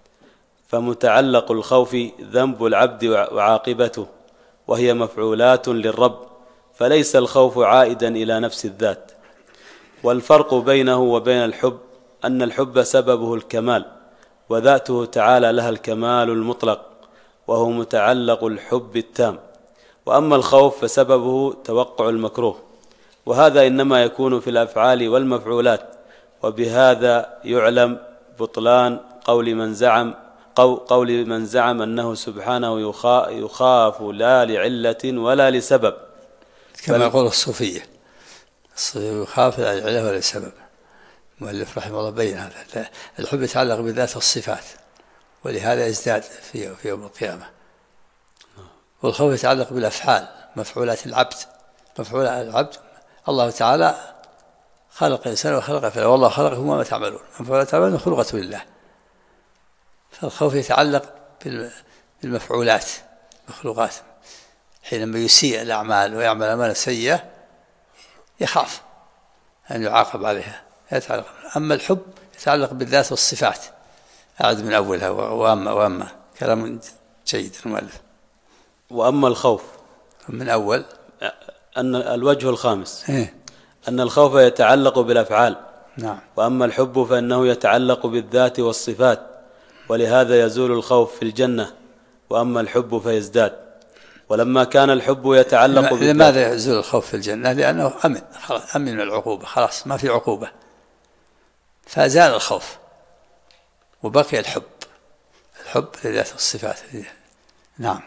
فمتعلق الخوف ذنب العبد وعاقبته، وهي مفعولات للرب، فليس الخوف عائدا إلى نفس الذات. والفرق بينه وبين الحب أن الحب سببه الكمال، وذاته تعالى لها الكمال المطلق، وهو متعلق الحب التام. وأما الخوف فسببه توقع المكروه، وهذا إنما يكون في الأفعال والمفعولات. وبهذا يعلم بطلان قول من زعم أنه سبحانه يخاف لا لعلة ولا لسبب، كما يقول الصوفية يخاف لا لعلة ولا لسبب. المؤلف رحمه الله بين هذا. الحب يتعلق بذات الصفات، ولهذا يزداد في يوم القيامة. والخوف يتعلق بالأفعال، مفعولات العبد. مفعولات العبد الله تعالى خلق الإنسان وخلق فعله، والله خلقكم وما تعملون. مفعولات العبد خلقت لله. فالخوف يتعلق بالمفعولات، مخلوقات. حينما يسيء الأعمال ويعمل أعمالا سيئة يخاف أن يعاقب عليها. يتعلق. أما الحب يتعلق بالذات والصفات. أعد من أولها. وأما كلام جيد المؤلف. وأما الخوف من أول أن الوجه الخامس أن الخوف يتعلق بالأفعال. نعم. وأما الحب فإنه يتعلق بالذات والصفات، ولهذا يزول الخوف في الجنة، وأما الحب فيزداد. ولما كان الحب يتعلق بالذات. لماذا يزول الخوف في الجنة؟ لأنه أمن من العقوبة، خلاص ما في عقوبة، فزال الخوف وبقي الحب لذات الصفات. نعم.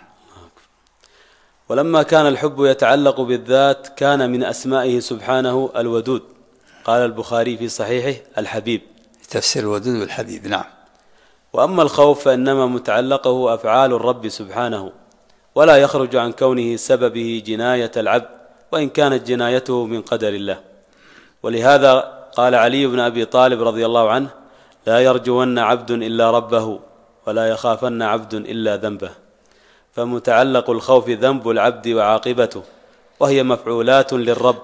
ولما كان الحب يتعلق بالذات كان من أسمائه سبحانه الودود، قال البخاري في صحيحه: الحبيب. تفسير الودود والحبيب. نعم. وأما الخوف فإنما متعلقه أفعال الرب سبحانه، ولا يخرج عن كونه سببه جناية العبد وإن كانت جنايته من قدر الله. ولهذا قال علي بن أبي طالب رضي الله عنه: لا يرجون عبد إلا ربه ولا يخافن عبد إلا ذنبه. فمتعلق الخوف ذنب العبد وعاقبته، وهي مفعولات للرب.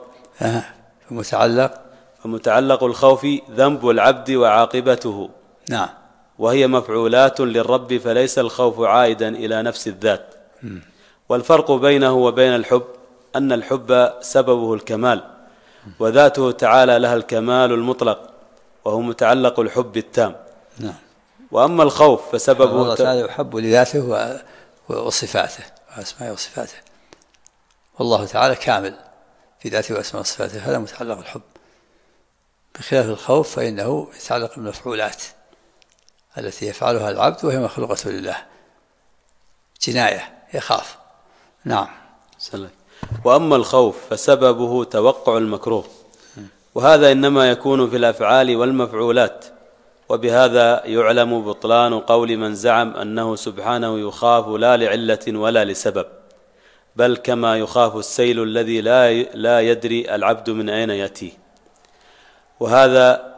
فمتعلق الخوف ذنب العبد وعاقبته، نعم، وهي مفعولات للرب، فليس الخوف عائدا إلى نفس الذات. والفرق بينه وبين الحب أن الحب سببه الكمال، وذاته تعالى لها الكمال المطلق، وهو متعلق الحب التام. نعم. وأما الخوف فسببه الله تعالى يحب لذاته وصفاته وأسمائه وصفاته، والله تعالى كامل في ذاته وأسمائه وصفاته، هذا متعلق الحب. بخلاف الخوف فإنه يتعلق بالمفعولات التي يفعلها العبد وهي مخلوقة لله، جناية يخاف. نعم. وأما الخوف فسببه توقع المكروه، وهذا إنما يكون في الأفعال والمفعولات. وبهذا يعلم بطلان قول من زعم أنه سبحانه يخاف لا لعلة ولا لسبب، بل كما يخاف السيل الذي لا يدري العبد من أين يأتيه. وهذا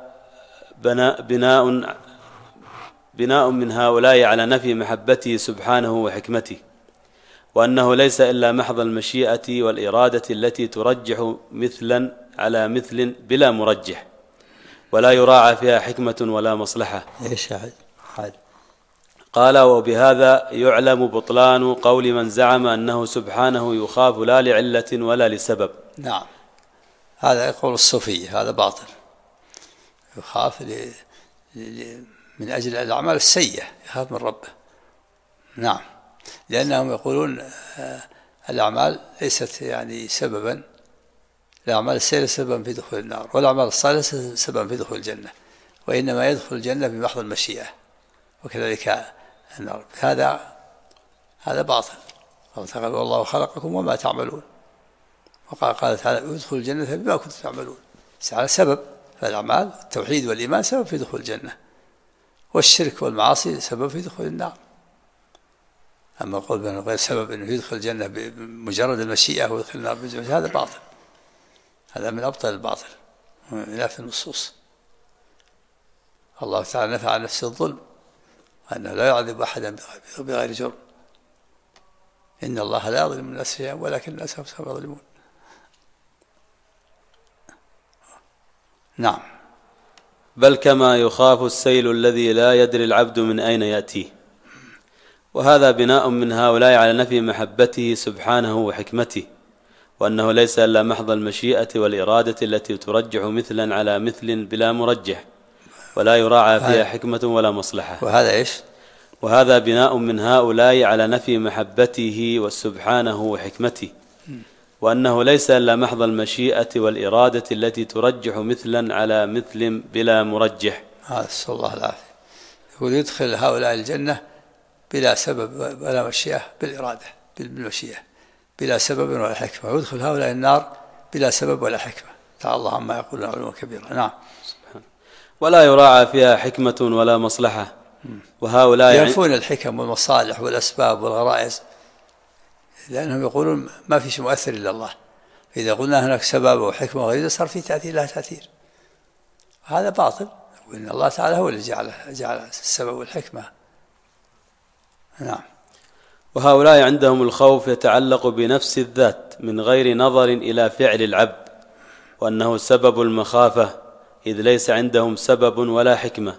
بناء من هؤلاء على نفي محبته سبحانه وحكمته، وأنه ليس إلا محض المشيئة والإرادة التي ترجح مثلا على مثل بلا مرجح، ولا يراعى فيها حكمة ولا مصلحة. قال: وبهذا يعلم بطلان قول من زعم أنه سبحانه يخاف لا لعلة ولا لسبب. نعم، هذا يقول الصوفية، هذا باطل. يخاف من أجل الأعمال السيئة، يخاف من ربه. نعم، لأنهم يقولون الأعمال ليست يعني سببا، الأعمال السيئة سببا في دخول النار، والأعمال الصالحة سببا في دخول الجنة، وإنما يدخل الجنة بمحض المشيئة، وكذلك النار. هذا باطل. قال: والله خلقكم وما تعملون. وقال تعالى: يدخل الجنة بما كنتم تعملون. على سبب، فالأعمال التوحيد والإيمان سبب في دخول الجنة، والشرك والمعاصي سبب في دخول النار. أما قول بأنه غير سبب أنه يدخل الجنة بمجرد المشيئة ويدخل النار بجنة، هذا باطل، هذا من أبطل الباطل وخلاف النصوص. الله تعالى نفى عن نفسه الظلم، أنه لا يعذب أحدا بغير جرم. إن الله لا يظلم الناس شيئا ولكن الناس أنفسهم يظلمون. نعم. بل كما يخاف السيل الذي لا يدري العبد من أين يأتيه. وهذا بناء من هؤلاء على نفي محبته سبحانه وحكمته، وأنه ليس إلا محض المشيئة والإرادة التي ترجح مثلا على مثل بلا مرجح، ولا يراعى فيها حكمة ولا مصلحة. وهذا إيش؟ وهذا بناء من هؤلاء على نفي محبته وسبحانه وحكمته، وأنه ليس إلا محض المشيئة والإرادة التي ترجح مثلا على مثل بلا مرجح. نسأل الله العافية. يقول: يدخل هؤلاء الجنة بلا سبب ولا مشيئة، بالإرادة بالمشيئة بلا سبب ولا حكمة، ويدخل هؤلاء النار بلا سبب ولا حكمة. تعالى الله عما يقولون علوا كبيرا. نعم. ولا يراعى فيها حكمة ولا مصلحة. وهؤلاء ينفون الحكم والمصالح والأسباب والغرائز، لأنهم يقولون ما في شيء مؤثر إلا الله. إذا قلنا هناك سبب وحكمة وغيره صار في تأثير لا تأثير، هذا باطل. وإن الله تعالى هو اللي جعل السبب والحكمة. نعم. وهؤلاء عندهم الخوف يتعلق بنفس الذات من غير نظر إلى فعل العبد، وأنه سبب المخافة، إذ ليس عندهم سبب ولا حكمة،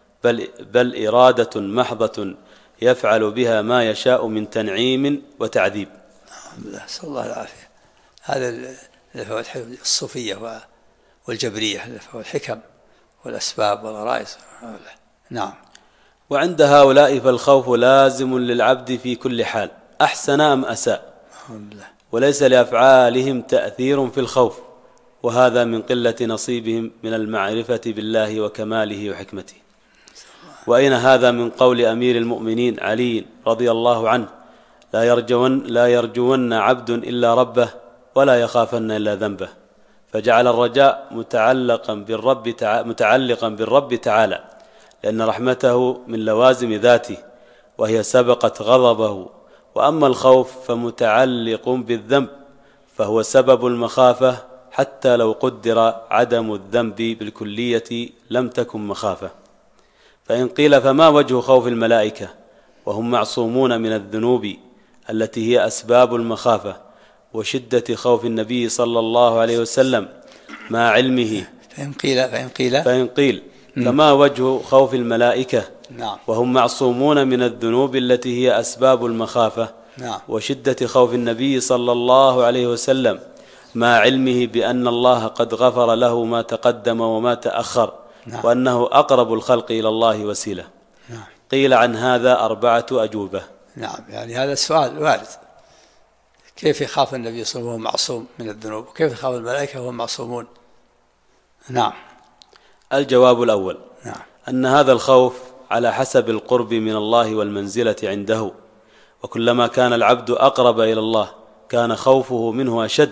بل إرادة محضة يفعل بها ما يشاء من تنعيم وتعذيب. نسأل الله العافية. هذا الصوفية والجبرية، الحكم والأسباب والغرائز. نعم. وعند هؤلاء فالخوف لازم للعبد في كل حال، أحسن أم أساء، وليس لأفعالهم تأثير في الخوف، وهذا من قلة نصيبهم من المعرفة بالله وكماله وحكمته. وأين هذا من قول أمير المؤمنين علي رضي الله عنه: لا يرجون عبد إلا ربه ولا يخافن إلا ذنبه. فجعل الرجاء متعلقا بالرب تعالى، لأن رحمته من لوازم ذاته وهي سبقت غضبه. وأما الخوف فمتعلق بالذنب فهو سبب المخافة، حتى لو قدر عدم الذنب بالكلية لم تكن مخافة. فإن قيل فما وجه خوف الملائكة وهم معصومون من الذنوب التي هي أسباب المخافة، وشدة خوف النبي صلى الله عليه وسلم مع علمه؟ فإن قيل فما وجه خوف الملائكة وهم معصومون من الذنوب التي هي أسباب المخافة، وشدة خوف النبي صلى الله عليه وسلم مع علمه بأن الله قد غفر له ما تقدم وما تأخر، وأنه أقرب الخلق إلى الله وسيلة. قيل عن هذا 4 أجوبة. يعني هذا السؤال وارد، كيف يخاف النبي صلى الله عليه وسلم وهو معصوم من الذنوب، وكيف يخاف الملائكة وهم معصومون؟ الجواب الأول أن هذا الخوف على حسب القرب من الله والمنزلة عنده، وكلما كان العبد أقرب إلى الله كان خوفه منه أشد،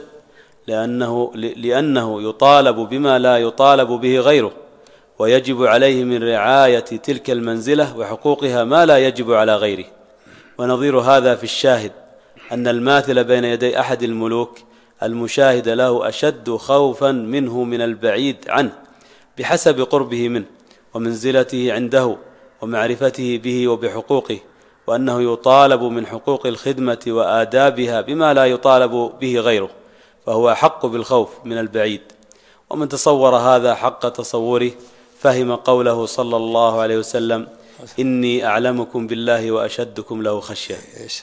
لأنه يطالب بما لا يطالب به غيره، ويجب عليه من رعاية تلك المنزلة وحقوقها ما لا يجب على غيره. ونظير هذا في الشاهد أن الماثل بين يدي أحد الملوك المشاهد له أشد خوفا منه من البعيد عنه بحسب قربه منه ومنزلته عنده ومعرفته به وبحقوقه، وأنه يطالب من حقوق الخدمة وآدابها بما لا يطالب به غيره، فهو أحق بالخوف من البعيد. ومن تصور هذا حق تصوره فهم قوله صلى الله عليه وسلم: إني أعلمكم بالله وأشدكم له خشية.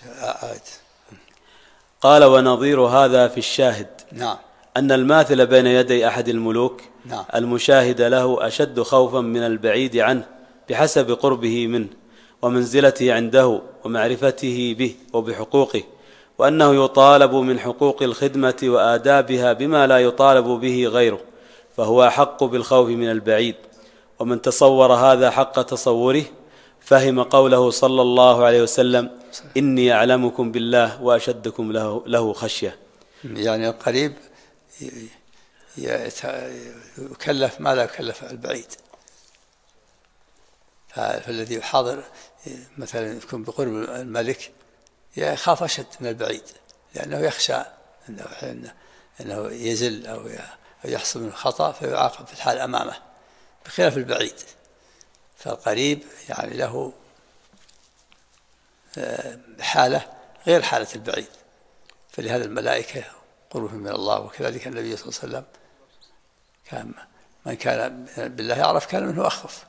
قال: ونظير هذا في الشاهد أن الماثل بين يدي أحد الملوك المشاهد له أشد خوفا من البعيد عنه بحسب قربه منه ومنزلته عنده ومعرفته به وبحقوقه، وأنه يطالب من حقوق الخدمة وآدابها بما لا يطالب به غيره، فهو أحق بالخوف من البعيد. ومن تصور هذا حق تصوره فهم قوله صلى الله عليه وسلم: إني أعلمكم بالله وأشدكم له خشية. يعني القريب يكلف ما لا يكلف البعيد، فالذي يحاضر مثلا يكون بقرب الملك يخاف أشد من البعيد، لأنه يخشى أنه يزل أو يحصل منه خطأ فيعاقب في الحال أمامه، بخلاف البعيد. فالقريب يعني له حالة غير حالة البعيد، فلهذا الملائكة قربهم من الله، وكذلك النبي صلى الله عليه وسلم كان من كان بالله يعرف كان منه أخف.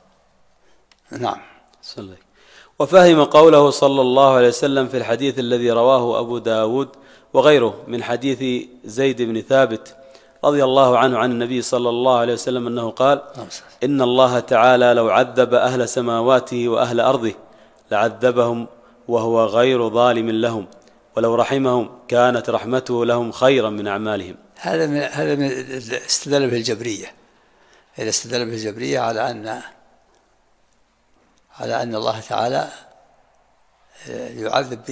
وفهم قوله صلى الله عليه وسلم في الحديث الذي رواه أبو داود وغيره من حديث زيد بن ثابت رضي الله عنه عن النبي صلى الله عليه وسلم أنه قال: إن الله تعالى لو عذب أهل سماواته وأهل أرضه لعذبهم وهو غير ظالم لهم، ولو رحمهم كانت رحمته لهم خيرا من أعمالهم. هذا من استدل به الجبرية، إذا استدل به الجبرية على أن الله تعالى يعذب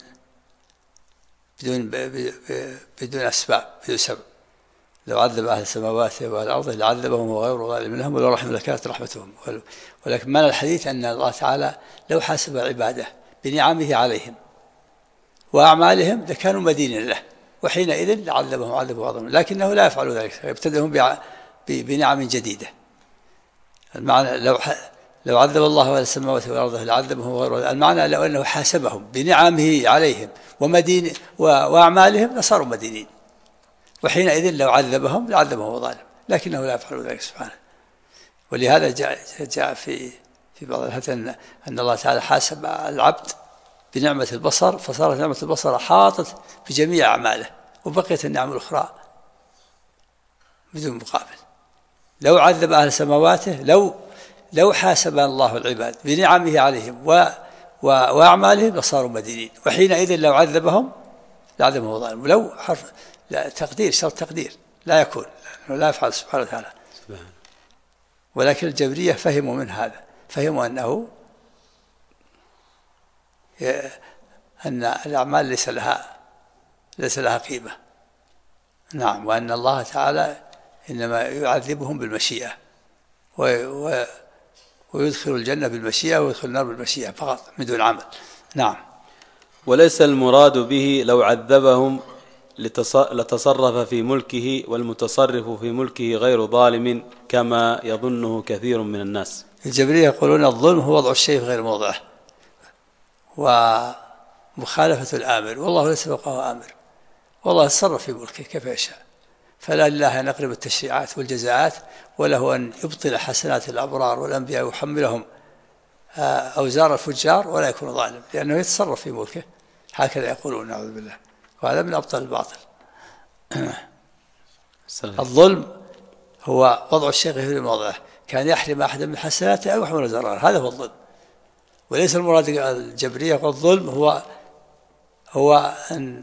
بدون أسباب، بدون سبب. لو عذب أهل السماوات والأرض لعذبهم وغير ظالم لهم ولو رحم لكانت رحمتهم. ولكن معنى الحديث أن الله تعالى لو حاسب عباده بنعمه عليهم وأعمالهم لكانوا مدينين له، وحينئذ لعذبهم عذبوا أعظم، لكنه لا يفعل ذلك، يبتدئهم بنعم جديدة. المعنى لو عذب الله أهل السماوات والأرض لعذبهم وغير، المعنى لو أنه حاسبهم بنعمه عليهم وأعمالهم لصاروا مدينين، وحينئذ لو عذبهم لعذبهم ظالم، لكنه لا يفعل ذلك سبحانه. ولهذا جاء في بعض الحديث أن الله تعالى حاسب العبد بنعمة البصر، فصارت نعمة البصر حاطت بجميع أعماله، وبقيت النعم الأخرى بدون مقابل. لو عذب أهل سماواته لو حاسب الله العباد بنعمه عليهم وأعمالهم لصاروا مدينين، وحينئذ لو عذبهم لعذبهم ظالم. لو حرف لا تقدير، شرط تقدير لا يكون، لأنه لا يفعل سبحانه وتعالى. ولكن الجبرية فهموا من هذا، فهموا أن الأعمال ليس لها قيمة. وأن الله تعالى إنما يعذبهم بالمشيئة ويدخل الجنة بالمشيئة ويدخل النار بالمشيئة فقط من دون عمل. نعم. وليس المراد به لو عذبهم لتصرف في ملكه، والمتصرف في ملكه غير ظالم كما يظنه كثير من الناس. الجبرية يقولون الظلم هو وضع الشيء في غير موضعه ومخالفة الآمر، والله ليس فوقه آمر، والله يتصرف في ملكه كيف يشاء، فلا لله أن يقرب التشريعات والجزاءات، وله أن يبطل حسنات الأبرار والأنبياء ويحملهم أوزار الفجار ولا يكون ظالم، لأنه يتصرف في ملكه، هكذا يقولون نعوذ بالله، وهذا من أبطل الباطل. الظلم هو وضع الشيء في موضعه، كان يحرم أحدا من حسناته أو يحمل ضرره، هذا هو الظلم. وليس المراد الجبرية والظلم هو أن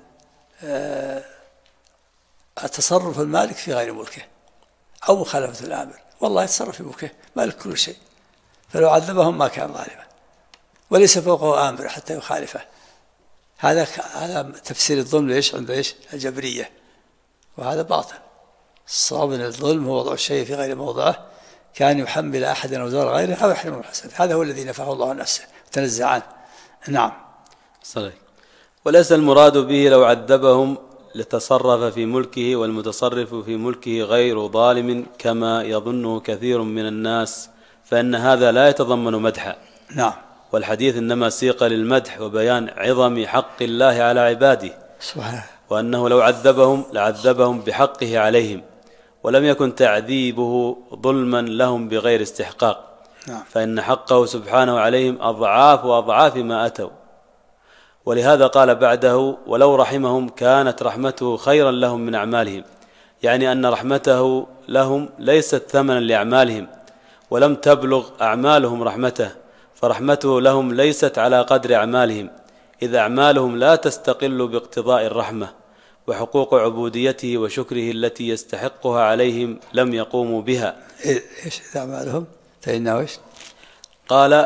التصرف المالك في غير ملكه أو مخالفة الآمر، والله يتصرف في ملكه مالك كل شيء، فلو عذبهم ما كان ظالما، وليس فوقه آمر حتى يخالفه. هذا تفسير الظلم ليش عند ايش الجبرية، وهذا باطل. الصواب ان الظلم هو وضع الشيء في غير موضعه، كان يحمل أحدا أوزار غيره أو يحرمه الحسنات، هذا هو الذي نفاه الله عن نفسه وتنزع عنه. نعم. صحيح. وليس المراد به لو عذبهم لتصرف في ملكه، والمتصرف في ملكه غير ظالم كما يظنه كثير من الناس، فإن هذا لا يتضمن مدحا. نعم. والحديث إنما سيق للمدح وبيان عظم حق الله على عباده، سبحانه، وأنه لو عذبهم لعذبهم بحقه عليهم، ولم يكن تعذيبه ظلما لهم بغير استحقاق. نعم. فإن حقه سبحانه عليهم أضعاف وأضعاف ما أتوا. ولهذا قال بعده: ولو رحمهم كانت رحمته خيرا لهم من أعمالهم، يعني أن رحمته لهم ليست ثمنا لأعمالهم، ولم تبلغ أعمالهم رحمته، فرحمته لهم ليست على قدر أعمالهم، إذ أعمالهم لا تستقل باقتضاء الرحمة، وحقوق عبوديته وشكره التي يستحقها عليهم لم يقوموا بها. إيش أعمالهم؟ فإنه إيش؟ قال: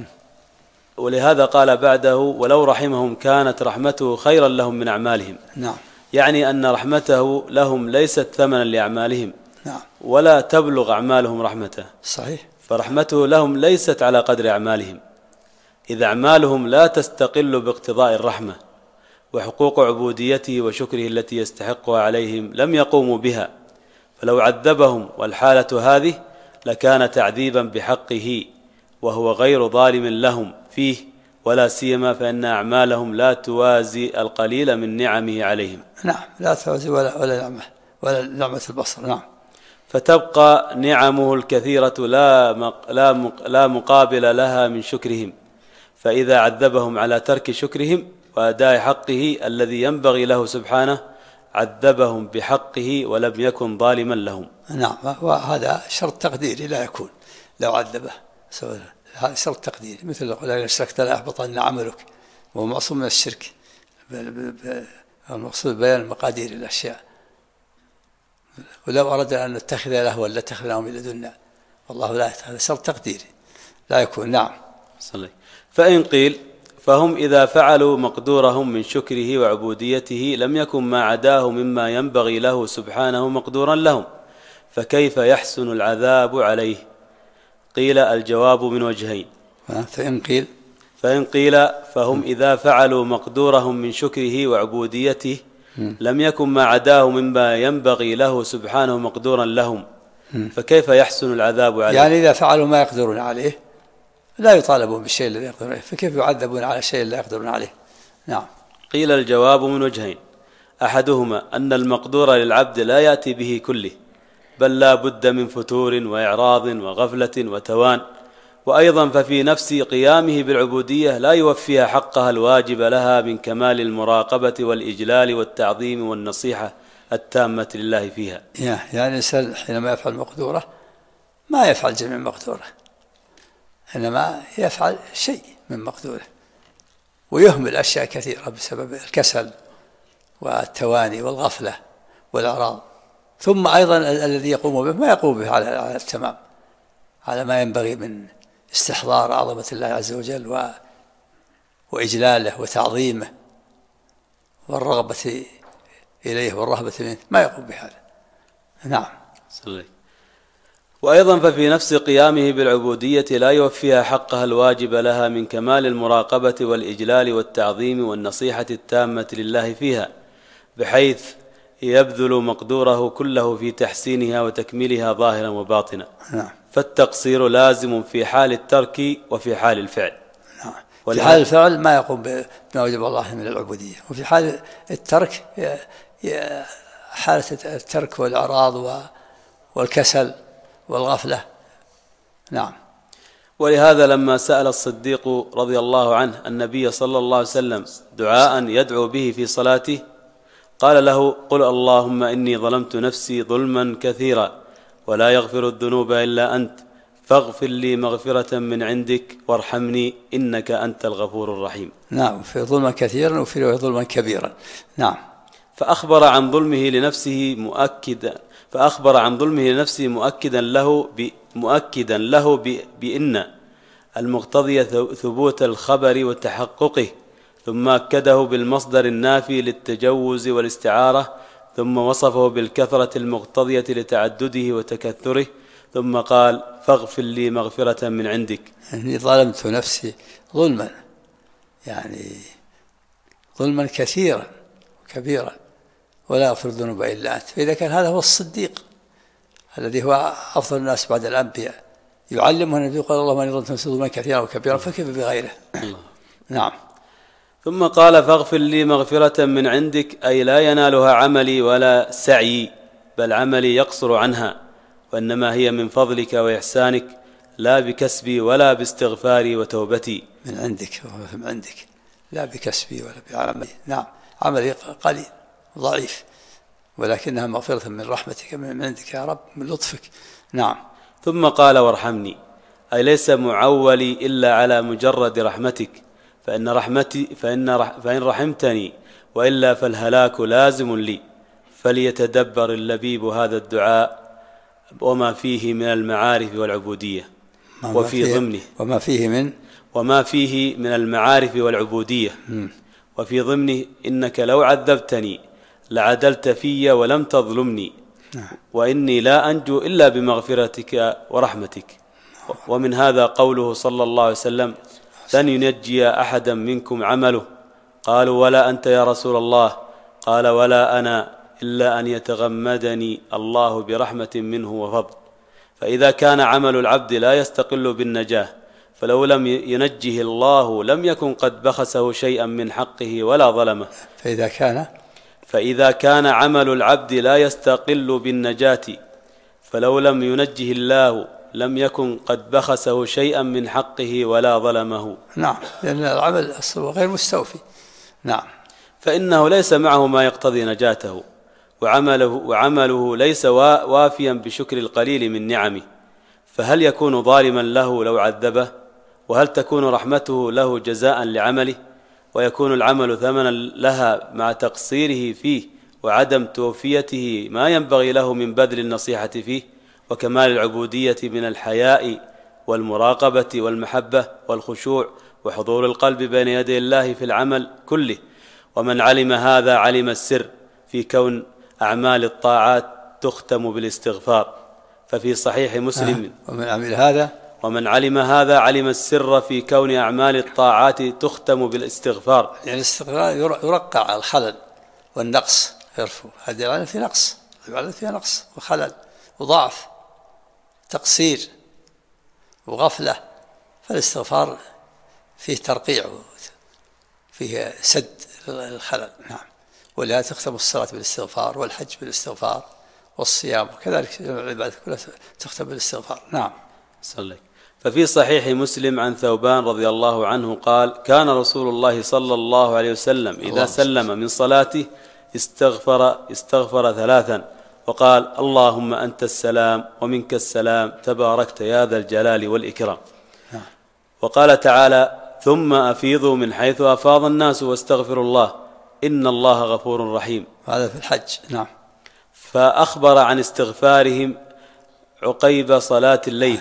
ولهذا قال بعده: ولو رحمهم كانت رحمته خيرا لهم من أعمالهم. نعم. يعني أن رحمته لهم ليست ثمنا لأعمالهم. نعم. ولا تبلغ أعمالهم رحمته. صحيح. فرحمته لهم ليست على قدر أعمالهم، إذ أعمالهم لا تستقل باقتضاء الرحمة، وحقوق عبوديته وشكره التي يستحقها عليهم لم يقوموا بها، فلو عذبهم والحالة هذه لكان تعذيبا بحقه، وهو غير ظالم لهم فيه، ولا سيما فإن أعمالهم لا توازي القليل من نعمه عليهم. نعم، لا توازي ولا نعمة، ولا نعمة البصر. نعم. فتبقى نعمه الكثيرة لا مقابل لها من شكرهم، فإذا عذبهم على ترك شكرهم وأداء حقه الذي ينبغي له سبحانه عذبهم بحقه ولم يكن ظالما لهم. نعم، وهذا شرط تقديري لا يكون لو عذبه، هذا شرط تقديري، مثل لو إن أشركت ليحبطن عملك، وهو معصوم من الشرك، المقصود بيان مقادير الأشياء. ولو أردنا أن نتخذ لهوا لاتخذناه من لدنا، والله لا يتخذ، هذا شرط تقديري لا يكون. نعم. صلي. فإن قيل: فهم إذا فعلوا مقدورهم من شكره وعبوديته لم يكن ما عداه مما ينبغي له سبحانه مقدورا لهم، فكيف يحسن العذاب عليه؟ قيل: الجواب من وجهين. فإن قيل فهم إذا فعلوا مقدورهم من شكره وعبوديته لم يكن ما عداه مما ينبغي له سبحانه مقدورا لهم، فكيف يحسن العذاب عليه؟ يعني إذا فعلوا ما يقدرون عليه لا يطالبون بالشيء الذي يقدرون عليه، فكيف يعذبون على شيء لا يقدرون عليه؟ نعم. قيل: الجواب من وجهين: أحدهما أن المقدور للعبد لا يأتي به كله، بل لا بد من فتور وإعراض وغفلة وتوان، وأيضا ففي نفس قيامه بالعبودية لا يوفيها حقها الواجب لها من كمال المراقبة والإجلال والتعظيم والنصيحة التامة لله فيها. يعني الإنسان حينما يفعل مقدورة ما يفعل جميع مقدوره، إنما يفعل شيء من مقدوره، ويهمل أشياء كثيرة بسبب الكسل والتواني والغفلة والإعراض. ثم أيضا الذي يقوم به ما يقوم به على التمام، على ما ينبغي من استحضار عظمة الله عز وجل وإجلاله وتعظيمه والرغبة إليه والرهبة منه، ما يقوم بهذا. نعم. صلي. وأيضا ففي نفس قيامه بالعبودية لا يوفيها حقها الواجب لها من كمال المراقبة والإجلال والتعظيم والنصيحة التامة لله فيها، بحيث يبذل مقدوره كله في تحسينها وتكميلها ظاهرا وباطنا. فالتقصير لازم في حال الترك وفي حال الفعل. في حال الفعل ما يقوم بما وجب الله من العبودية، وفي حال الترك حالة الترك والإعراض والكسل والغفلة. نعم. ولهذا لما سأل الصديق رضي الله عنه النبي صلى الله عليه وسلم دعاء يدعو به في صلاته قال له: قل اللهم إني ظلمت نفسي ظلما كثيرا ولا يغفر الذنوب إلا أنت فاغفر لي مغفرة من عندك وارحمني إنك أنت الغفور الرحيم. نعم، في ظلما كثيرا وفي ظلما كبيرا. نعم. فأخبر عن ظلمه لنفسه مؤكدا له بإن المقتضي ثبوت الخبر وتحققه، ثم أكده بالمصدر النافي للتجوز والاستعارة، ثم وصفه بالكثرة المقتضية لتعدده وتكثره، ثم قال: فاغفر لي مغفرة من عندك. إني ظلمت نفسي ظلما، يعني ظلما كثيرا وكبيرا ولا يغفر الذنوب إلا أنت. فإذا كان هذا هو الصديق الذي هو أفضل الناس بعد الأنبياء يعلمه النبي قال: اللهم إني ظلمت نفسي ظلما كثيرا وكبيرا، فكيف بغيره؟ نعم. ثم قال: فاغفر لي مغفرة من عندك، أي لا ينالها عملي ولا سعي، بل عملي يقصر عنها، وإنما هي من فضلك وإحسانك، لا بكسبي ولا باستغفاري وتوبتي. من عندك، من عندك، لا بكسبي ولا بعملي. نعم، عملي قليل ضعيف، ولكنها مغفرة من رحمتك من عندك يا رب، من لطفك. نعم. ثم قال: وارحمني، أي ليس معولي إلا على مجرد رحمتك، فإن رحمتني، وإلا فالهلاك لازم لي. فليتدبر اللبيب هذا الدعاء وما فيه من المعارف والعبودية، وما فيه من المعارف والعبودية، وفي ضمنه: إنك لو عذبتني لعدلت في ولم تظلمني، وإني لا أنجو إلا بمغفرتك ورحمتك. ومن هذا قوله صلى الله عليه وسلم: لن ينجي أحدا منكم عمله. قالوا: ولا أنت يا رسول الله؟ قال: ولا أنا، إلا أن يتغمدني الله برحمة منه وفضل. فإذا كان عمل العبد لا يستقل بالنجاة، فلو لم ينجه الله لم يكن قد بخسه شيئا من حقه ولا ظلمه. فإذا كان عمل العبد لا يستقل بالنجاة، فلو لم ينجه الله لم يكن قد بخسه شيئا من حقه ولا ظلمه. نعم، لأن العمل أصله غير مستوفي. نعم. فإنه ليس معه ما يقتضي نجاته، وعمله ليس وافيا بشكر القليل من نعمه، فهل يكون ظالما له لو عذبه؟ وهل تكون رحمته له جزاء لعمله؟ ويكون العمل ثمنا لها مع تقصيره فيه وعدم توفيته ما ينبغي له من بذل النصيحة فيه، وكمال العبودية من الحياء والمراقبة والمحبة والخشوع وحضور القلب بين يدي الله في العمل كله. ومن علم هذا علم السر في كون أعمال الطاعات تختم بالاستغفار. ففي صحيح مسلم: ومن علم هذا علم السر في كون أعمال الطاعات تختم بالاستغفار. يعني الاستغفار يرقع على الخلل والنقص، يرفو هذه العلم في نقص، فيها نقص وخلل وضعف، تقصير وغفلة، فالاستغفار فيه ترقيع وفيه سد الخلل. نعم. ولهذا تختم الصلاة بالاستغفار، والحج بالاستغفار، والصيام، وكذلك العبادة كلها تختم بالاستغفار. نعم. صلى. ففي صحيح مسلم عن ثوبان رضي الله عنه قال: كان رسول الله صلى الله عليه وسلم إذا سلم من صلاته استغفر ثلاثا، وقال: اللهم أنت السلام ومنك السلام تباركت يا ذا الجلال والإكرام. وقال تعالى: ثم أفيضوا من حيث أفاض الناس واستغفروا الله إن الله غفور رحيم. هذا في الحج. نعم. فأخبر عن استغفارهم عقيب صلاة الليل.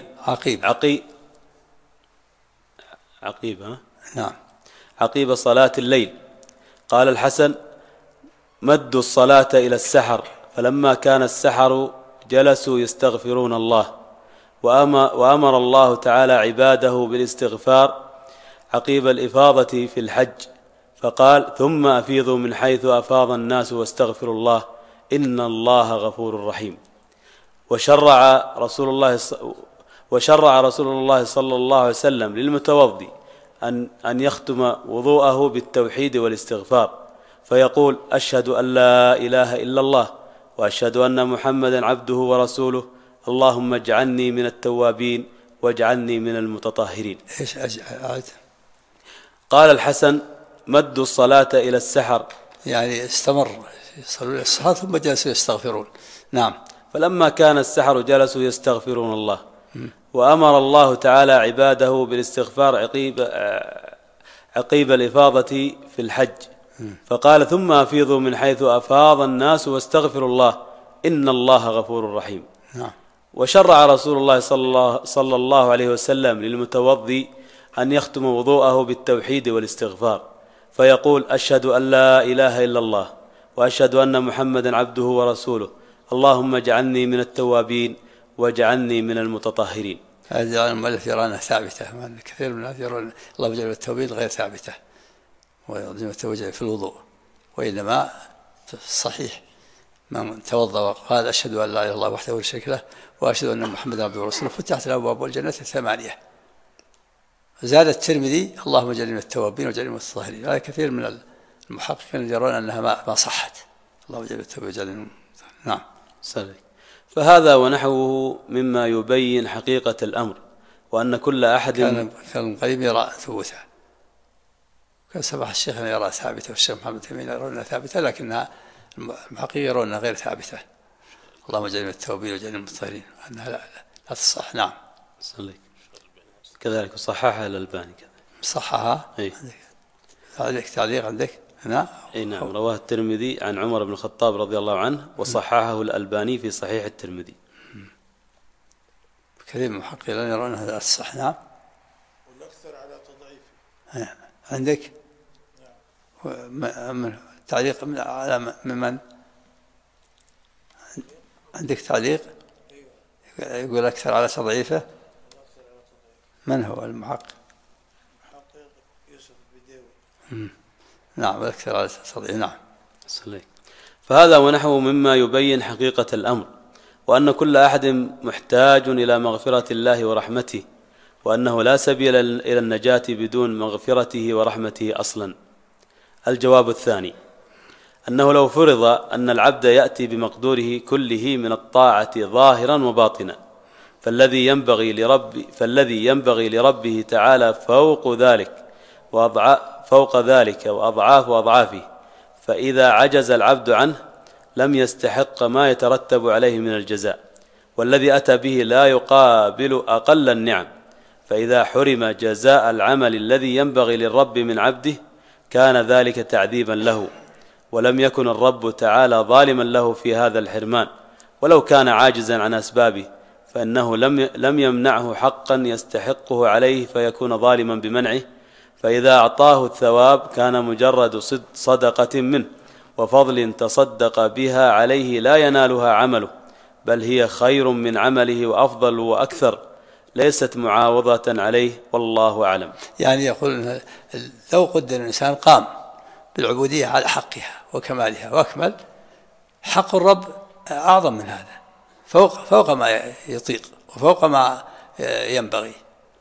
عقيب صلاة الليل. قال الحسن: مدوا الصلاة إلى السحر، فلما كان السحر جلسوا يستغفرون الله، وأمر الله تعالى عباده بالاستغفار عقيب الإفاضة في الحج، فقال: ثم أفيضوا من حيث أفاض الناس واستغفروا الله إن الله غفور رحيم. وشرع رسول الله صلى الله عليه وسلم للمتوضي أن يختم وضوءه بالتوحيد والاستغفار، فيقول: أشهد أن لا إله إلا الله وأشهد أن محمدا عبده ورسوله، اللهم اجعلني من التوابين واجعلني من المتطهرين. قال الحسن: مد الصلاة إلى السحر، يعني استمر يصلون إلى السحر ثم جلسوا يستغفرون. نعم. فلما كان السحر جلسوا يستغفرون الله. وأمر الله تعالى عباده بالاستغفار عقيب الإفاضة في الحج، فقال: ثم أفيضوا من حيث أفاض الناس واستغفروا الله إن الله غفور رحيم. وشرع رسول الله صلى الله عليه وسلم للمتوضي أن يختم وضوءه بالتوحيد والاستغفار، فيقول: أشهد أن لا إله إلا الله وأشهد أن محمدا عبده ورسوله، اللهم اجعلني من التوابين واجعلني من المتطهرين. هذه المؤلف يرانا ثابتة، كثير من الناس يرون الله يجعل التوبين غير ثابتة ويعظم التوجه في الوضوء، وإنما صحيح من توضأ وقال: أشهد أن لا إله إلا الله وحده لا شريك له وأشهد أن محمدا عبده ورسوله، فتحت له أبواب الجنة 8. زاد الترمذي: اللهم اجعلني من التوابين واجعلني من المتطهرين. هذا كثير من المحققين يرون أنها ما صحت. اللهم اجعلني من التوابين واجعلني. نعم. صحيح. فهذا ونحوه مما يبين حقيقة الأمر، وأن كل أحد كان قريب يرى ثبوتها، كان سمح الشيخ أن يرى ثابتة والشيخ محمد تيمية يرونها ثابتة، لكنها المحققين يرونها غير ثابتة. اللهم اجعلني من التوابين واجعلني من المتطهرين، أنها لا تصح. نعم. صلي. كذلك صححها الألباني كذا. صححها. عليك تعليق عندك هنا؟ نعم. رواه الترمذي عن عمر بن الخطاب رضي الله عنه، وصححه الألباني في صحيح الترمذي. كثير من المحققين يرون هذا الصح. نعم. والأكثر على تضعيفه. عندك؟ نعم. تعليق على من؟ عندك تعليق؟ يقول أكثر على تضعيفه. من هو المحقق؟ يوسف البديوي. نعم. أكثر على تضعيفه. نعم. صلي. فهذا ونحوه مما يبين حقيقة الأمر، وأن كل أحد محتاج إلى مغفرة الله ورحمته، وأنه لا سبيل إلى النجاة بدون مغفرته ورحمته أصلا. الجواب الثاني: أنه لو فرض أن العبد يأتي بمقدوره كله من الطاعة ظاهرا وباطنا، فالذي ينبغي لربه تعالى فوق ذلك وأضعاف أضعافه، فإذا عجز العبد عنه لم يستحق ما يترتب عليه من الجزاء، والذي أتى به لا يقابل أقل النعم، فإذا حرم جزاء العمل الذي ينبغي للرب من عبده كان ذلك تعذيبا له، ولم يكن الرب تعالى ظالما له في هذا الحرمان، ولو كان عاجزا عن أسبابه فإنه لم يمنعه حقا يستحقه عليه فيكون ظالما بمنعه، فإذا أعطاه الثواب كان مجرد صدقة منه وفضل تصدق بها عليه لا ينالها عمله، بل هي خير من عمله وأفضل وأكثر، ليست معاوضة عليه، والله أعلم. يعني يقول لو قدر الإنسان قام بالعبودية على حقها وكمالها وأكمل، حق الرب أعظم من هذا، فوق ما يطيق وفوق ما ينبغي،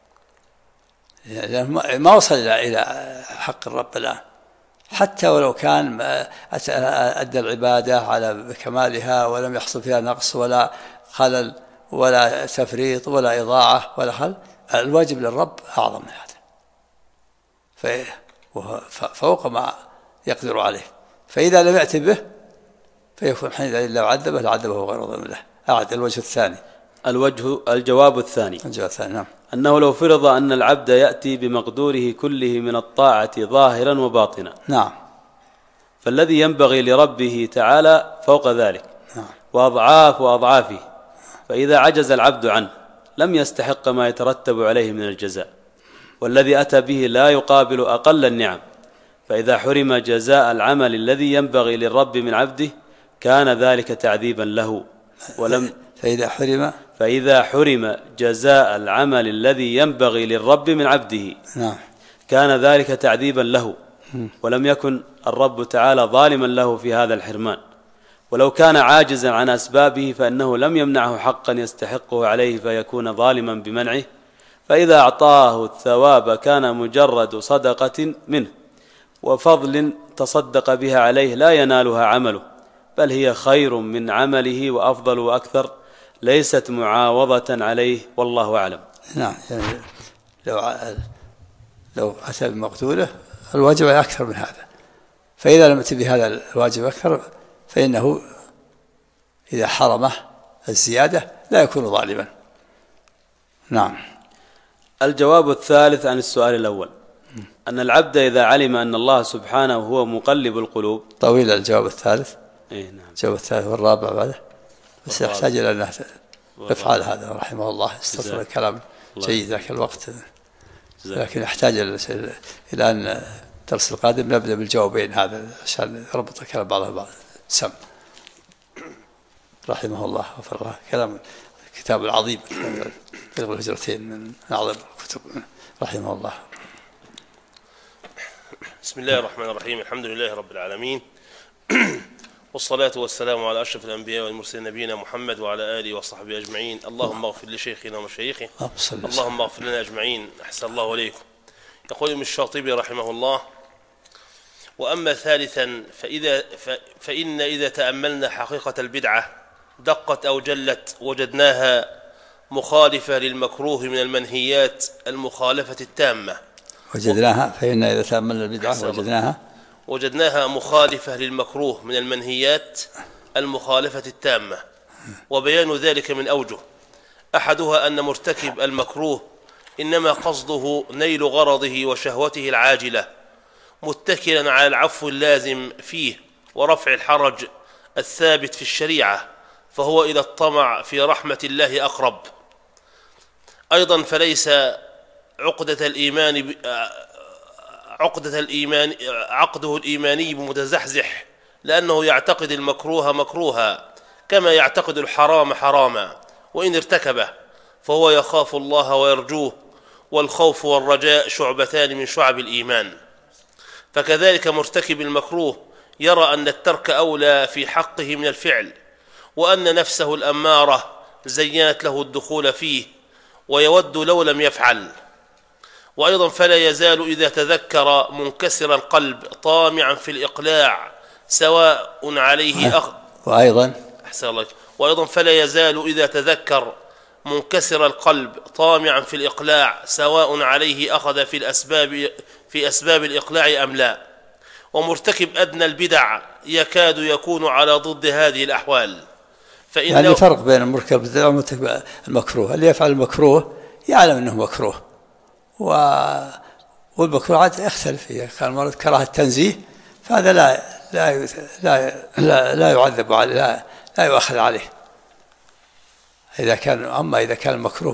ما وصل إلى حق الرب الآن، حتى ولو كان أدى العبادة على كمالها ولم يحصل فيها نقص ولا خلل ولا تفريط ولا إضاعة ولا خلل، الواجب للرب أعظم من هذا، فوق ما يقدر عليه، فإذا لم يأتي به فيكون حينئذ لو عذبه لعذبه غير ظالم له. أعد الوجه الثاني. الجواب الثاني. نعم. أنه لو فرض أن العبد يأتي بمقدوره كله من الطاعة ظاهرا وباطنا، نعم، فالذي ينبغي لربه تعالى فوق ذلك، نعم، وأضعاف أضعافه، فإذا عجز العبد عنه لم يستحق ما يترتب عليه من الجزاء، والذي أتى به لا يقابل أقل النعم، فإذا حرم جزاء العمل الذي ينبغي للرب من عبده كان ذلك تعذيبا له، فإذا حرم جزاء العمل الذي ينبغي للرب من عبده كان ذلك تعذيبا له، ولم يكن الرب تعالى ظالما له في هذا الحرمان، ولو كان عاجزا عن أسبابه فإنه لم يمنعه حقا يستحقه عليه فيكون ظالما بمنعه. فإذا أعطاه الثواب كان مجرد صدقة منه وفضل تصدق بها عليه لا ينالها عمله، بل هي خير من عمله وأفضل وأكثر، ليست معاوضة عليه، والله أعلم. نعم، يعني لو أتى بمقتوله الواجب أكثر من هذا، فإذا لم يأتي بهذا الواجب أكثر فإنه إذا حرمه الزيادة لا يكون ظالما. نعم. الجواب الثالث عن السؤال الأول أن العبد إذا علم أن الله سبحانه هو مقلب القلوب. طويل الجواب الثالث. إيه نعم. الجواب الثالث والرابع بعده، بس يحتاج إلى أن نفعل هذا رحمه الله، استطرد الكلام جيد ذاك الوقت، لكن يحتاج إلى أن الدرس القادم نبدأ بالجوابين هذا عشان يربط الكلام بعضها بعض. سم رحمه الله وغفر الله، كلام الكتاب العظيم بلغ الهجرتين من أعظم الكتب رحمه الله. بسم الله الرحمن الرحيم، الحمد لله رب العالمين، والصلاة والسلام على أشرف الأنبياء والمرسلين نبينا محمد وعلى آله وصحبه أجمعين. اللهم اغفر لشيخنا ومشايخه، اللهم اغفر لنا أجمعين، أحسن الله إليكم. يقول ابن الشاطبي رحمه الله: وأما ثالثا فإن إذا تأملنا حقيقة البدعة دقت أو جلت وجدناها مخالفة للمكروه من المنهيات المخالفة التامة. وجدناها، فإن إذا تأملنا البدعة وجدناها مخالفة للمكروه من المنهيات المخالفة التامة. وبيان ذلك من أوجه: أحدها أن مرتكب المكروه إنما قصده نيل غرضه وشهوته العاجلة متكلا على العفو اللازم فيه ورفع الحرج الثابت في الشريعة، فهو إلى الطمع في رحمة الله أقرب. أيضا فليس عقده الإيماني بمتزحزح، لأنه يعتقد المكروه مكروها كما يعتقد الحرام حراما، وإن ارتكبه فهو يخاف الله ويرجوه، والخوف والرجاء شعبتان من شعب الإيمان. فكذلك مرتكب المكروه يرى أن الترك أولى في حقه من الفعل، وأن نفسه الأمارة زينت له الدخول فيه ويود لو لم يفعل. وأيضا فلا يزال إذا تذكر منكسر القلب طامعا في الإقلاع سواء عليه وأيضا فلا يزال إذا تذكر منكسر القلب طامعا في الإقلاع سواء عليه أخذ في أسباب الإقلاع أم لا. ومرتكب أدنى البدع يكاد يكون على ضد هذه الأحوال، يعني فرق بين مرتكب البدع ومرتكب المكروه. اللي يفعل المكروه يعلم أنه مكروه، والمكروه عاد يختلف فيه. كان مرض كراهة التنزيه فهذا لا يعذب عليه، لا يؤخذ عليه. أما إذا كان المكروه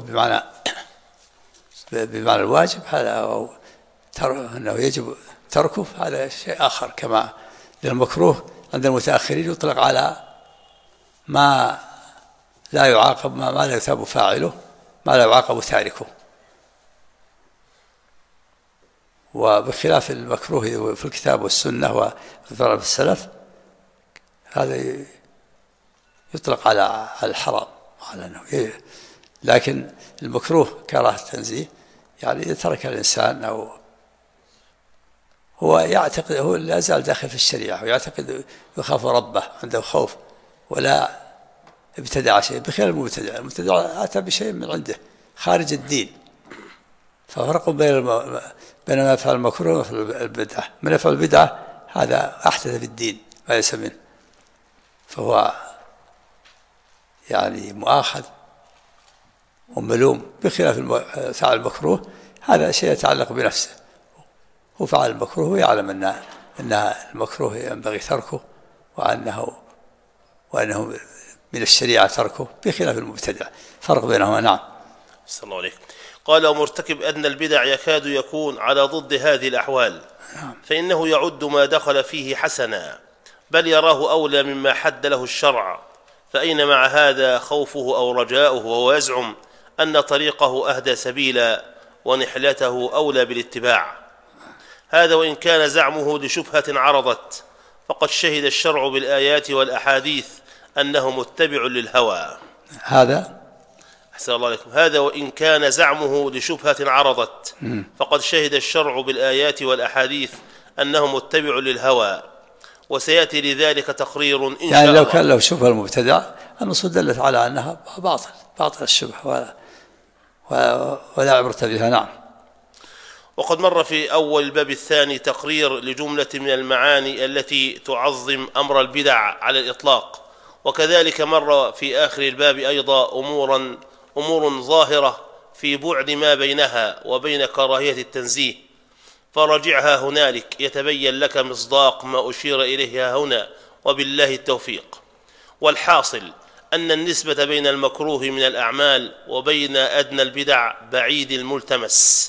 بمعنى الواجب هذا أنه يجب تركه، هذا شيء آخر. كما المكروه عند المتأخرين يطلق على ما لا يعاقب، ما لا يثاب فاعله، ما لا يعاقب تاركه. وبخلاف المكروه في الكتاب والسنة وفي ضرب السلف هذا يطلق على الحرام، على أنه لكن المكروه كراهة التنزيه يعني إذا ترك الإنسان أو هو يعتقد هو لا زال داخل في الشريعة ويعتقد يخاف ربه، عنده خوف ولا ابتدع شيء، بخلاف المبتدع أتى بشيء من عنده خارج الدين. ففرق بين ما يفعل المكروه وما يفعل البدعة. من يفعل البدعة هذا أحدث في الدين ما ليس منه، فهو يعني مؤاخذ وملوم، بخلاف فعل المكروه هذا شيء يتعلق بنفسه. هو فعل المكروه ويعلم أن المكروه ينبغي تركه وأنه من الشريعة تركه، بخلاف المبتدع. فرق بينهما. نعم. صلى الله عليه. قال: ومرتكب أدنى البدع يكاد يكون على ضد هذه الأحوال، فإنه يعد ما دخل فيه حسنا، بل يراه أولى مما حد له الشرع، فأين مع هذا خوفه أو رجاؤه وهو يزعم أن طريقه أهدى سبيلا ونحلته أولى بالاتباع؟ هذا وإن كان زعمه لشبهة عرضت، فقد شهد الشرع بالآيات والأحاديث أنه متبع للهوى. هذا أحسن الله عليكم. هذا وإن كان زعمه لشبهة عرضت، فقد شهد الشرع بالآيات والأحاديث أنه متبع للهوى، وسيأتي لذلك تقرير إن شاء الله. لو كان له شبهة المبتدع النصوص دلت على أنها باطل الشبهة ولا عبرة بها. نعم. وقد مر في أول الباب الثاني تقرير لجملة من المعاني التي تعظم أمر البدع على الإطلاق، وكذلك مر في آخر الباب أيضا أمور ظاهرة في بعد ما بينها وبين كراهية التنزيه، فراجعها هنالك يتبين لك مصداق ما أشير إليه هنا، وبالله التوفيق. والحاصل أن النسبة بين المكروه من الأعمال وبين أدنى البدع بعيد الملتمس.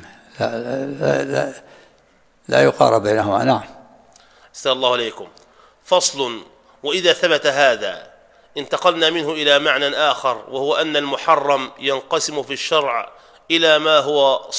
لا يقارب بينهما. نعم. أحسن الله عليكم. فصل: وإذا ثبت هذا انتقلنا منه إلى معنى آخر، وهو أن المحرم ينقسم في الشرع إلى ما هو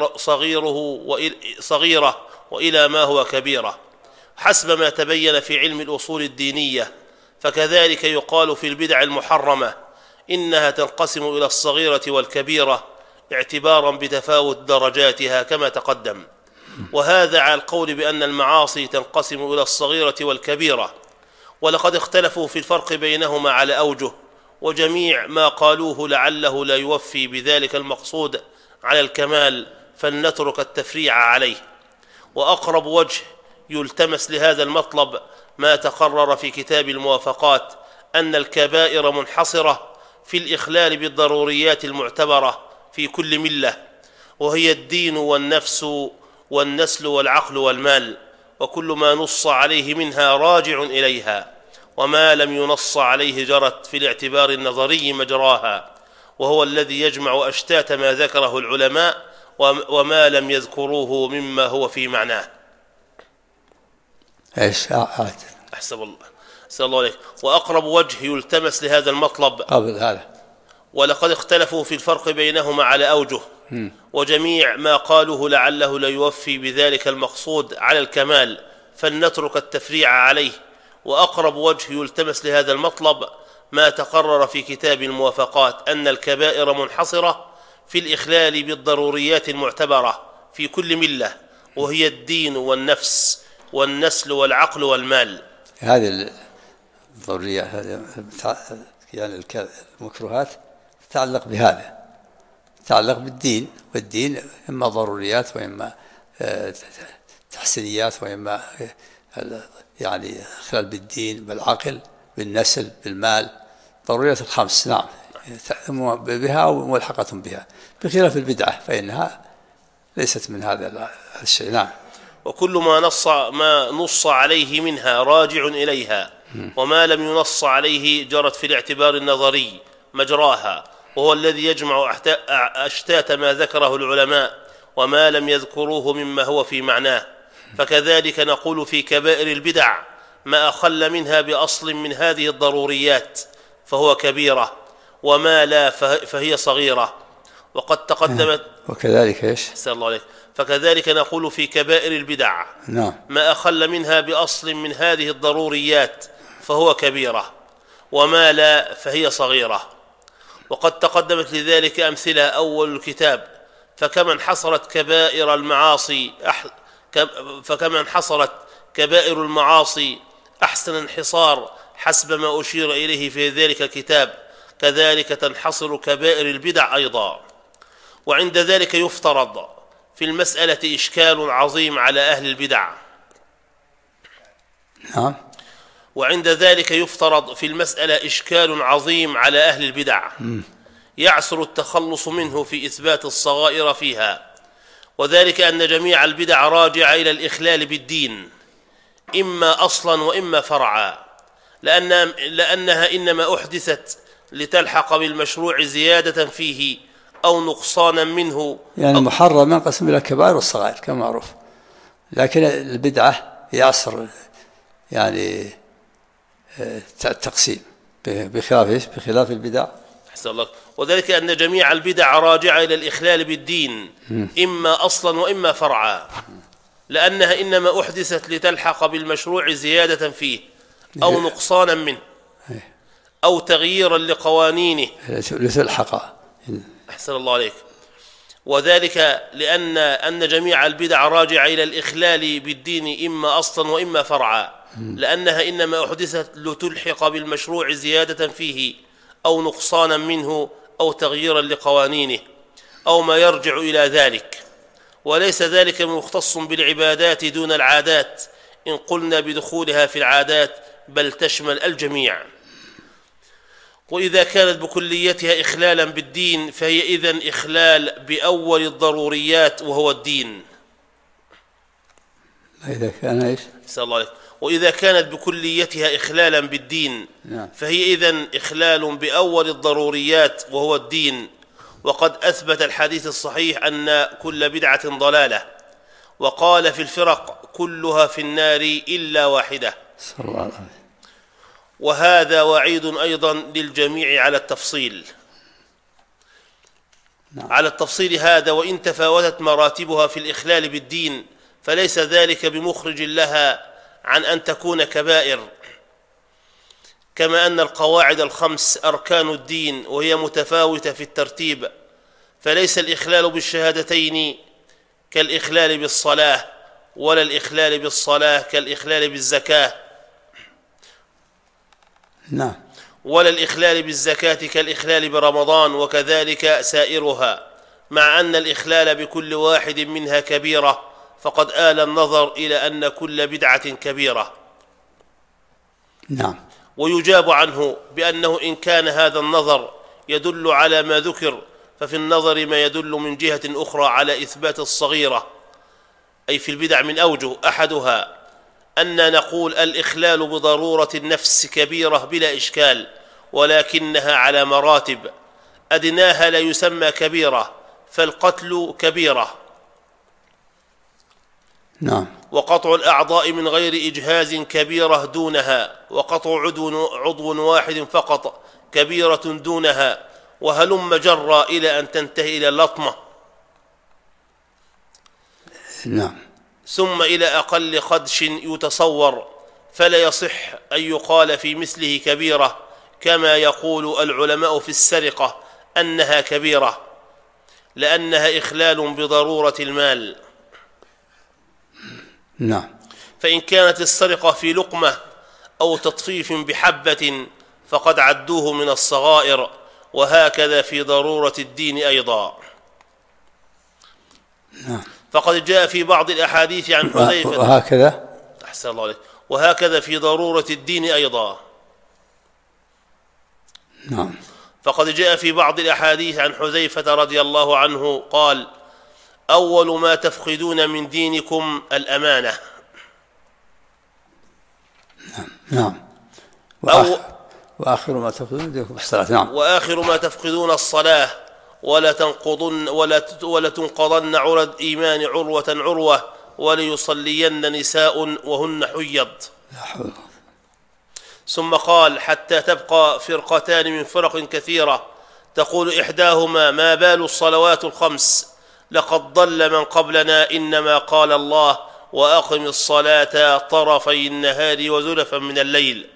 صغيرة وإلى ما هو كبيرة حسب ما تبين في علم الأصول الدينية. فكذلك يقال في البدع المحرمة إنها تنقسم إلى الصغيرة والكبيرة اعتبارا بتفاوت درجاتها كما تقدم. وهذا على القول بأن المعاصي تنقسم إلى الصغيرة والكبيرة، ولقد اختلفوا في الفرق بينهما على أوجه، وجميع ما قالوه لعله لا يوفي بذلك المقصود على الكمال، فلنترك التفريع عليه. وأقرب وجه يلتمس لهذا المطلب ما تقرر في كتاب الموافقات أن الكبائر منحصرة في الإخلال بالضروريات المعتبرة في كل ملة، وهي الدين والنفس والنسل والعقل والمال، وكل ما نص عليه منها راجع إليها، وما لم ينص عليه جرت في الاعتبار النظري مجراها، وهو الذي يجمع أشتات ما ذكره العلماء وما لم يذكروه مما هو في معناه. أحسن الله عليك. وأقرب وجه يلتمس لهذا المطلب قبل هذا: ولقد اختلفوا في الفرق بينهما على أوجه، وجميع ما قالوه لعله لا يوفي بذلك المقصود على الكمال، فلنترك التفريع عليه. وأقرب وجه يلتمس لهذا المطلب ما تقرر في كتاب الموافقات أن الكبائر منحصرة في الإخلال بالضروريات المعتبرة في كل ملة، وهي الدين والنفس والنسل والعقل والمال. هذه الضروريات، هذه يعني المكروهات تتعلق بهذا، تتعلق بالدين، والدين إما ضروريات وإما تحسينيات وإما يعني خلال بالدين بالعقل بالنسل بالمال، ضروريات الخمس. نعم. بها وملحقة بها، بخلاف البدعة فإنها ليست من هذا الشيء. نعم. وكل ما نص عليه منها راجع إليها، وما لم ينص عليه جرت في الاعتبار النظري مجراها، وهو الذي يجمع أشتات ما ذكره العلماء وما لم يذكروه مما هو في معناه. فكذلك نقول في كبائر البدع ما أخل منها بأصل من هذه الضروريات فهو كبيرة، وما لا فهي صغيرة. وقد تقدمت. وكذلك إيش؟ أحسن الله عليك. فكذلك نقول في كبائر البدع ما أخل منها بأصل من هذه الضروريات فهو كبيرة، وما لا فهي صغيرة. وقد تقدمت لذلك أمثلة أول الكتاب، فكما انحصرت كبائر المعاصي أحسن انحصار حسب ما أشير إليه في ذلك الكتاب، كذلك تنحصر كبائر البدع أيضا. وعند ذلك يفترض في المسألة إشكال عظيم على أهل البدع. نعم. وعند ذلك يفترض في المسألة إشكال عظيم على أهل البدع يعسر التخلص منه في إثبات الصغائر فيها، وذلك أن جميع البدع راجع إلى الإخلال بالدين، إما أصلا وإما فرعا، لأنها إنما أحدثت لتلحق بالمشروع زيادة فيه أو نقصانا منه. يعني محرم ينقسم إلى الكبائر والصغائر كما معروف، لكن البدعة يعسر يعني التقسيم بخلاف البدع. أحسن الله. وذلك أن جميع البدع راجعة إلى الإخلال بالدين إما أصلا وإما فرعا، لأنها إنما أحدثت لتلحق بالمشروع زيادة فيه أو نقصانا منه أو تغييرا لقوانينه لتلحق. أحسن الله عليك. وذلك لأن جميع البدع راجعة إلى الإخلال بالدين إما أصلا وإما فرعا، لأنها إنما أحدثت لتلحق بالمشروع زيادة فيه أو نقصانا منه أو تغييرا لقوانينه أو ما يرجع إلى ذلك، وليس ذلك مختص بالعبادات دون العادات إن قلنا بدخولها في العادات، بل تشمل الجميع. وإذا كانت بكليتها إخلالا بالدين فهي إذن إخلال بأول الضروريات وهو الدين. إذا كان إيش؟ أحسن الله عليك. وإذا كانت بكليتها إخلالا بالدين فهي إذن إخلال بأول الضروريات وهو الدين. وقد أثبت الحديث الصحيح أن كل بدعة ضلالة، وقال في الفرق كلها في النار إلا واحدة. صلى الله عليه وسلم. وهذا وعيد أيضا للجميع على التفصيل. على التفصيل هذا، وإن تفاوتت مراتبها في الإخلال بالدين فليس ذلك بمخرج لها عن أن تكون كبائر، كما أن القواعد الخمس أركان الدين وهي متفاوتة في الترتيب، فليس الإخلال بالشهادتين كالإخلال بالصلاة، ولا الإخلال بالصلاة كالإخلال بالزكاة، ولا الإخلال بالزكاة كالإخلال برمضان، وكذلك سائرها، مع أن الإخلال بكل واحد منها كبيرة، فقد آل النظر إلى أن كل بدعة كبيرة. ويجاب عنه بأنه إن كان هذا النظر يدل على ما ذكر، ففي النظر ما يدل من جهة أخرى على إثبات الصغيرة، أي في البدع من أوجه، أحدها أن نقول الإخلال بضرورة النفس كبيرة بلا إشكال، ولكنها على مراتب، أدناها لا يسمى كبيرة، فالقتل كبيرة. وقطع الأعضاء من غير إجهاز كبيرة دونها، وقطع عضو واحد فقط كبيرة دونها، وهلم جرى إلى أن تنتهي إلى اللطمة. ثم إلى أقل خدش يتصور، فلا يصح أن يقال في مثله كبيرة، كما يقول العلماء في السرقة أنها كبيرة، لأنها إخلال بضرورة المال. فإن كانت السرقة في لقمة أو تطفيف بحبة فقد عدوه من الصغائر، وهكذا في ضرورة الدين أيضا. فقد جاء في بعض الأحاديث عن حذيفة وهكذا أحسن الله عليك. وهكذا في ضرورة الدين أيضا. فقد جاء في بعض الأحاديث عن حذيفة رضي الله عنه قال: أول ما تفقدون من دينكم الأمانة. وآخر ما تفقدون دينكم الصلاة. وآخر ما تفقدون الصلاة، ولا تنقضن عرى الإيمان عروة عروة، وليصلين نساء وهن حيض. ثم قال: حتى تبقى فرقتان من فرق كثيرة، تقول إحداهما: ما بال الصلوات الخمس، لقد ضل من قبلنا، إنما قال الله: وأقم الصلاة طرفي النهار وزلفا من الليل،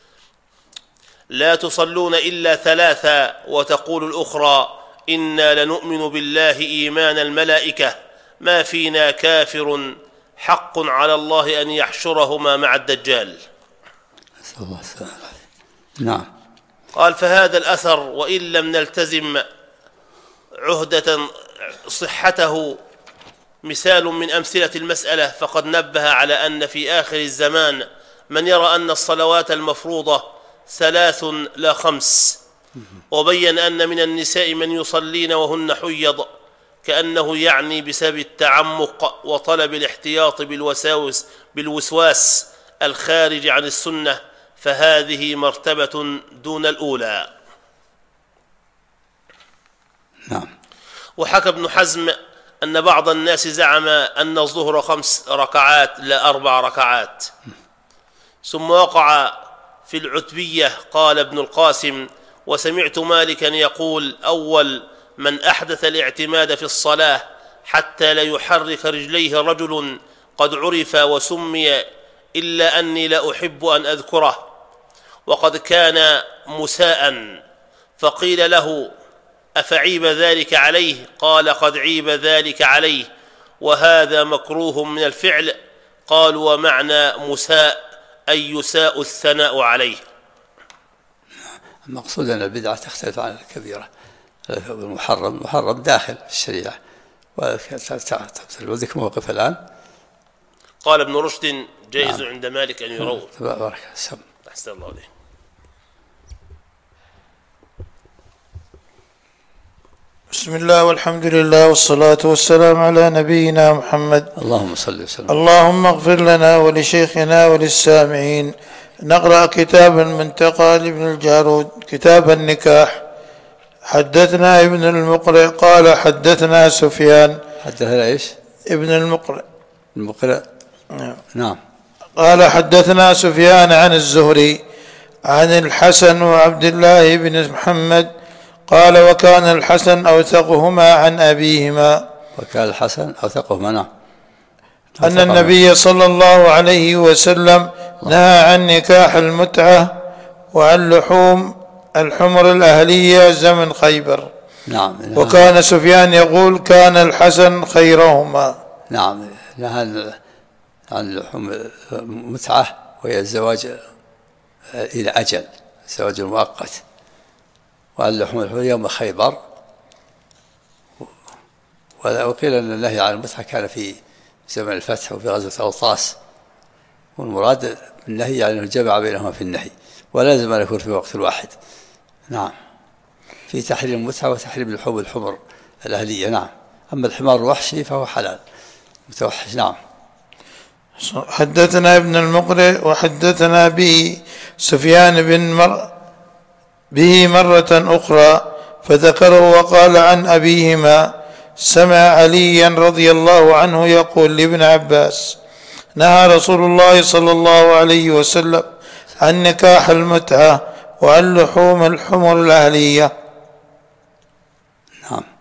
لا تصلون إلا ثلاثا. وتقول الأخرى: إنا لنؤمن بالله إيمان الملائكة، ما فينا كافر، حق على الله أن يحشرهما مع الدجال. قال: فهذا الأثر وإن لم نلتزم عهدة صحته مثال من أمثلة المسألة، فقد نبه على أن في آخر الزمان من يرى أن الصلوات المفروضة 3 لا 5، وبين أن من النساء من يصلين وهن حيض، كأنه يعني بسبب التعمق وطلب الاحتياط بالوسواس الخارج عن السنة، فهذه مرتبة دون الأولى. وحكى ابن حزم أن بعض الناس زعم أن الظهر 5 ركعات لا 4 ركعات، ثم وقع في العتبية قال ابن القاسم: وسمعت مالكا يقول: أول من أحدث الاعتماد في الصلاة حتى لا يحرك رجليه رجل قد عرف وسمي، إلا أني لا أحب أن أذكره، وقد كان مساء، فقيل له: أفعيب ذلك عليه؟ قال: قد عيب ذلك عليه، وهذا مكروه من الفعل. قالوا: ومعنى مساء أي يساء الثناء عليه. المقصود أن البدعة تختلف عن الكبيرة. المحرم داخل في الشريعة، وذلك موقف الآن. قال ابن رشد: جائز عند مالك أن يروه. بارك أحسن الله عليه. بسم الله والحمد لله والصلاة والسلام على نبينا محمد. اللهم صل وسلم. اللهم اغفر لنا ولشيخنا وللسامعين. نقرأ كتاب المنتقى لابن الجارود، كتاب النكاح. حدثنا ابن المقرئ قال حدثنا سفيان. حدثنا ايش؟ ابن المقرئ. المقرئ. نعم. قال حدثنا سفيان عن الزهري عن الحسن وعبد الله بن محمد قال: وكان الحسن أوثقهما عن أبيهما. وكان الحسن أوثقهما. نعم. أن النبي صلى الله عليه وسلم نهى عن نكاح المتعة وعن لحوم الحمر الأهلية زمن خيبر. نعم. وكان سفيان يقول: كان الحسن خيرهما. نعم. نهى عن لحوم المتعة، وهي الزواج إلى أجل، الزواج المؤقت. وعن لحوم الحمر يوم خيبر. وقيل أن النهي عن المتعة كان في زمن الفتح وفي غزوة أوطاس، والمراد بالنهي يعني أنه جمع بينهما في النهي، ولازم أن يكون في وقت واحد. نعم. في تحريم المتعة وتحريم لحوم الحمر الأهلية. نعم. أما الحمار الوحشي فهو حلال متوحش. نعم. حدثنا ابن المقرئ وحدثنا به سفيان به مرة أخرى فذكره وقال عن أبيهما: سمع عليا رضي الله عنه يقول لابن عباس: نهى رسول الله صلى الله عليه وسلم عن نكاح المتعة وعن لحوم الحمر الأهلية. نعم.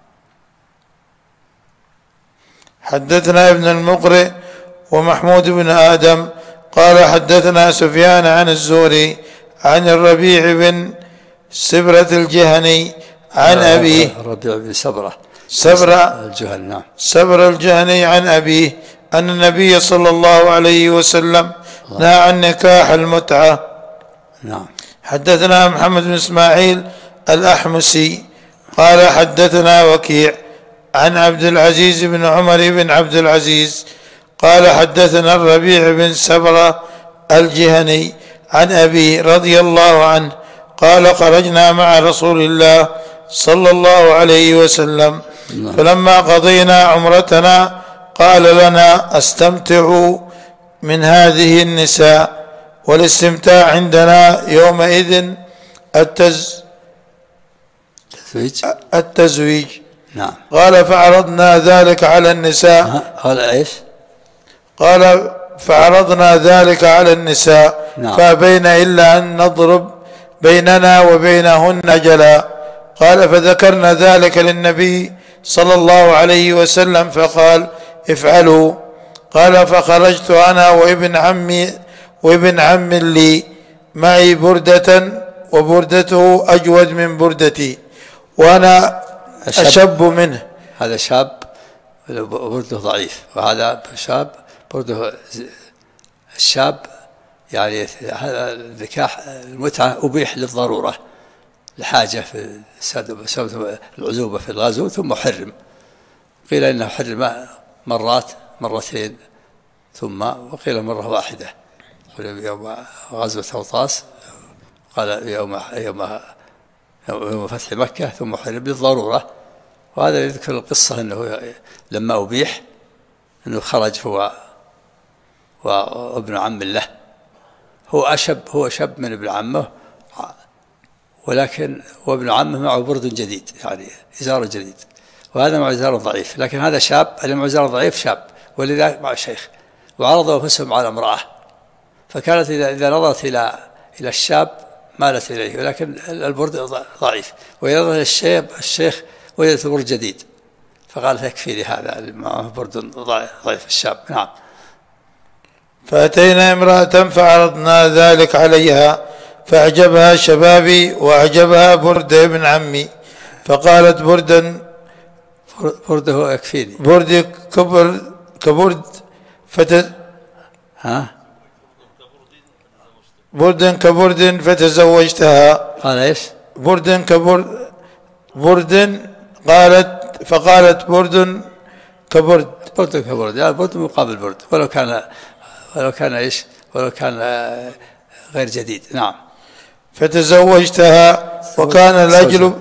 حدثنا ابن المقرئ ومحمود بن آدم قال حدثنا سفيان عن الزهري عن الربيع بن سبرة الجهني عن أبيه. الربيع بن سبرة الجهني. نعم. سبرة الجهني عن أبيه أن النبي صلى الله عليه وسلم نهى عن نكاح المتعة. نعم. حدثنا محمد بن إسماعيل الأحمسي قال حدثنا وكيع عن عبد العزيز بن عمر بن عبد العزيز قال حدثنا الربيع بن سبرة الجهني عن أبي رضي الله عنه قال: خرجنا مع رسول الله صلى الله عليه وسلم فلما قضينا عمرتنا قال لنا: استمتعوا من هذه النساء، والاستمتاع عندنا يومئذ التزويج. نعم. قال: فعرضنا ذلك على النساء. قال ايش؟ قال: فعرضنا ذلك على النساء. نعم. فأبينا إلا أن نضرب بيننا وبينهن أجلا. قال: فذكرنا ذلك للنبي صلى الله عليه وسلم فقال: افعلوا. قال: فخرجت أنا وابن عم لي معي بردة وبردته أجود من بردتي وأنا أشب منه. هذا شاب برده ضعيف، وهذا شاب برده الشاب. يعني هذا النكاح المتعة أبيح للضرورة، الحاجة في العزوبة في الغزو، ثم حرم. قيل إنه حرم مرتين، ثم وقيل مرة واحدة. يوم غزوة أوطاس قال يوم فتح مكة، ثم حرم للضرورة. وهذا يذكر القصة أنه لما أبيح أنه خرج هو وابن عم له، هو شاب من ابن عمه، ولكن وابن عمه معه برد جديد، يعني إزار جديد، وهذا مع إزار ضعيف. لكن هذا شاب اللي مع إزار ضعيف شاب، ولذلك مع شيخ، وعرضوا أنفسهم على امرأة. فكانت إذا نظرت إلى الشاب مالت إليه، ولكن البرد ضعيف. وإذا نظر الشيخ وجدت برد جديد فقال يكفي لي هذا برد ضعيف الشاب. نعم. فأتينا امرأة فعرضنا ذلك عليها فأعجبها شبابي وأعجبها برد ابن عمي، فقالت برده يكفيني، بردي كبرد برد كبرد فتزوجتها. قال ايش؟ برد فقالت برد كبرد. برد كبرد، يعني برد مقابل برد، ولو كان ايش؟ ولو كان غير جديد. نعم. فتزوجتها وكان الأجل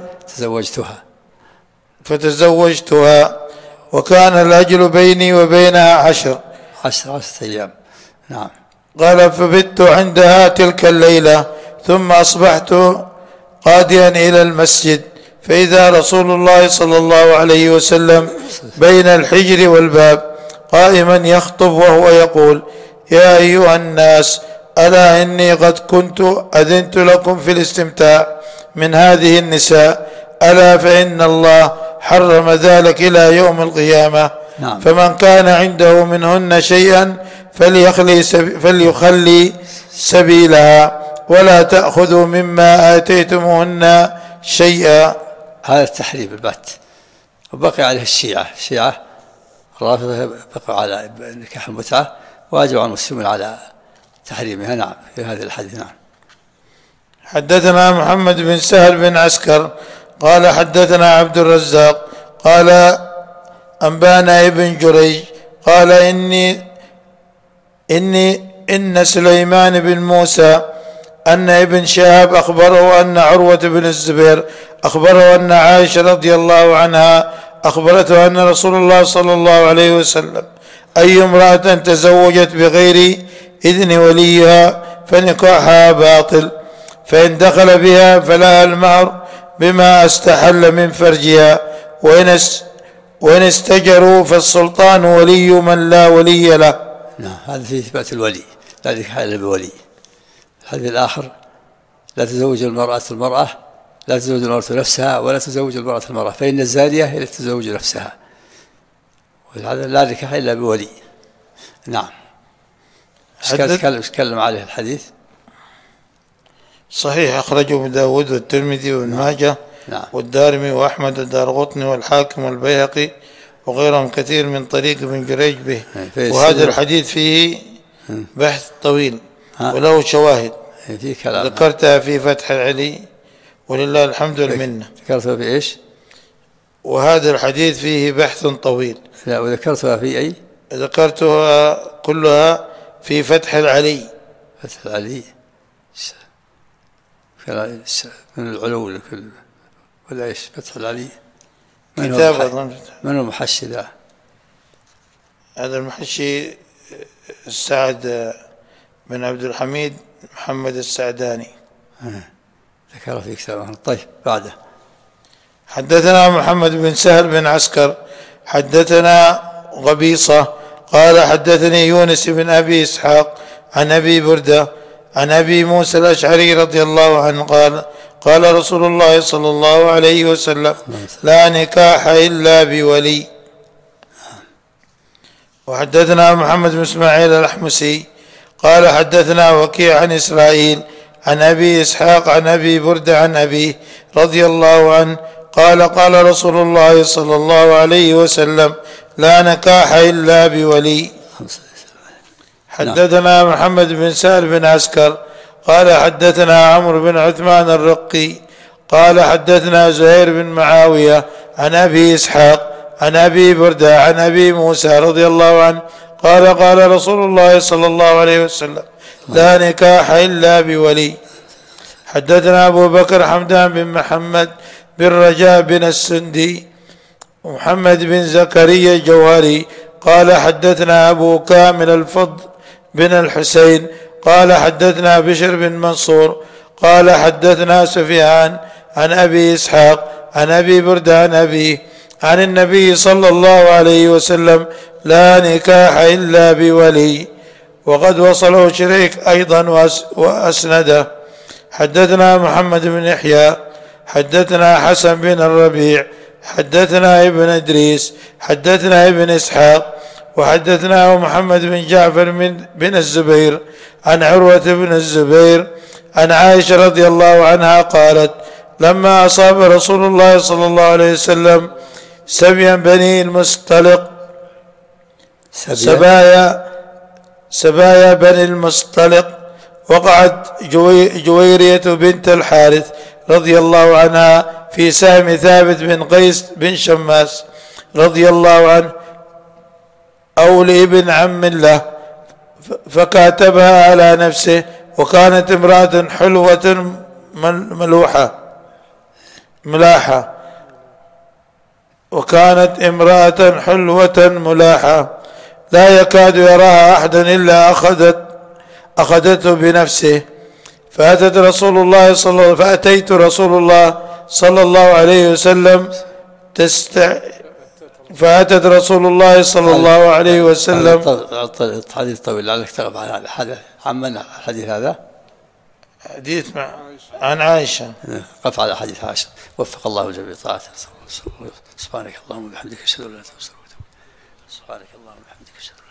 فتزوجتها وكان الأجل بيني وبينها 10 أيام. نعم. قال فبت عندها تلك الليلة ثم أصبحت قاديا إلى المسجد فإذا رسول الله صلى الله عليه وسلم بين الحجر والباب قائما يخطب وهو يقول: يا أيها الناس، ألا إني قد كنت أذنت لكم في الاستمتاع من هذه النساء، ألا فإن الله حرم ذلك إلى يوم القيامة. نعم. فمن كان عنده منهن شيئا فليخلي سبيلها ولا تأخذوا مما آتيتموهن شيئا. هذا التحريم البت. وبقي عليه الشيعة الرافضة بقوا على نكاح المتعة، واجب على المسلمين على تحريمها. نعم. في هذه الحديث. نعم. حدثنا محمد بن سهل بن عسكر قال حدثنا عبد الرزاق قال أنبانا ابن جريج قال إن سليمان بن موسى أن ابن شهاب أخبره أن عروة بن الزبير أخبره أن عائشة رضي الله عنها أخبرته أن رسول الله صلى الله عليه وسلم أي امرأة تزوجت بغير إذن وليها فنكاحها باطل، فإن دخل بها فلها المهر بما استحل من فرجها، وإن استجروا فالسلطان ولي من لا ولي له. نعم. هذا في إثبات الولي، لا نكاح إلا بولي. الحديث الآخر: لا تزوج المرأة نفسها ولا تزوج المرأة، فإن الزانية هي التي تزوج نفسها. وهذا لا نكاح إلا بولي. نعم. تكلم عليه الحديث. صحيح، أخرجه ابن داود والترمذي وابن ماجه. نعم. والدارمي وأحمد والدارقطني والحاكم والبيهقي وغيرهم كثير من طريق ابن جريج به. وهذا الحديث فيه بحث طويل وله شواهد ذكرتها في فتح العلي ولله الحمد والمنة. ذكرتها في إيش؟ وهذا الحديث فيه بحث طويل. لا، وذكرتها في أي؟ ذكرتها كلها في فتح العلي. فتح العلي من العلو لكل ولا إيش؟ فتح العلي كتاب أظن. من المحشي ذا؟ هذا المحشي السعد بن عبد الحميد محمد السعداني. ذكر في كتابه. طيب، بعده. حدثنا محمد بن سهل بن عسكر حدثنا غبيصة قال حدثني يونس بن أبي إسحاق عن أبي بردة عن أبي موسى الأشعري رضي الله عنه قال رسول الله صلى الله عليه وسلم: لا نكاح إلا بولي. وحدثنا محمد بن إسماعيل الأحمسي قال حدثنا وكيع عن إسرائيل عن أبي إسحاق عن أبي بردة عن أبيه رضي الله عنه قال رسول الله صلى الله عليه وسلم: لا نكاح إلا بولي. حدثنا محمد بن سهل بن عسكر قال حدثنا عمرو بن عثمان الرقي قال حدثنا زهير بن معاوية عن أبي إسحاق عن أبي بردة عن أبي موسى رضي الله عنه قال رسول الله صلى الله عليه وسلم: لا نكاح إلا بولي. حدثنا أبو بكر حمدان بن محمد بن رجاء بن السندي ومحمد بن زكريا الجوهري قال حدثنا أبو كامل الفضل بن الحسين قال حدثنا بشر بن منصور قال حدثنا سفيان عن أبي إسحاق عن أبي بردة عن أبيه عن النبي صلى الله عليه وسلم: لا نكاح إلا بولي. وقد وصله شريك أيضا وأسنده. حدثنا محمد بن يحيى حدثنا حسن بن الربيع حدثنا ابن إدريس حدثنا ابن إسحاق وحدثنا محمد بن جعفر بن الزبير عن عروة بن الزبير عن عائشة رضي الله عنها قالت لما أصاب رسول الله صلى الله عليه وسلم سبيا بني المصطلق سبايا بني المصطلق وقعت جويرية بنت الحارث رضي الله عنها في سهم ثابت بن قيس بن شماس رضي الله عنه أو لابن عم له فكاتبها على نفسه وكانت امرأة حلوة ملاحة وكانت امرأة حلوة ملاحة لا يكاد يراها أحد إلا أخذته بنفسه فأتيت رسول الله صلى الله عليه وسلم حديث طويل لعلك تغب عن هذا عمن الحديث هذا حديث عن عائشة قف على حديث عائشة وفق الله جميع طاعته. سبحانك اللهم وبحمدك أشهد أن لا إله إلا أنت أستغفرك وأتوب إليك. سبحانك اللهم وبحمدك أشهد